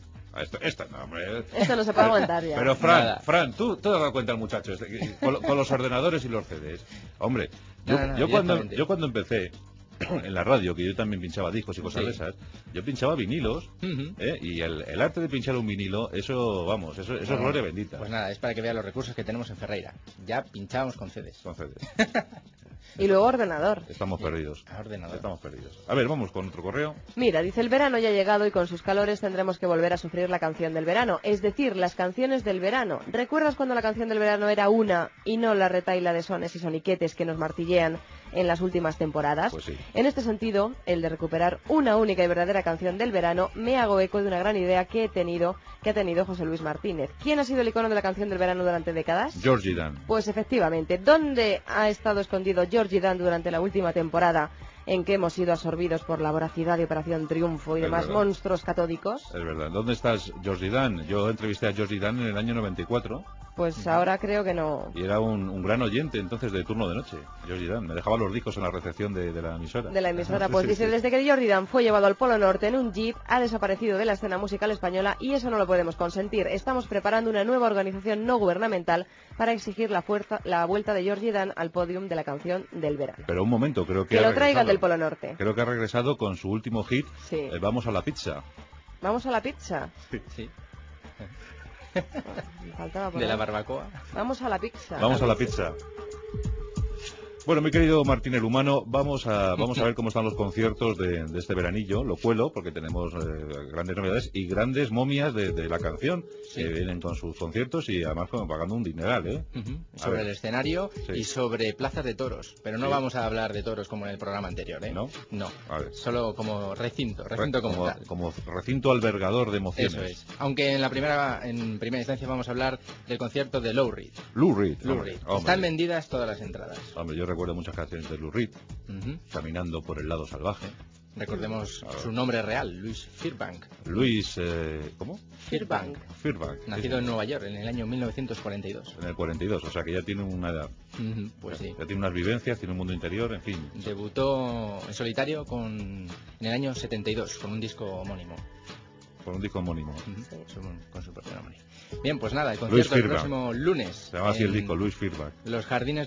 Esto no se puede aguantar ya. Pero Fran, tú te has dado cuenta el muchacho con los ordenadores y los CDs. Hombre, yo cuando empecé en la radio, que yo también pinchaba discos y cosas de esas, yo pinchaba vinilos, y el arte de pinchar un vinilo, eso es gloria bendita. Pues nada, es para que vean los recursos que tenemos en Ferreira. Ya pinchábamos con CDs. Y luego ordenador. Estamos perdidos. Ordenador. Estamos perdidos. A ver, vamos con otro correo. Mira, dice, el verano ya ha llegado y con sus calores tendremos que volver a sufrir la canción del verano. Es decir, las canciones del verano. ¿Recuerdas cuando la canción del verano era una y no la retaila de sones y soniquetes que nos martillean en las últimas temporadas? Pues sí. En este sentido, el de recuperar una única y verdadera canción del verano, me hago eco de una gran idea que ha tenido José Luis Martínez. ¿Quién ha sido el icono de la canción del verano durante décadas? Georgie Dan. Pues efectivamente, ¿dónde ha estado escondido Georgie Dan durante la última temporada en que hemos sido absorbidos por la voracidad de Operación Triunfo y demás monstruos catódicos? Es verdad. ¿Dónde estás, Georgie Dan? Yo entrevisté a Georgie Dan en el año 94. Pues ahora creo que no. Y era un gran oyente entonces de Turno de Noche, Georgie Dan. Me dejaba los discos en la recepción de la emisora. De la emisora, pues dice, desde que Georgie Dan fue llevado al Polo Norte en un jeep, ha desaparecido de la escena musical española y eso no lo podemos consentir. Estamos preparando una nueva organización no gubernamental para exigir la vuelta de Georgie Dan al podium de la canción del verano. Pero un momento, creo que lo traigan del Polo Norte. Creo que ha regresado con su último hit, Vamos a la pizza. ¿Vamos a la pizza? Sí. Faltaba por de la barbacoa. Vamos a la pizza. Vamos a la pizza. Bueno, mi querido Martín el Humano, vamos a ver cómo están los conciertos de este veranillo, lo cuelo, porque tenemos grandes novedades y grandes momias de la canción que vienen con sus conciertos y además pagando un dineral, ¿eh? Sobre el escenario y sobre plazas de toros, pero no vamos a hablar de toros como en el programa anterior, ¿eh? ¿No? No, solo como recinto como tal. Como recinto albergador de emociones. Eso es, aunque en primera instancia vamos a hablar del concierto de Lou Reed. Lou Reed. Están vendidas todas las entradas. Hombre, yo recuerdo muchas canciones de Lou Reed, Caminando por el lado salvaje. Recordemos su nombre real, Louis Fairbank. ¿Cómo? Fairbank. Nacido en Nueva York en el año 1942. En el 42, o sea que ya tiene una edad. Pues sí. Ya tiene unas vivencias, tiene un mundo interior, en fin. Debutó en solitario en el año 72 con un disco homónimo. Con un disco homónimo. Con su propio nombre. Bien, pues nada, el concierto el próximo lunes. Se llama así el disco, Louis Fairbank. Los Jardines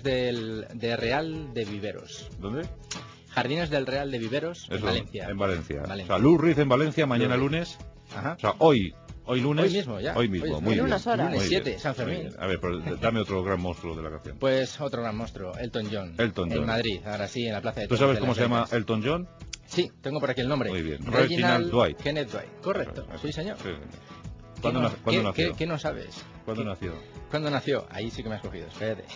de Real de Viveros. ¿Dónde? Jardines del Real de Viveros, en Valencia. En Valencia. O sea, Lou Reed en Valencia, mañana lunes. Ajá. O sea, hoy lunes. Hoy mismo, ya. Hoy mismo, muy en bien. unas horas. Lunes 7, San Fermín. A ver, pero dame otro gran monstruo de la canción. Pues otro gran monstruo, Elton John. En Madrid, ahora sí, en la Plaza de Toros. ¿Tú sabes cómo se llama Elton John? Sí, tengo por aquí el nombre. Muy bien. Reginald Dwight. Kenneth Dwight. Correcto. Sí, señor. Sí. ¿Cuándo nació? ¿Qué no sabes? ¿Cuándo nació? ¿Cuándo nació? Ahí sí que me has cogido, espérate.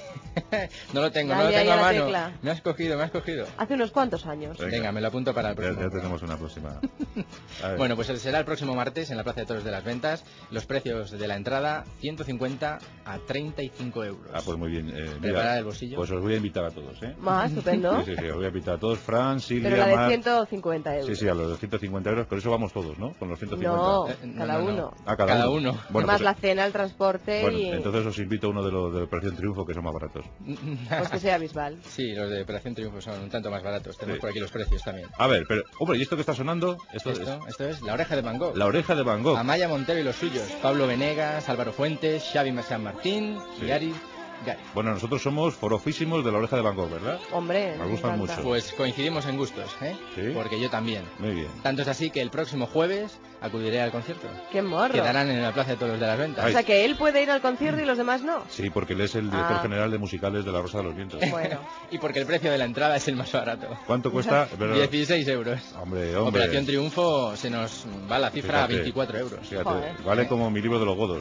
no lo tengo Ya, a mano. tecla. Me has cogido. Hace unos cuantos años. Venga, me lo apunto para el próximo. Ya tenemos una próxima. Bueno, pues será el próximo martes en la Plaza de Toros de las Ventas. Los precios de la entrada, 150 a 35 euros. Ah, pues muy bien. Preparad el bolsillo. Pues os voy a invitar a todos, ¿eh? Más, estupendo. Sí, os voy a invitar a todos. Fran, Silvia, Pero la de Mar... 150 euros. Sí, a los de 150 euros. Por eso vamos todos, ¿no? Con los 150. No, cada uno. Ah, cada uno. Bueno, más pues, la cena, el transporte bueno, y... entonces os invito a uno de los de Operación Triunfo, que son más baratos. Pues que sea Bisbal. Sí, los de Operación Triunfo son un tanto más baratos. Tenemos por aquí los precios también. A ver, pero, hombre, ¿y esto que está sonando? Esto es La Oreja de Van Gogh. La Oreja de Van Gogh. Amaya Montero y los suyos. Pablo Venegas, Álvaro Fuentes, Xavi San Martín y Ari Gary. Bueno, nosotros somos forofísimos de La Oreja de Van Gogh, ¿verdad? Hombre, nos gustan mucho. Pues coincidimos en gustos, ¿eh? ¿Sí? Porque yo también. Muy bien. Tanto es así que el próximo jueves acudiré al concierto. ¡Qué morro! Quedarán en la Plaza de Toros de las Ventas. O sea que él puede ir al concierto y los demás no. Sí, porque él es el director general de musicales de La Rosa de los Vientos. Bueno. Y porque el precio de la entrada es el más barato. ¿Cuánto cuesta? 16 euros. Hombre. Operación Triunfo se nos va la cifra a 24 euros. Fíjate, vale como mi libro de los godos.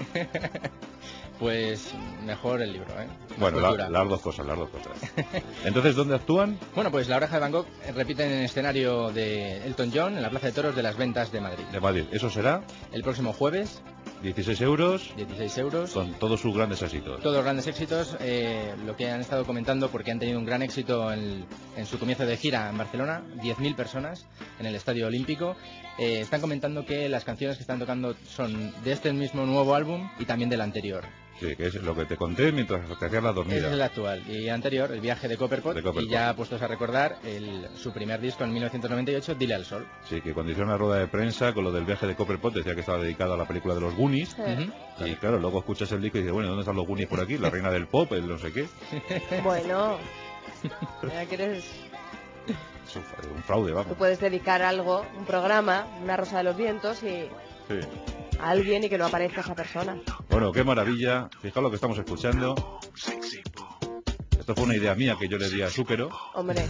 Pues mejor el libro, ¿eh? Bueno, las dos cosas. Entonces, ¿dónde actúan? Bueno, pues La Oreja de Van Gogh repiten en el escenario de Elton John en la Plaza de Toros de las Ventas de Madrid. De Madrid. ¿Eso será? El próximo jueves. 16 euros. 16 euros. Con todos sus grandes éxitos. Todos los grandes éxitos, lo que han estado comentando, porque han tenido un gran éxito en su comienzo de gira en Barcelona, 10.000 personas en el Estadio Olímpico. Están comentando que las canciones que están tocando son de este mismo nuevo álbum y también del anterior. Sí, que es lo que te conté mientras te hacías la dormida. Ese es el actual. Y anterior, El viaje de Copperpot. Y ya puestos a recordar su primer disco en 1998, Dile al sol. Sí, que cuando hicieron una rueda de prensa con lo del viaje de Copperpot decía que estaba dedicado a la película de los Goonies. Y claro, luego escuchas el disco y dices, bueno, ¿dónde están los Goonies por aquí? La reina del pop, el no sé qué. Bueno, ya que eres... Es un fraude, vamos. Tú puedes dedicar algo, un programa, Una Rosa de los Vientos y... Sí. A alguien y que no aparezca esa persona. Bueno, qué maravilla. Fijaos lo que estamos escuchando. Esto fue una idea mía que yo le di a Zúquero. Hombre.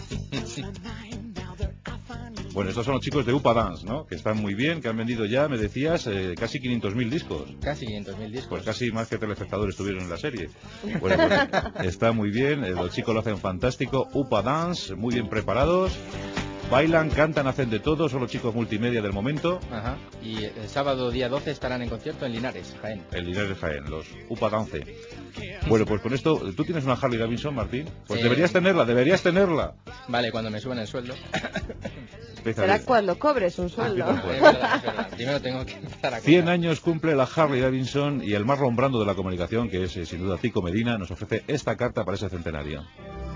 Bueno, estos son los chicos de Upa Dance, ¿no? Que están muy bien, que han vendido ya, me decías, casi 500.000 discos. Casi 500.000 discos. Pues casi más que telespectadores tuvieron en la serie. Bueno, pues está muy bien, los chicos lo hacen fantástico. Upa Dance, muy bien preparados. Bailan, cantan, hacen de todo, son los chicos multimedia del momento. Ajá. Y el sábado día 12 estarán en concierto en Linares, Jaén. En Linares, Jaén, los Upa Dance. Bueno, pues con esto, ¿tú tienes una Harley Davidson, Martín? Pues deberías tenerla. Vale, cuando me suban el sueldo. Será cuando cobres un sueldo. Es verdad. Primero tengo que empezar a 100 años cumple la Harley Davidson y el Marlon Brando de la comunicación, que es sin duda Tico Medina, nos ofrece esta carta para ese centenario.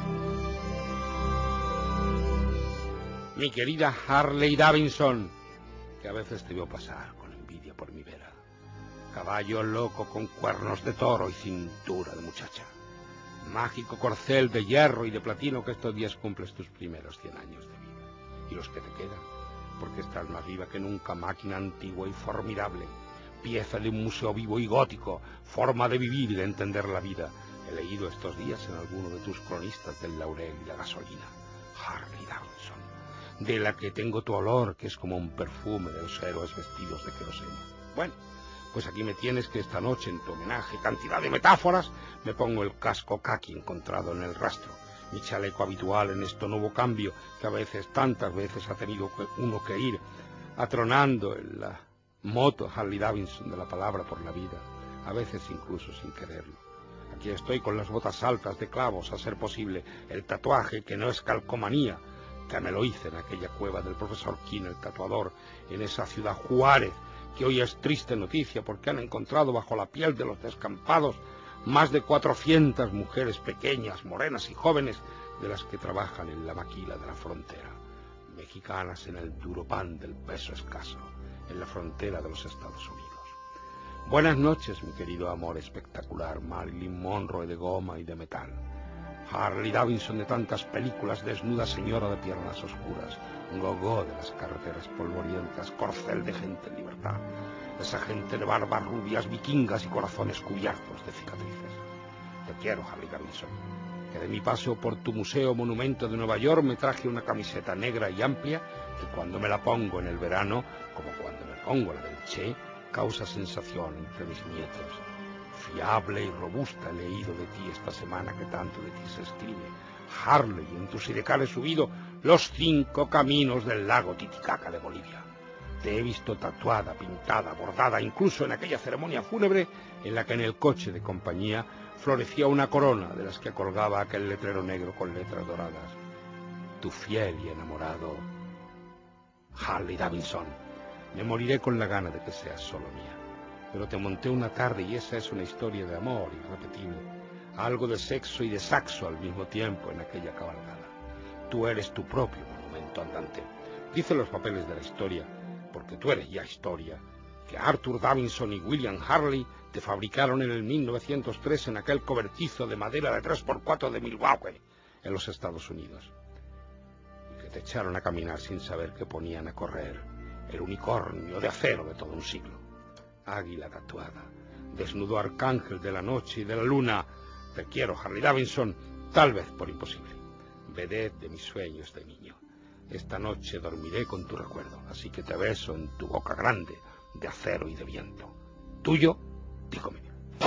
Mi querida Harley Davidson, que a veces te veo pasar con envidia por mi vera. Caballo loco con cuernos de toro y cintura de muchacha. Mágico corcel de hierro y de platino que estos días cumples tus primeros 100 años de vida. Y los que te quedan, porque estás más viva que nunca, máquina antigua y formidable. Pieza de un museo vivo y gótico, forma de vivir y de entender la vida. He leído estos días en alguno de tus cronistas del laurel y la gasolina. Harley Davidson, de la que tengo tu olor, que es como un perfume de los héroes vestidos de queroseno. Bueno, pues aquí me tienes que esta noche, en tu homenaje, cantidad de metáforas, me pongo el casco caqui encontrado en el rastro, mi chaleco habitual en este nuevo cambio que a veces, tantas veces, ha tenido uno que ir atronando en la moto Harley Davidson de la palabra por la vida, a veces incluso sin quererlo. Aquí estoy con las botas altas de clavos, a ser posible, el tatuaje que no es calcomanía, que me lo hice en aquella cueva del profesor King, el tatuador, en esa ciudad Juárez, que hoy es triste noticia porque han encontrado bajo la piel de los descampados más de 400 mujeres pequeñas, morenas y jóvenes, de las que trabajan en la maquila de la frontera, mexicanas en el duro pan del peso escaso, en la frontera de los Estados Unidos. Buenas noches, mi querido amor espectacular, Marilyn Monroe de goma y de metal. Harley Davidson de tantas películas, desnuda señora de piernas oscuras, gogó de las carreteras polvorientas, corcel de gente en libertad, esa gente de barbas rubias, vikingas y corazones cubiertos de cicatrices. Te quiero, Harley Davidson, que de mi paseo por tu museo monumento de Nueva York me traje una camiseta negra y amplia que cuando me la pongo en el verano, como cuando me pongo la del Che, causa sensación entre mis nietos. Fiable y robusta he leído de ti esta semana que tanto de ti se escribe. Harley, en tu sidecar he subido los 5 caminos del lago Titicaca de Bolivia. Te he visto tatuada, pintada, bordada, incluso en aquella ceremonia fúnebre en la que en el coche de compañía florecía una corona de las que colgaba aquel letrero negro con letras doradas. Tu fiel y enamorado Harley Davidson. Me moriré con la gana de que seas solo mía. Pero te monté una tarde y esa es una historia de amor irrepetible. Algo de sexo y de saxo al mismo tiempo en aquella cabalgada. Tú eres tu propio monumento andante. Dicen los papeles de la historia, porque tú eres ya historia, que Arthur Davidson y William Harley te fabricaron en el 1903 en aquel cobertizo de madera de 3x4 de Milwaukee, en los Estados Unidos. Y que te echaron a caminar sin saber que ponían a correr el unicornio de acero de todo un siglo. Águila tatuada, desnudo arcángel de la noche y de la luna. Te quiero, Harley Davidson, tal vez por imposible. Vedette de mis sueños de niño. Esta noche dormiré con tu recuerdo, así que te beso en tu boca grande, de acero y de viento. Tuyo, dígame.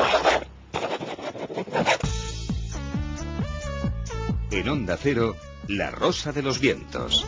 En Onda Cero, La Rosa de los Vientos.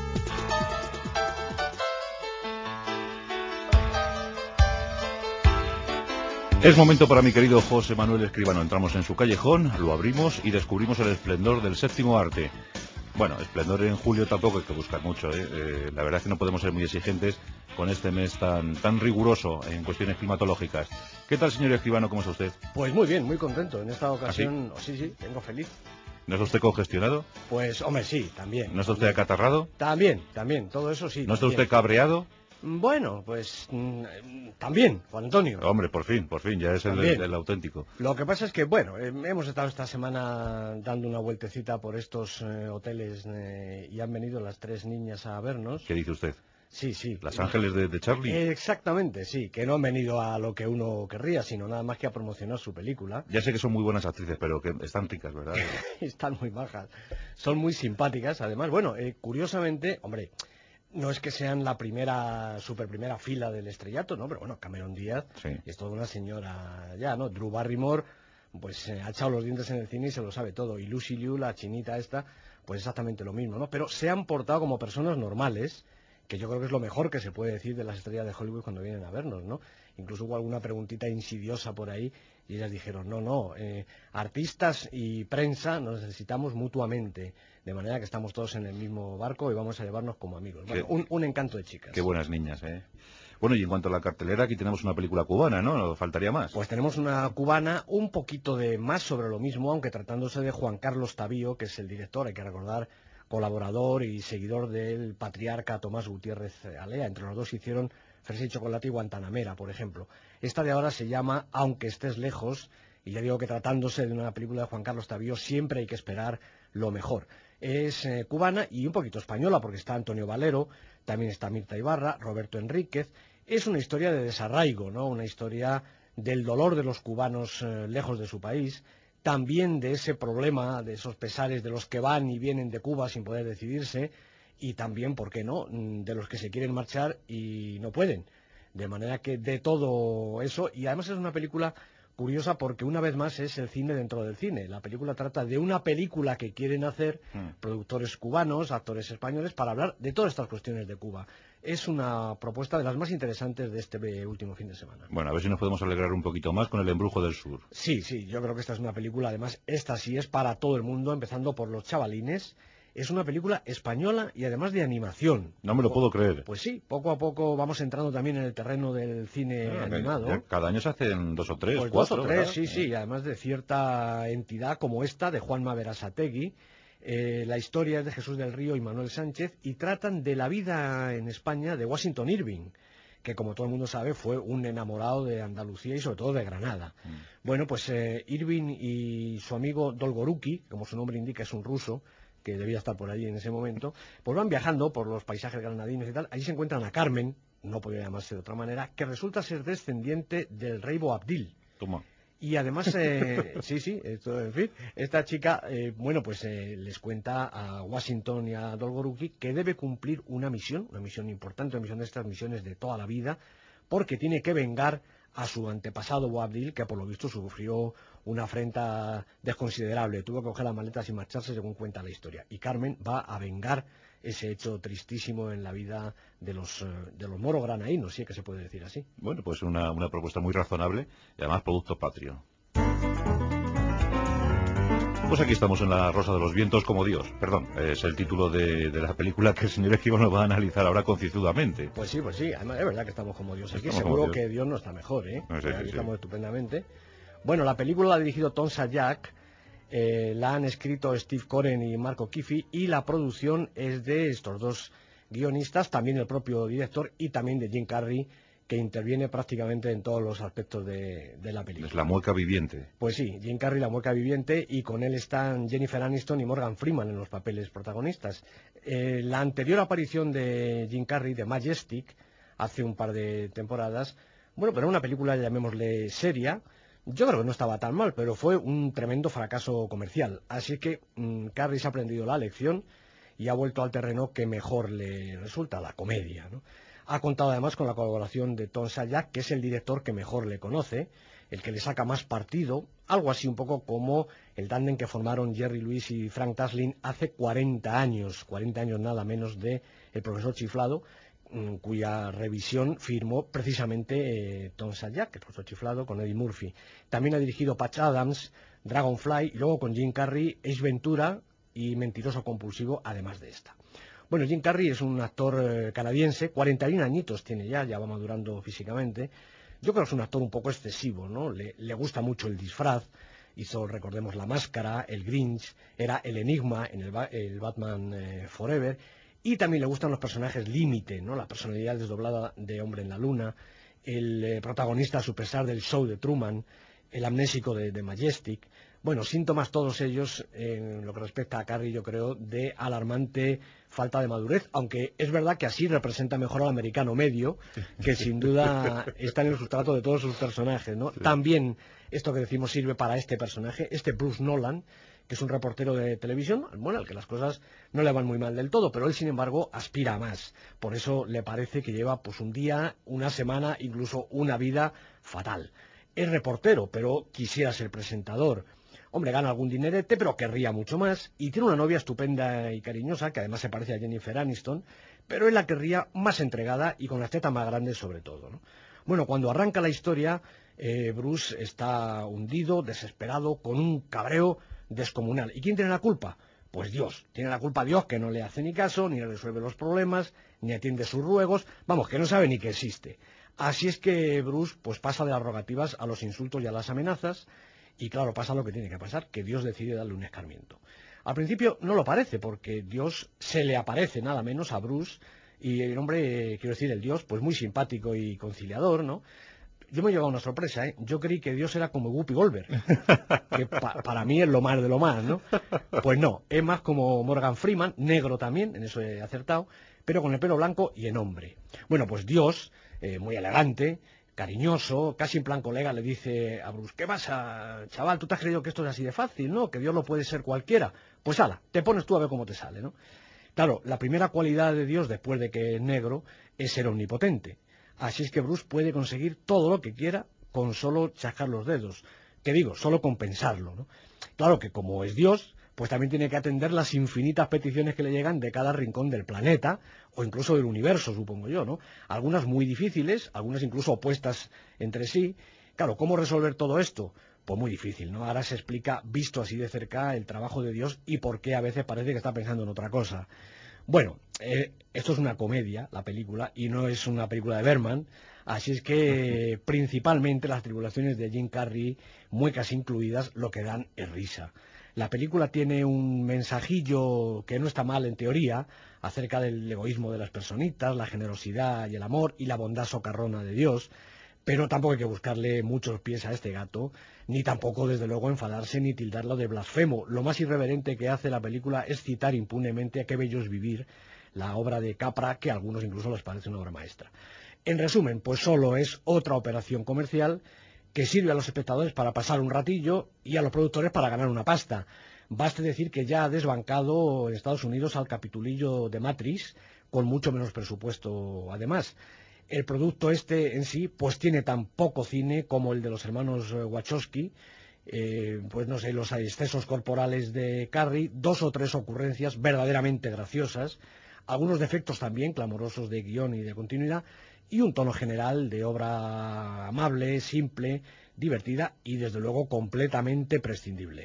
Es momento para mi querido José Manuel Escribano. Entramos en su callejón, lo abrimos y descubrimos el esplendor del séptimo arte. Bueno, esplendor en julio tampoco hay que buscar mucho, ¿eh? La verdad es que no podemos ser muy exigentes con este mes tan riguroso en cuestiones climatológicas. ¿Qué tal, señor Escribano? ¿Cómo está usted? Pues muy bien, muy contento. En esta ocasión, sí, vengo feliz. ¿No está usted congestionado? Pues, hombre, sí, también. ¿No está usted acatarrado? También, todo eso sí. ¿No está usted cabreado? Bueno, pues también, Juan Antonio. Hombre, por fin, ya es el auténtico. Lo que pasa es que, bueno, hemos estado esta semana dando una vueltecita por estos hoteles y han venido las 3 niñas a vernos. ¿Qué dice usted? Sí. ¿Las Ángeles de Charlie? Exactamente, sí, que no han venido a lo que uno querría, sino nada más que a promocionar su película. Ya sé que son muy buenas actrices, pero que están ricas, ¿verdad? Están muy majas, son muy simpáticas, además. Bueno, curiosamente, hombre, no es que sean la super primera fila del estrellato, ¿no? Pero bueno, Cameron Díaz es toda una señora ya, ¿no? Drew Barrymore, pues ha echado los dientes en el cine y se lo sabe todo. Y Lucy Liu, la chinita esta, pues exactamente lo mismo, ¿no? Pero se han portado como personas normales, que yo creo que es lo mejor que se puede decir de las estrellas de Hollywood cuando vienen a vernos, ¿no? Incluso hubo alguna preguntita insidiosa por ahí y ellas dijeron, no, artistas y prensa nos necesitamos mutuamente, de manera que estamos todos en el mismo barco y vamos a llevarnos como amigos. Bueno, un encanto de chicas. Qué buenas niñas, ¿eh? Bueno, y en cuanto a la cartelera, aquí tenemos una película cubana, ¿no? ¿Faltaría más? Pues tenemos una cubana, un poquito de más sobre lo mismo, aunque tratándose de Juan Carlos Tavío, que es el director, hay que recordar, colaborador y seguidor del patriarca Tomás Gutiérrez Alea. Entre los dos hicieron Fresa y Chocolate y Guantanamera, por ejemplo. Esta de ahora se llama Aunque estés lejos, y ya digo que tratándose de una película de Juan Carlos Tavío siempre hay que esperar lo mejor. Es cubana y un poquito española, porque está Antonio Valero, también está Mirta Ibarra, Roberto Enríquez. Es una historia de desarraigo, ¿no? Una historia del dolor de los cubanos lejos de su país. también de ese problema, de esos pesares de los que van y vienen de Cuba sin poder decidirse, y también, ¿por qué no?, de los que se quieren marchar y no pueden. De manera que de todo eso, y además es una película curiosa porque una vez más es el cine dentro del cine. La película trata de una película que quieren hacer productores cubanos, actores españoles, para hablar de todas estas cuestiones de Cuba. Es una propuesta de las más interesantes de este último fin de semana. Bueno, a ver si nos podemos alegrar un poquito más con El embrujo del sur. Sí, yo creo que esta es una película, además, esta sí es para todo el mundo, empezando por los chavalines. Es una película española y además de animación. No me lo puedo creer. Pues sí, poco a poco vamos entrando también en el terreno del cine animado. Ya cada año se hacen 2 o 3, pues 4. 2 o 3, ¿verdad? sí, y además de cierta entidad como esta, de Juanma Berasategui. La historia es de Jesús del Río y Manuel Sánchez, y tratan de la vida en España de Washington Irving, que como todo el mundo sabe fue un enamorado de Andalucía y sobre todo de Granada. Bueno, pues Irving y su amigo Dolgoruki, como su nombre indica es un ruso, que debía estar por allí en ese momento, pues van viajando por los paisajes granadinos y tal. Allí se encuentran a Carmen, no podría llamarse de otra manera, que resulta ser descendiente del rey Boabdil. Toma. Y además, esto, en fin, esta chica, les cuenta a Washington y a Dolgoruki que debe cumplir una misión importante, una misión de estas misiones de toda la vida, porque tiene que vengar a su antepasado Boabdil, que por lo visto sufrió una afrenta desconsiderable, tuvo que coger las maletas y marcharse, según cuenta la historia. Y Carmen va a vengar ese hecho tristísimo en la vida de los moros granaínos, si es que se puede decir así. Bueno, pues una propuesta muy razonable y además producto patrio. Pues aquí estamos en La Rosa de los Vientos como Dios. Perdón, es el título de la película que el señor Esquivo nos va a analizar ahora concienzudamente. Pues sí, además es verdad que estamos como Dios aquí. Seguro que Dios no está mejor, ¿eh? Sí, aquí estamos estupendamente. Bueno, la película la ha dirigido Tom Sajak, la han escrito Steve Coren y Marco Kifi, y la producción es de estos dos guionistas, también el propio director y también de Jim Carrey, que interviene prácticamente en todos los aspectos de la película. Es la mueca viviente. Pues sí, Jim Carrey, la mueca viviente, y con él están Jennifer Aniston y Morgan Freeman en los papeles protagonistas. La anterior aparición de Jim Carrey, de Majestic, hace un par de temporadas, bueno, pero una película, llamémosle seria, yo creo que no estaba tan mal, pero fue un tremendo fracaso comercial. Así que Carrey se ha aprendido la lección y ha vuelto al terreno que mejor le resulta, la comedia, ¿no? Ha contado además con la colaboración de Tom Sajak, que es el director que mejor le conoce, el que le saca más partido, algo así un poco como el tándem que formaron Jerry Lewis y Frank Taslim hace 40 años nada menos, de El profesor chiflado, cuya revisión firmó precisamente Tom Sajak, el profesor chiflado, con Eddie Murphy. También ha dirigido Patch Adams, Dragonfly, y luego con Jim Carrey, Ace Ventura y Mentiroso compulsivo, además de esta. Bueno, Jim Carrey es un actor canadiense, 41 añitos tiene ya va madurando físicamente. Yo creo que es un actor un poco excesivo, ¿no? Le gusta mucho el disfraz, hizo, recordemos, La Máscara, el Grinch, era el Enigma en el Batman Forever, y también le gustan los personajes límite, ¿no? La personalidad desdoblada de Hombre en la Luna, el protagonista a su pesar del show de Truman, el amnésico de Majestic. Bueno, síntomas todos ellos, en lo que respecta a Carrey, yo creo, de alarmante falta de madurez, aunque es verdad que así representa mejor al americano medio, que sin duda está en el sustrato de todos sus personajes, ¿no? Sí. También esto que decimos sirve para este personaje, Bruce Nolan, que es un reportero de televisión, bueno, al que las cosas no le van muy mal del todo, pero él, sin embargo, aspira a más. Por eso le parece que lleva pues un día, una semana, incluso una vida fatal. Es reportero, pero quisiera ser presentador. Hombre, gana algún dinerete, pero querría mucho más, y tiene una novia estupenda y cariñosa, que además se parece a Jennifer Aniston, pero él la querría más entregada y con las tetas más grandes sobre todo, ¿no? Bueno, cuando arranca la historia, Bruce está hundido, desesperado, con un cabreo descomunal. ¿Y quién tiene la culpa? Pues Dios. Tiene la culpa Dios, que no le hace ni caso, ni resuelve los problemas, ni atiende sus ruegos, vamos, que no sabe ni que existe. Así es que Bruce pues pasa de las rogativas a los insultos y a las amenazas. Y claro, pasa lo que tiene que pasar, que Dios decide darle un escarmiento. Al principio no lo parece, porque Dios se le aparece nada menos a Bruce, y el hombre, quiero decir, el Dios, pues muy simpático y conciliador, ¿no? Yo me he llevado una sorpresa, ¿eh? Yo creí que Dios era como Whoopi Goldberg, que para mí es lo más de lo más, ¿no? Pues no, es más como Morgan Freeman, negro también, en eso he acertado, pero con el pelo blanco y en hombre. Bueno, pues Dios, muy elegante, cariñoso, casi en plan colega, le dice a Bruce: ¿qué pasa, chaval? ¿Tú te has creído que esto es así de fácil, no? Que Dios lo puede ser cualquiera. Pues ala, te pones tú a ver cómo te sale, ¿no? Claro, la primera cualidad de Dios, después de que es negro, es ser omnipotente. Así es que Bruce puede conseguir todo lo que quiera con solo chascar los dedos. ¿Qué digo? Solo con pensarlo, ¿no? Claro que como es Dios, pues también tiene que atender las infinitas peticiones que le llegan de cada rincón del planeta, o incluso del universo, supongo yo, ¿no? Algunas muy difíciles, algunas incluso opuestas entre sí. Claro, ¿cómo resolver todo esto? Pues muy difícil, ¿no? Ahora se explica, visto así de cerca, el trabajo de Dios y por qué a veces parece que está pensando en otra cosa. Bueno, esto es una comedia, la película, y no es una película de Bergman, así es que principalmente las tribulaciones de Jim Carrey, muecas incluidas, lo que dan es risa. La película tiene un mensajillo que no está mal en teoría, acerca del egoísmo de las personitas, la generosidad y el amor y la bondad socarrona de Dios, pero tampoco hay que buscarle muchos pies a este gato, ni tampoco, desde luego, enfadarse ni tildarlo de blasfemo. Lo más irreverente que hace la película es citar impunemente a Qué bello es vivir, la obra de Capra, que a algunos incluso les parece una obra maestra. En resumen, pues solo es otra operación comercial que sirve a los espectadores para pasar un ratillo y a los productores para ganar una pasta. Baste decir que ya ha desbancado en Estados Unidos al capitulillo de Matrix, con mucho menos presupuesto además. El producto este en sí pues tiene tan poco cine como el de los hermanos Wachowski, pues no sé, los excesos corporales de Carrey, 2 o 3 ocurrencias verdaderamente graciosas, algunos defectos también clamorosos de guión y de continuidad, y un tono general de obra amable, simple, divertida y desde luego completamente prescindible.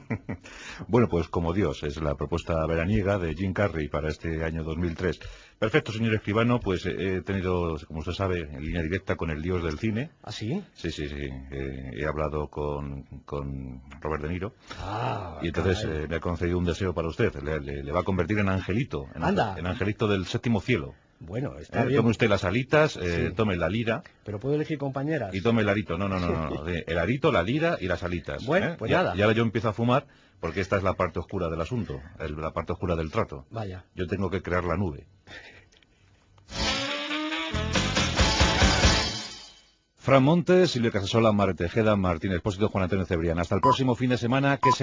Bueno, pues como Dios es la propuesta veraniega de Jim Carrey para este año 2003. Perfecto, señor escribano, pues he tenido, como usted sabe, en línea directa con el dios del cine. ¿Ah, sí? Sí. He hablado con Robert De Niro. Y entonces me ha concedido un deseo para usted. Le va a convertir en angelito, en angelito del séptimo cielo. Bueno, está bien. Tome usted las alitas, Sí. Tome la lira. Pero puedo elegir compañeras. Y tome el arito. No. El arito, la lira y las alitas. Bueno, pues nada. Y ahora yo empiezo a fumar porque esta es la parte oscura del asunto, la parte oscura del trato. Vaya. Yo tengo que crear la nube. Fran Montes, Silvia Casasola, Mar Tejeda, Martín Expósito, Juan Antonio Cebrián. Hasta el próximo fin de semana, que se